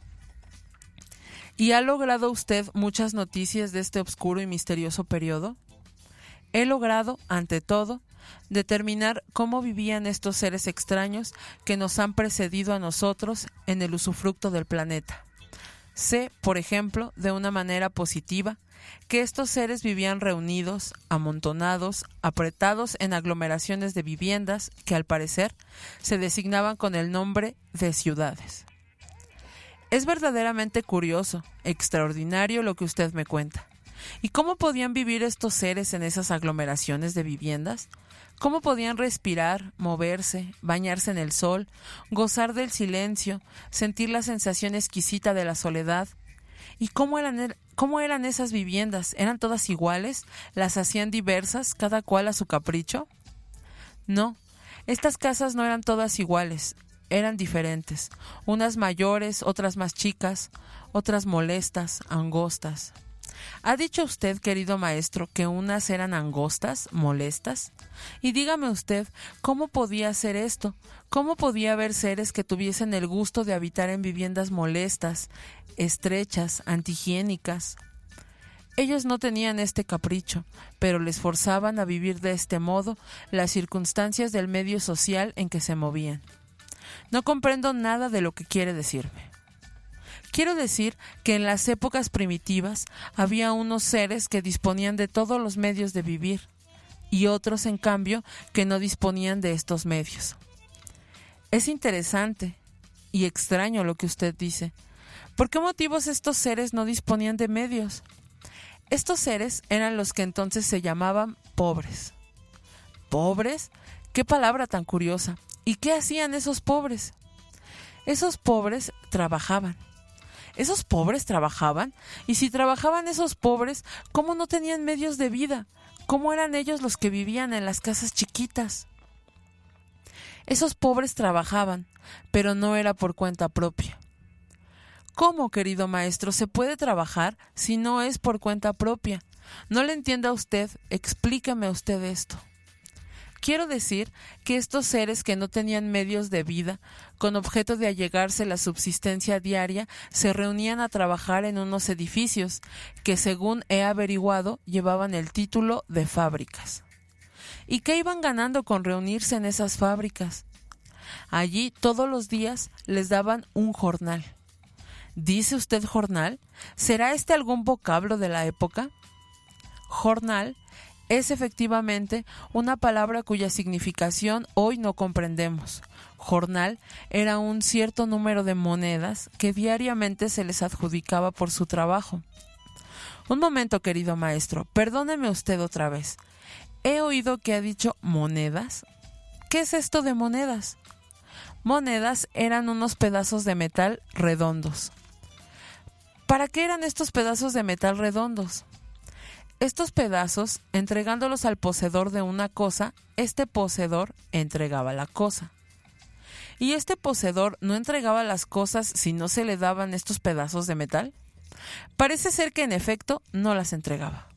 Speaker 5: ¿Y ha logrado usted muchas noticias de este oscuro y misterioso periodo? He logrado, ante todo, determinar cómo vivían estos seres extraños que nos han precedido a nosotros en el usufructo del planeta. Sé, por ejemplo, de una manera positiva, que estos seres vivían reunidos, amontonados, apretados en aglomeraciones de viviendas que al parecer se designaban con el nombre de ciudades. Es verdaderamente curioso, extraordinario lo que usted me cuenta. ¿Y cómo podían vivir estos seres en esas aglomeraciones de viviendas? ¿Cómo podían respirar, moverse, bañarse en el sol, gozar del silencio, sentir la sensación exquisita de la soledad? ¿Y cómo eran, cómo eran esas viviendas? ¿Eran todas iguales? ¿Las hacían diversas, cada cual a su capricho? No, estas casas no eran todas iguales, eran diferentes. Unas mayores, otras más chicas, otras molestas, angostas. ¿Ha dicho usted, querido maestro, que unas eran angostas, molestas? Y dígame usted, ¿cómo podía ser esto? ¿Cómo podía haber seres que tuviesen el gusto de habitar en viviendas molestas, estrechas, antihigiénicas? Ellos no tenían este capricho, pero les forzaban a vivir de este modo las circunstancias del medio social en que se movían. No comprendo nada de lo que quiere decirme. Quiero decir que en las épocas primitivas había unos seres que disponían de todos los medios de vivir y otros, en cambio, que no disponían de estos medios. Es interesante y extraño lo que usted dice. ¿Por qué motivos estos seres no disponían de medios? Estos seres eran los que entonces se llamaban pobres. ¿Pobres? ¡Qué palabra tan curiosa! ¿Y qué hacían esos pobres? Esos pobres trabajaban. ¿Esos pobres trabajaban? Y si trabajaban esos pobres, ¿cómo no tenían medios de vida? ¿Cómo eran ellos los que vivían en las casas chiquitas? Esos pobres trabajaban, pero no era por cuenta propia. ¿Cómo, querido maestro, se puede trabajar si no es por cuenta propia? No le entienda a usted, explíqueme usted esto. Quiero decir que estos seres que no tenían medios de vida, con objeto de allegarse la subsistencia diaria, se reunían a trabajar en unos edificios que, según he averiguado, llevaban el título de fábricas. ¿Y qué iban ganando con reunirse en esas fábricas? Allí todos los días les daban un jornal. ¿Dice usted jornal? ¿Será este algún vocablo de la época? Jornal es efectivamente una palabra cuya significación hoy no comprendemos. Jornal era un cierto número de monedas que diariamente se les adjudicaba por su trabajo. Un momento, querido maestro, perdóneme usted otra vez. He oído que ha dicho monedas. ¿Qué es esto de monedas? Monedas eran unos pedazos de metal redondos. ¿Para qué eran estos pedazos de metal redondos? Estos pedazos, entregándolos al poseedor de una cosa, este poseedor entregaba la cosa. ¿Y este poseedor no entregaba las cosas si no se le daban estos pedazos de metal? Parece ser que en efecto no las entregaba.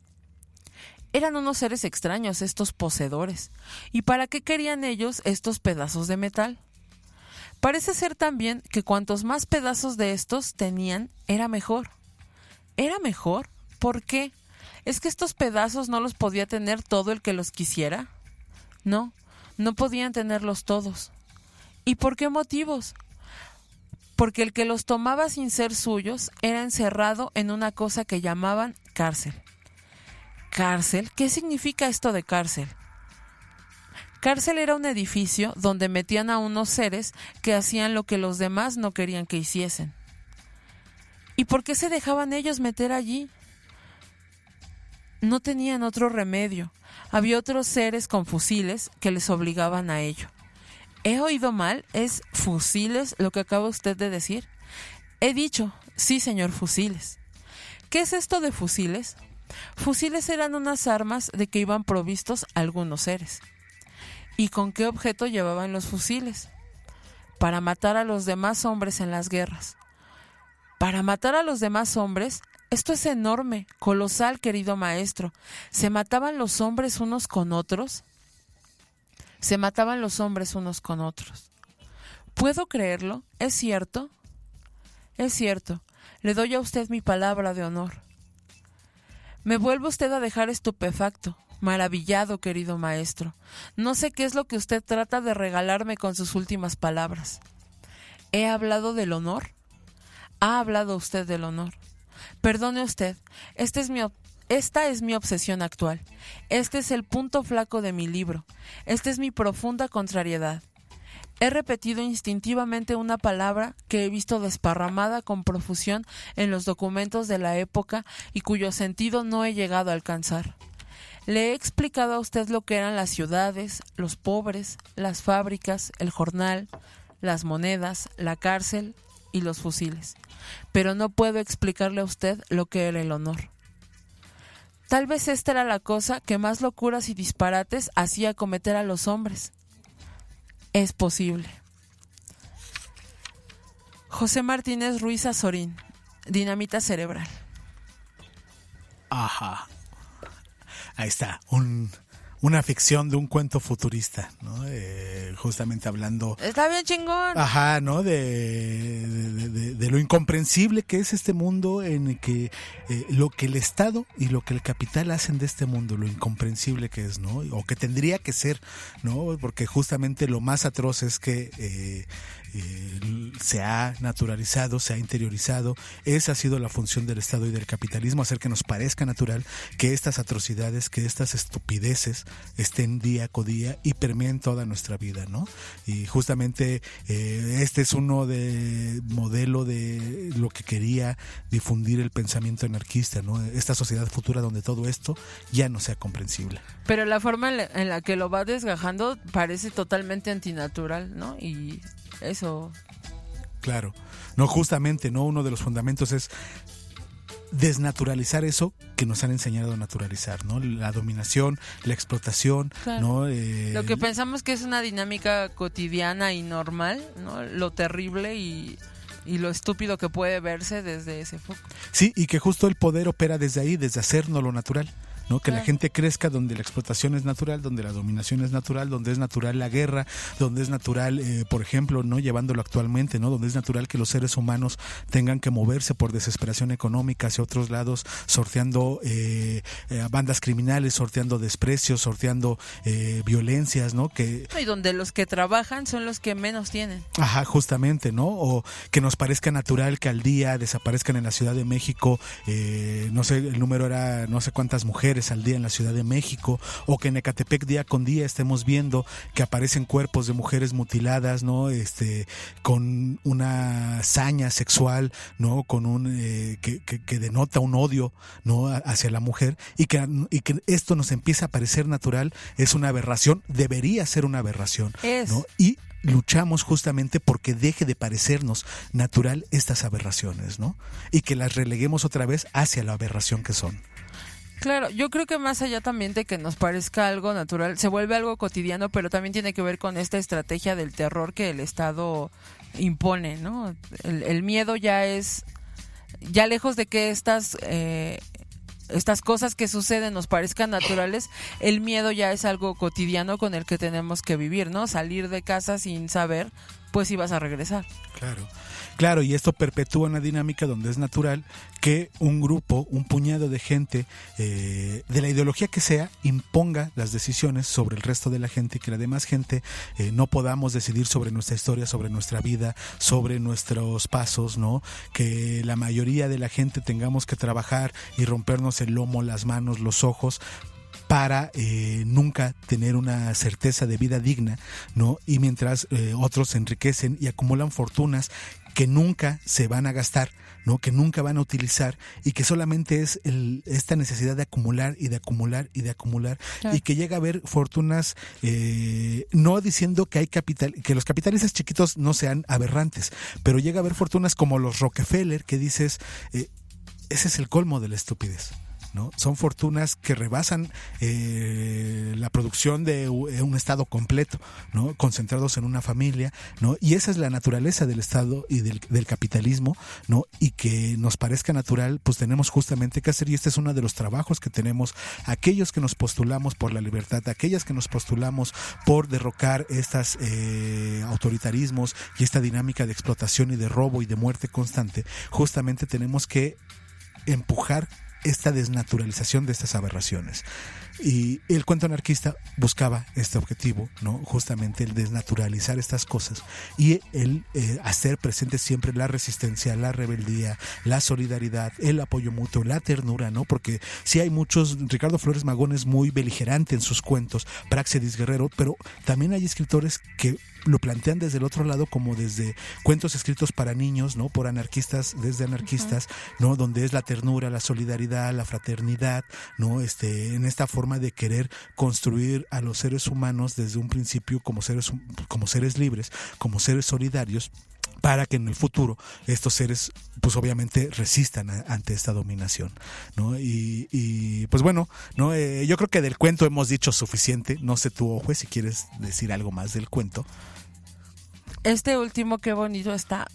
Speaker 5: Eran unos seres extraños estos poseedores. ¿Y para qué querían ellos estos pedazos de metal? Parece ser también que cuantos más pedazos de estos tenían, era mejor. ¿Era mejor? ¿Por qué? ¿Es que estos pedazos no los podía tener todo el que los quisiera? No, no podían tenerlos todos. ¿Y por qué motivos? Porque el que los tomaba sin ser suyos era encerrado en una cosa que llamaban cárcel. ¿Cárcel? ¿Qué significa esto de cárcel? Cárcel era un edificio donde metían a unos seres que hacían lo que los demás no querían que hiciesen. ¿Y por qué se dejaban ellos meter allí? No tenían otro remedio. Había otros seres con fusiles que les obligaban a ello. ¿He oído mal? ¿Es fusiles lo que acaba usted de decir? He dicho, sí, señor, fusiles. ¿Qué es esto de fusiles? Fusiles eran unas armas de que iban provistos algunos seres. ¿Y con qué objeto llevaban los fusiles? Para matar a los demás hombres en las guerras. ¿Para matar a los demás hombres? Esto es enorme, colosal, querido maestro. ¿Se mataban los hombres unos con otros? Se mataban los hombres unos con otros. ¿Puedo creerlo? ¿Es cierto? Es cierto. Le doy a usted mi palabra de honor. Me vuelve usted a dejar estupefacto, maravillado, querido maestro. No sé qué es lo que usted trata de regalarme con sus últimas palabras. ¿He hablado del honor? ¿Ha hablado usted del honor? Perdone usted, este es mi op- esta es mi obsesión actual. Este es el punto flaco de mi libro. Esta es mi profunda contrariedad. He repetido instintivamente una palabra que he visto desparramada con profusión en los documentos de la época y cuyo sentido no he llegado a alcanzar. Le he explicado a usted lo que eran las ciudades, los pobres, las fábricas, el jornal, las monedas, la cárcel y los fusiles. Pero no puedo explicarle a usted lo que era el honor. Tal vez esta era la cosa que más locuras y disparates hacía cometer a los hombres. Es posible. José Martínez Ruiz Azorín, Dinamita Cerebral.
Speaker 6: Ajá. Ahí está, un, una ficción de un cuento futurista, ¿no? Eh, justamente hablando...
Speaker 5: Está bien chingón.
Speaker 6: Ajá, ¿no? De, de, de, de lo incomprensible que es este mundo en el que eh, lo que el Estado y lo que el capital hacen de este mundo, lo incomprensible que es, ¿no? O que tendría que ser, ¿no? Porque justamente lo más atroz es que... Eh, Eh, se ha naturalizado, se ha interiorizado. Esa ha sido la función del Estado y del capitalismo, hacer que nos parezca natural que estas atrocidades, que estas estupideces estén día con día y permeen toda nuestra vida, ¿no? Y justamente eh, este es uno de modelo de lo que quería difundir el pensamiento anarquista, ¿no? Esta sociedad futura donde todo esto ya no sea comprensible.
Speaker 5: Pero la forma en la, en la que lo va desgajando parece totalmente antinatural, ¿no? Y eso...
Speaker 6: Claro. No, justamente, ¿no? Uno de los fundamentos es desnaturalizar eso que nos han enseñado a naturalizar, ¿no? La dominación, la explotación, claro. ¿no? Eh,
Speaker 5: lo que pensamos que es una dinámica cotidiana y normal, ¿no? Lo terrible y... y lo estúpido que puede verse desde ese foco.
Speaker 6: Sí, y que justo el poder opera desde ahí, desde hacernos lo natural, ¿no? Que claro. La gente crezca donde la explotación es natural, donde la dominación es natural, donde es natural la guerra, donde es natural, eh, por ejemplo, no llevándolo actualmente, ¿no? Donde es natural que los seres humanos tengan que moverse por desesperación económica hacia otros lados, sorteando eh, eh, bandas criminales, sorteando desprecios, sorteando eh, violencias, ¿no? Que
Speaker 5: y donde los que trabajan son los que menos tienen.
Speaker 6: Ajá, justamente, ¿no? O que nos parezca natural que al día desaparezcan en la Ciudad de México, eh, no sé, el número era no sé cuántas mujeres al día en la Ciudad de México, o que en Ecatepec día con día estemos viendo que aparecen cuerpos de mujeres mutiladas, ¿no? Este, con una saña sexual, ¿no? Con un eh, que, que, que denota un odio, ¿no? Hacia la mujer, y que, y que esto nos empieza a parecer natural, es una aberración, debería ser una aberración,
Speaker 5: es.
Speaker 6: ¿no? Y luchamos justamente porque deje de parecernos natural estas aberraciones, ¿no? Y que las releguemos otra vez hacia la aberración que son.
Speaker 5: Claro, yo creo que más allá también de que nos parezca algo natural, se vuelve algo cotidiano, pero también tiene que ver con esta estrategia del terror que el Estado impone, ¿no? El, el miedo ya es, ya lejos de que estas... Eh, estas cosas que suceden nos parezcan naturales, el miedo ya es algo cotidiano con el que tenemos que vivir, ¿no? Salir de casa sin saber, pues si vas a regresar.
Speaker 6: Claro, claro, y esto perpetúa una dinámica donde es natural que un grupo, un puñado de gente, eh, de la ideología que sea, imponga las decisiones sobre el resto de la gente y que la demás gente eh, no podamos decidir sobre nuestra historia, sobre nuestra vida, sobre nuestros pasos, ¿no? Que la mayoría de la gente tengamos que trabajar y rompernos el lomo, las manos, los ojos, para eh, nunca tener una certeza de vida digna, ¿no? Y mientras eh, otros se enriquecen y acumulan fortunas que nunca se van a gastar, ¿no? Que nunca van a utilizar, y que solamente es el, esta necesidad de acumular y de acumular y de acumular, claro. Y que llega a haber fortunas, eh, no diciendo que hay capital, que los capitalistas chiquitos no sean aberrantes, pero llega a haber fortunas como los Rockefeller, que dices, eh, ese es el colmo de la estupidez, ¿no? Son fortunas que rebasan eh, la producción de un estado completo, ¿no? Concentrados en una familia, ¿no? Y esa es la naturaleza del Estado y del, del capitalismo, ¿no? Y que nos parezca natural, pues tenemos justamente que hacer, y este es uno de los trabajos que tenemos aquellos que nos postulamos por la libertad, aquellas que nos postulamos por derrocar estos eh, autoritarismos y esta dinámica de explotación y de robo y de muerte constante. Justamente tenemos que empujar esta desnaturalización de estas aberraciones. Y el cuento anarquista buscaba este objetivo, ¿no? Justamente el desnaturalizar estas cosas y el eh, hacer presente siempre la resistencia, la rebeldía, la solidaridad, el apoyo mutuo, la ternura, ¿no? Porque sí hay muchos, Ricardo Flores Magón es muy beligerante en sus cuentos, Práxedis Guerrero, pero también hay escritores que lo plantean desde el otro lado, como desde cuentos escritos para niños, ¿no? Por anarquistas, desde anarquistas, uh-huh. ¿no? Donde es la ternura, la solidaridad, la fraternidad, ¿no? Este, en esta forma de querer construir a los seres humanos desde un principio como seres, como seres libres, como seres solidarios, para que en el futuro estos seres pues obviamente resistan a, ante esta dominación, ¿no? Y, y pues bueno, no eh, yo creo que del cuento hemos dicho suficiente. No sé tú, Ojo, si quieres decir algo más del cuento.
Speaker 5: Este último, qué bonito está.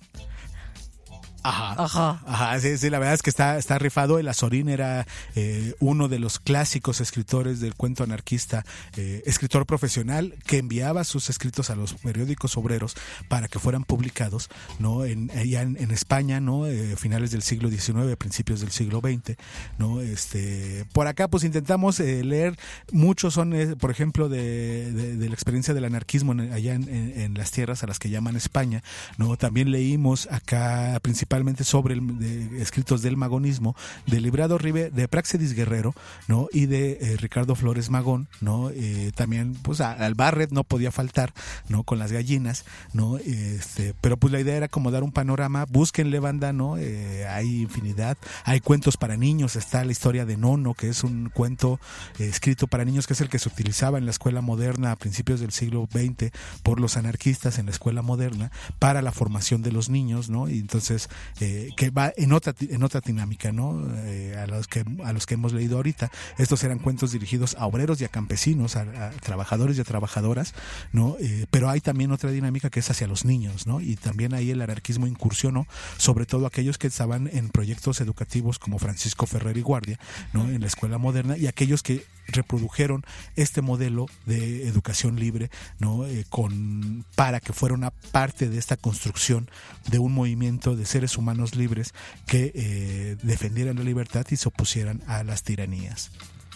Speaker 6: Ajá,
Speaker 5: ajá,
Speaker 6: ajá, sí, sí, la verdad es que está, está rifado. El Azorín era eh, uno de los clásicos escritores del cuento anarquista, eh, escritor profesional que enviaba sus escritos a los periódicos obreros para que fueran publicados, ¿no? En, allá en, en España, ¿no? Eh, finales del siglo diecinueve, principios del siglo veinte, ¿no? Este, por acá, pues intentamos eh, leer, muchos son, eh, por ejemplo, de, de, de la experiencia del anarquismo en, allá en, en, en las tierras a las que llaman España, ¿no? También leímos acá principalmente sobre el, de, escritos del magonismo de Librado Ribe, de Práxedis Guerrero, ¿no? Y de eh, Ricardo Flores Magón, ¿no? Eh, también pues a, al Barret no podía faltar, ¿no? Con las gallinas, ¿no? Este, pero pues la idea era como dar un panorama. Búsquenle, banda, ¿no? Eh, hay infinidad, hay cuentos para niños. Está la historia de Nono, que es un cuento eh, escrito para niños, que es el que se utilizaba en la escuela moderna a principios del siglo veinte por los anarquistas en la escuela moderna para la formación de los niños, ¿no? Y entonces Eh, que va en otra en otra dinámica, ¿no? Eh, a los que a los que hemos leído ahorita. Estos eran cuentos dirigidos a obreros y a campesinos, a, a trabajadores y a trabajadoras, ¿no? Eh, pero hay también otra dinámica que es hacia los niños, ¿no? Y también ahí el anarquismo incursionó, sobre todo aquellos que estaban en proyectos educativos como Francisco Ferrer y Guardia, ¿no? En la escuela moderna, y aquellos que reprodujeron este modelo de educación libre, ¿no? Eh, con para que fuera una parte de esta construcción de un movimiento de seres humanos libres que eh, defendieran la libertad y se opusieran a las tiranías.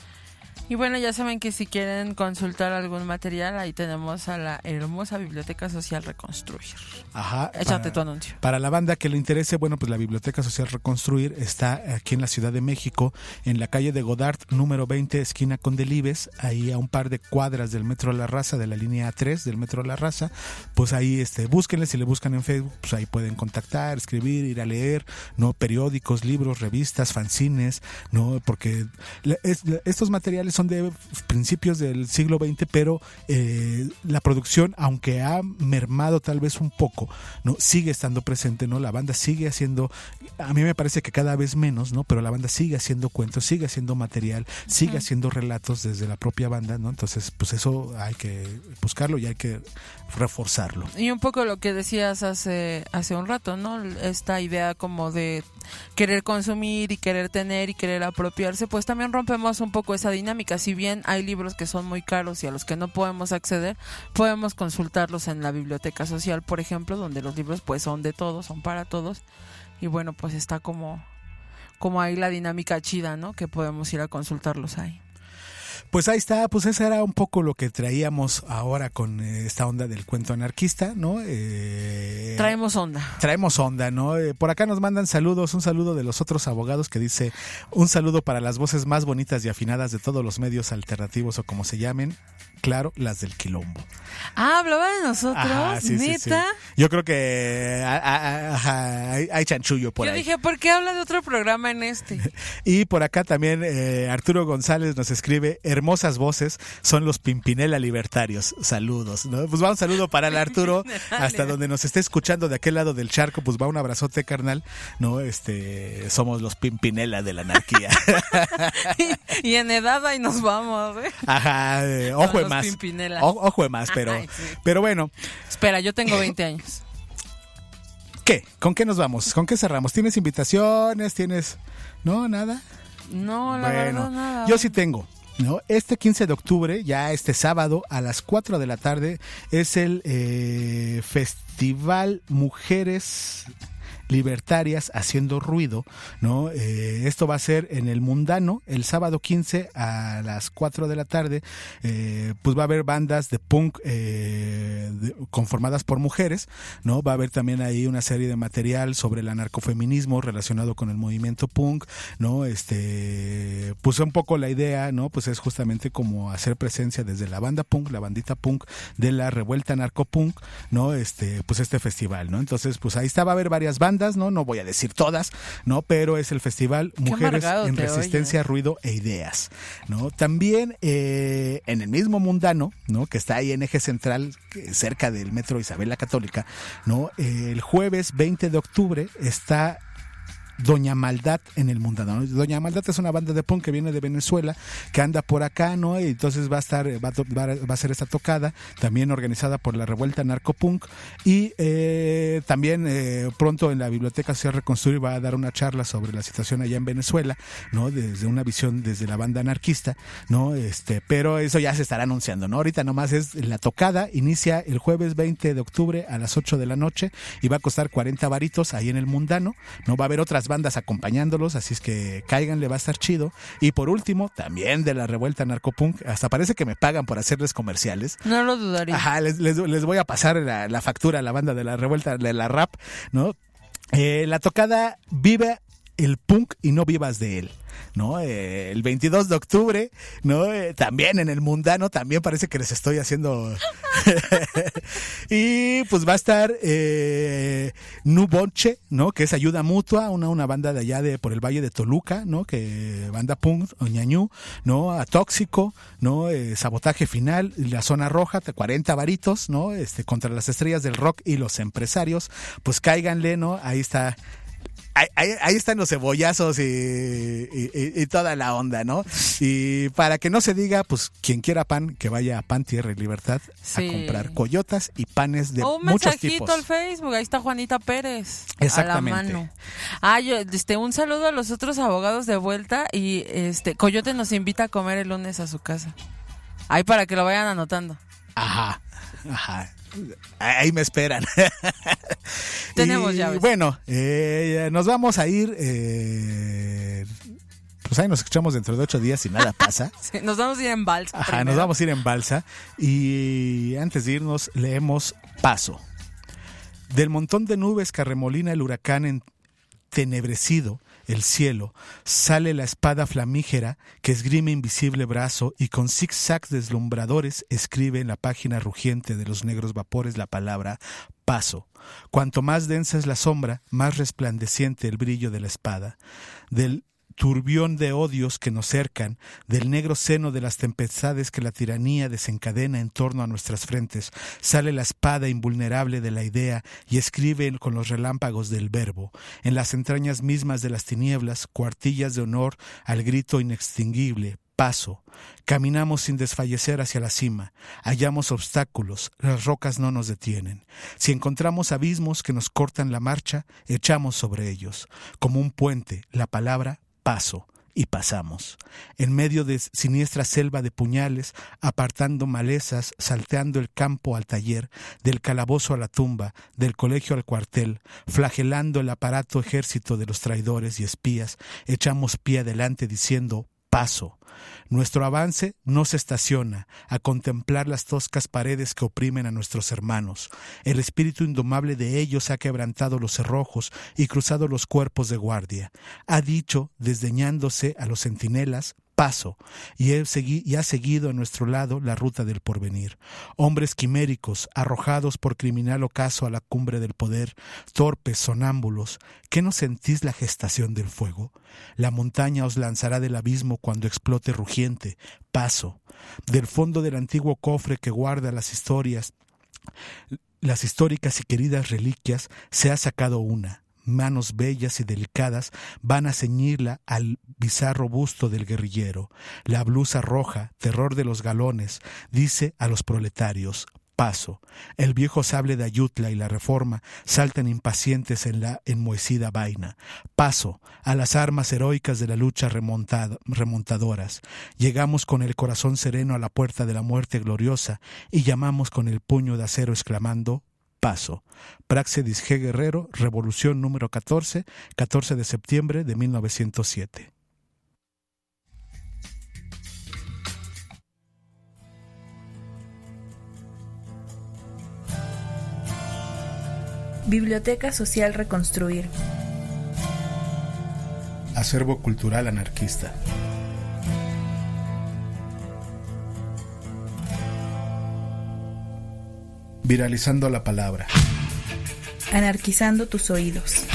Speaker 5: Y bueno, ya saben que si quieren consultar algún material, ahí tenemos a la hermosa Biblioteca Social Reconstruir.
Speaker 6: Ajá.
Speaker 5: Échate
Speaker 6: para,
Speaker 5: tu anuncio.
Speaker 6: Para la banda que le interese, bueno, pues la Biblioteca Social Reconstruir está aquí en la Ciudad de México, en la calle de Godard, número veinte, esquina con Delibes, ahí a un par de cuadras del Metro La Raza, de la línea tres del Metro La Raza. Pues ahí, este, búsquenle, si le buscan en Facebook, pues ahí pueden contactar, escribir, ir a leer, ¿no? Periódicos, libros, revistas, fanzines, ¿no? Porque es, estos materiales son de principios del siglo veinte, pero eh, la producción, aunque ha mermado tal vez un poco, no sigue estando presente, ¿no? La banda sigue haciendo, a mí me parece que cada vez menos, ¿no? Pero la banda sigue haciendo cuentos, sigue haciendo material, sigue uh-huh. haciendo relatos desde la propia banda, ¿no? Entonces, pues eso hay que buscarlo y hay que reforzarlo.
Speaker 5: Y un poco lo que decías hace hace un rato, ¿no? Esta idea como de querer consumir y querer tener y querer apropiarse, pues también rompemos un poco esa dinámica. Si bien hay libros que son muy caros y a los que no podemos acceder, podemos consultarlos en la Biblioteca Social, por ejemplo, donde los libros pues son de todos, son para todos, y bueno, pues está como como ahí la dinámica chida, ¿no? Que podemos ir a consultarlos ahí.
Speaker 6: Pues ahí está, pues eso era un poco lo que traíamos ahora con esta onda del cuento anarquista, ¿no? Eh,
Speaker 5: traemos onda.
Speaker 6: Traemos onda, ¿no? Eh, por acá nos mandan saludos, un saludo de los otros abogados que dice, un saludo para las voces más bonitas y afinadas de todos los medios alternativos o como se llamen, claro, las del Quilombo.
Speaker 5: Ah, hablaba de nosotros, ajá, sí, ¿neta?
Speaker 6: Sí, sí. Yo creo que a, a, a, hay, hay chanchullo por
Speaker 5: Yo
Speaker 6: ahí.
Speaker 5: Yo dije, ¿por qué habla de otro programa en este?
Speaker 6: Y por acá también eh, Arturo González nos escribe, hermosas voces, son los Pimpinela libertarios. Saludos, ¿no? Pues va un saludo para el Arturo, hasta donde nos esté escuchando de aquel lado del charco, pues va un abrazote, carnal, ¿no? Este, somos los Pimpinela de la anarquía.
Speaker 5: y, y en edad ahí nos vamos, ¿eh?
Speaker 6: Ajá, eh, ojo de más. O, ojo de más, pero, Ay, sí. pero bueno.
Speaker 5: Espera, yo tengo veinte años.
Speaker 6: ¿Qué? ¿Con qué nos vamos? ¿Con qué cerramos? ¿Tienes invitaciones? ¿Tienes...? ¿No? ¿Nada?
Speaker 5: No, la
Speaker 6: bueno,
Speaker 5: verdad, nada.
Speaker 6: Yo sí tengo. ¿No? Este quince de octubre, ya este sábado a las cuatro de la tarde, es el eh, Festival Mujeres libertarias haciendo ruido, ¿no? Eh, esto va a ser en el Mundano el sábado quince a las cuatro de la tarde. Eh, pues va a haber bandas de punk eh, de, conformadas por mujeres, ¿no? Va a haber también ahí una serie de material sobre el anarcofeminismo relacionado con el movimiento punk, ¿no? Este, pues un poco la idea, ¿no? Pues es justamente como hacer presencia desde la banda punk, la bandita punk de la revuelta narcopunk, ¿no? Este, pues este festival, ¿no? Entonces, pues ahí está, va a haber varias bandas, ¿no? No voy a decir todas, ¿no? Pero es el festival Mujeres en Resistencia, oye. Ruido e Ideas, ¿no? También eh, en el mismo Mundano, ¿no? Que está ahí en Eje Central, cerca del Metro Isabel la Católica, ¿no? Eh, el jueves veinte de octubre está Doña Maldad en el Mundano, ¿no? Doña Maldad es una banda de punk que viene de Venezuela, que anda por acá, ¿no? Y entonces va a estar, va a, va a ser esta tocada, también organizada por la Revuelta Narcopunk, y eh, también eh, pronto en la Biblioteca Social Reconstruir va a dar una charla sobre la situación allá en Venezuela, ¿no? Desde una visión desde la banda anarquista, ¿no? Este, pero eso ya se estará anunciando, ¿no? Ahorita nomás es la tocada, inicia el jueves veinte de octubre a las ocho de la noche y va a costar cuarenta varitos ahí en el Mundano, ¿no? Va a haber otras bandas acompañándolos, así es que cáiganle, va a estar chido. Y por último, también de la Revuelta Narcopunk, hasta parece que me pagan por hacerles comerciales.
Speaker 5: No lo dudaría.
Speaker 6: Ajá, les, les, les voy a pasar la, la factura a la banda de la Revuelta, de la rap, ¿no? Eh, la tocada Vive el Punk y no vivas de él, ¿no? Eh, el veintidós de octubre, ¿no? Eh, también en el Mundano, también parece que les estoy haciendo y pues va a estar eh, Nubonche, ¿no? Que es Ayuda Mutua, una, una banda de allá de por el Valle de Toluca, ¿no? Que banda punk, Oñañú, ¿no? A Tóxico, ¿no? Eh, Sabotaje Final, La Zona Roja, cuarenta varitos, ¿no? Este, contra las estrellas del rock y los empresarios, pues cáiganle, ¿no? Ahí está. Ahí, ahí, ahí están los cebollazos y, y, y toda la onda, ¿no? Y para que no se diga, pues quien quiera pan, que vaya a Pan, Tierra y Libertad sí. a comprar coyotas y panes de
Speaker 5: oh,
Speaker 6: muchos tipos.
Speaker 5: Un mensajito al Facebook, ahí está Juanita Pérez.
Speaker 6: Exactamente.
Speaker 5: A la mano. Ah, yo, este, un saludo a los otros abogados de vuelta y este Coyote nos invita a comer el lunes a su casa. Ahí para que lo vayan anotando.
Speaker 6: Ajá, ajá. Ahí me esperan.
Speaker 5: Tenemos
Speaker 6: y,
Speaker 5: llaves.
Speaker 6: Bueno, eh, nos vamos a ir. Eh, pues ahí nos escuchamos dentro de ocho días si nada pasa.
Speaker 5: Sí, nos vamos a ir en balsa.
Speaker 6: Ajá,
Speaker 5: primero.
Speaker 6: nos vamos a ir en balsa. Y antes de irnos, leemos Paso. Del montón de nubes que arremolina el huracán entenebrecido el cielo, sale la espada flamígera que esgrime invisible brazo y con zigzags deslumbradores escribe en la página rugiente de los negros vapores la palabra paso. Cuanto más densa es la sombra, más resplandeciente el brillo de la espada. Del turbión de odios que nos cercan, del negro seno de las tempestades que la tiranía desencadena en torno a nuestras frentes, sale la espada invulnerable de la idea y escribe con los relámpagos del verbo. En las entrañas mismas de las tinieblas, cuartillas de honor al grito inextinguible, paso. Caminamos sin desfallecer hacia la cima. Hallamos obstáculos, las rocas no nos detienen. Si encontramos abismos que nos cortan la marcha, echamos sobre ellos. Como un puente, la palabra paso, y pasamos. En medio de siniestra selva de puñales, apartando malezas, salteando el campo al taller, del calabozo a la tumba, del colegio al cuartel, flagelando el aparato ejército de los traidores y espías, echamos pie adelante diciendo paso. Nuestro avance no se estaciona a contemplar las toscas paredes que oprimen a nuestros hermanos. El espíritu indomable de ellos ha quebrantado los cerrojos y cruzado los cuerpos de guardia. Ha dicho, desdeñándose a los centinelas, paso, y, he segui- y ha seguido a nuestro lado la ruta del porvenir. Hombres quiméricos, arrojados por criminal ocaso a la cumbre del poder, torpes, sonámbulos, ¿qué no sentís la gestación del fuego? La montaña os lanzará del abismo cuando explote rugiente, paso. Del fondo del antiguo cofre que guarda las historias, las históricas y queridas reliquias, se ha sacado una. Manos bellas y delicadas van a ceñirla al bizarro busto del guerrillero. La blusa roja, terror de los galones, dice a los proletarios, paso. El viejo sable de Ayutla y la Reforma saltan impacientes en la enmohecida vaina. Paso a las armas heroicas de la lucha remontada, remontadoras. Llegamos con el corazón sereno a la puerta de la muerte gloriosa y llamamos con el puño de acero exclamando, paso. Praxedis G. Guerrero, Revolución número catorce, catorce de septiembre de mil novecientos siete.
Speaker 15: Biblioteca Social Reconstruir.
Speaker 6: Acervo cultural anarquista. Viralizando la palabra.
Speaker 15: Anarquizando tus oídos.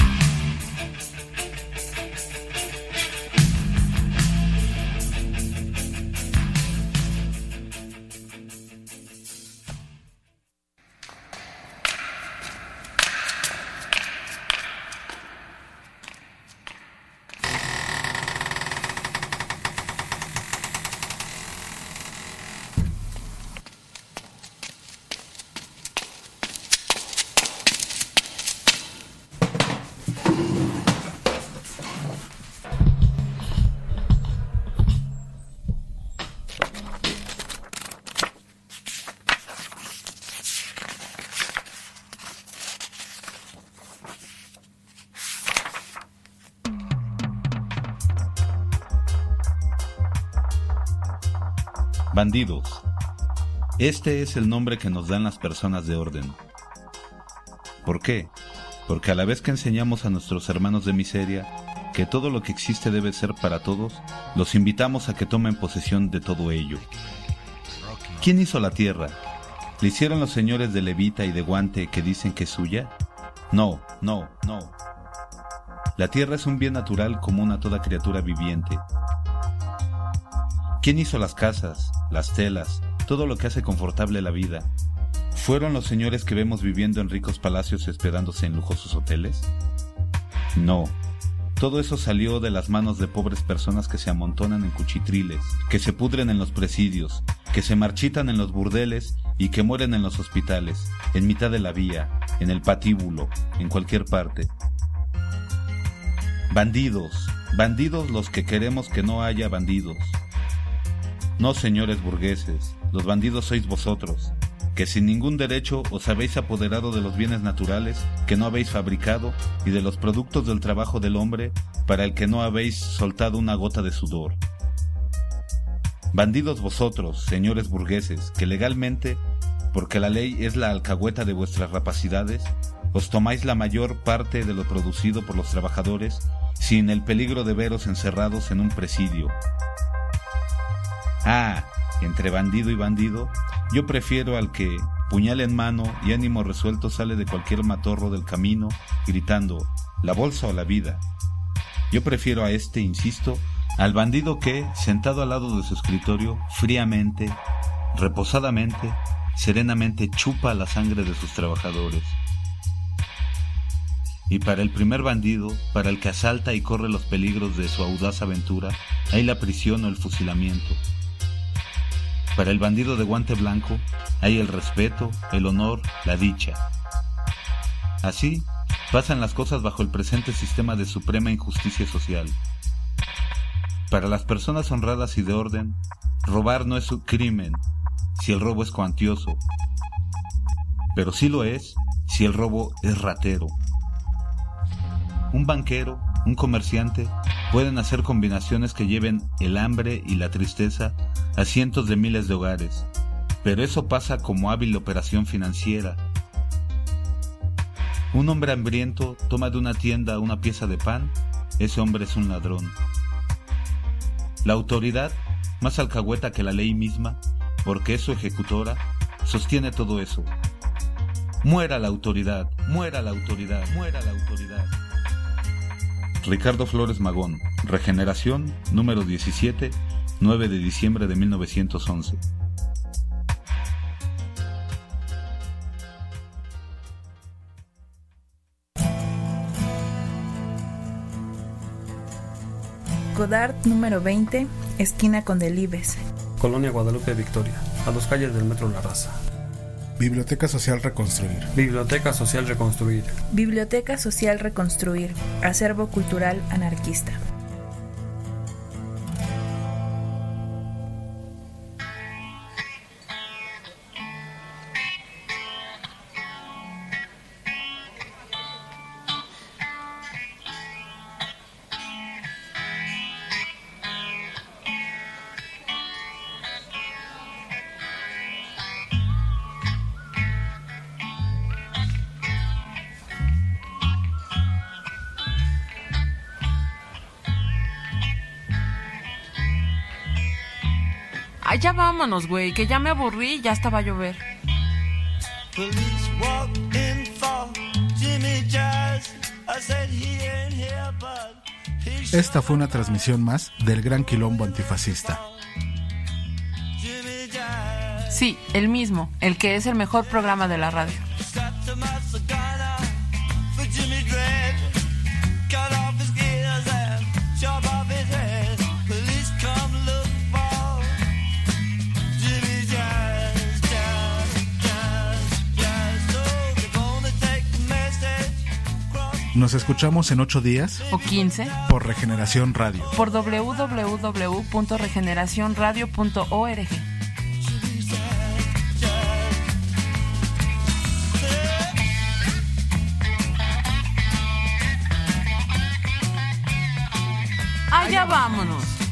Speaker 16: Bandidos. Este es el nombre que nos dan las personas de orden. ¿Por qué? Porque a la vez que enseñamos a nuestros hermanos de miseria que todo lo que existe debe ser para todos, los invitamos a que tomen posesión de todo ello. ¿Quién hizo la tierra? ¿Le hicieron los señores de levita y de guante que dicen que es suya? No, no, no. La tierra es un bien natural común a toda criatura viviente. ¿Quién hizo las casas, las telas, todo lo que hace confortable la vida? ¿Fueron los señores que vemos viviendo en ricos palacios hospedándose en lujosos hoteles? No. Todo eso salió de las manos de pobres personas que se amontonan en cuchitriles, que se pudren en los presidios, que se marchitan en los burdeles y que mueren en los hospitales, en mitad de la vía, en el patíbulo, en cualquier parte. Bandidos, bandidos los que queremos que no haya bandidos. No, señores burgueses, los bandidos sois vosotros, que sin ningún derecho os habéis apoderado de los bienes naturales que no habéis fabricado y de los productos del trabajo del hombre para el que no habéis soltado una gota de sudor. Bandidos vosotros, señores burgueses, que legalmente, porque la ley es la alcahueta de vuestras rapacidades, os tomáis la mayor parte de lo producido por los trabajadores sin el peligro de veros encerrados en un presidio. Ah, entre bandido y bandido, yo prefiero al que, puñal en mano y ánimo resuelto, sale de cualquier matorro del camino, gritando, ¿la bolsa o la vida? Yo prefiero a este, insisto, al bandido que, sentado al lado de su escritorio, fríamente, reposadamente, serenamente chupa la sangre de sus trabajadores. Y para el primer bandido, para el que asalta y corre los peligros de su audaz aventura, hay la prisión o el fusilamiento. Para el bandido de guante blanco hay el respeto, el honor, la dicha. Así pasan las cosas bajo el presente sistema de suprema injusticia social. Para las personas honradas y de orden, robar no es un crimen si el robo es cuantioso, pero sí lo es si el robo es ratero. Un banquero, un comerciante, pueden hacer combinaciones que lleven el hambre y la tristeza a cientos de miles de hogares, pero eso pasa como hábil operación financiera. Un hombre hambriento toma de una tienda una pieza de pan, ese hombre es un ladrón. La autoridad, más alcahueta que la ley misma, porque es su ejecutora, sostiene todo eso. ¡Muera la autoridad! ¡Muera la autoridad! ¡Muera la autoridad! Ricardo Flores Magón, Regeneración, número diecisiete, nueve de diciembre de mil novecientos once.
Speaker 15: Godard, número veinte, esquina con Delibes.
Speaker 17: Colonia Guadalupe Victoria, a dos calles del Metro La Raza.
Speaker 6: Biblioteca Social Reconstruir.
Speaker 17: Biblioteca Social Reconstruir.
Speaker 15: Biblioteca Social Reconstruir. Acervo cultural anarquista.
Speaker 5: Ay, ya vámonos, güey, que ya me aburrí y ya hasta va a llover.
Speaker 6: Esta fue una transmisión más del Gran Quilombo Antifascista.
Speaker 5: Sí, el mismo, el que es el mejor programa de la radio.
Speaker 6: Nos escuchamos en ocho días
Speaker 5: o quince
Speaker 6: por Regeneración Radio.
Speaker 5: Por doble u doble u doble u punto regeneración radio punto org. Allá vámonos.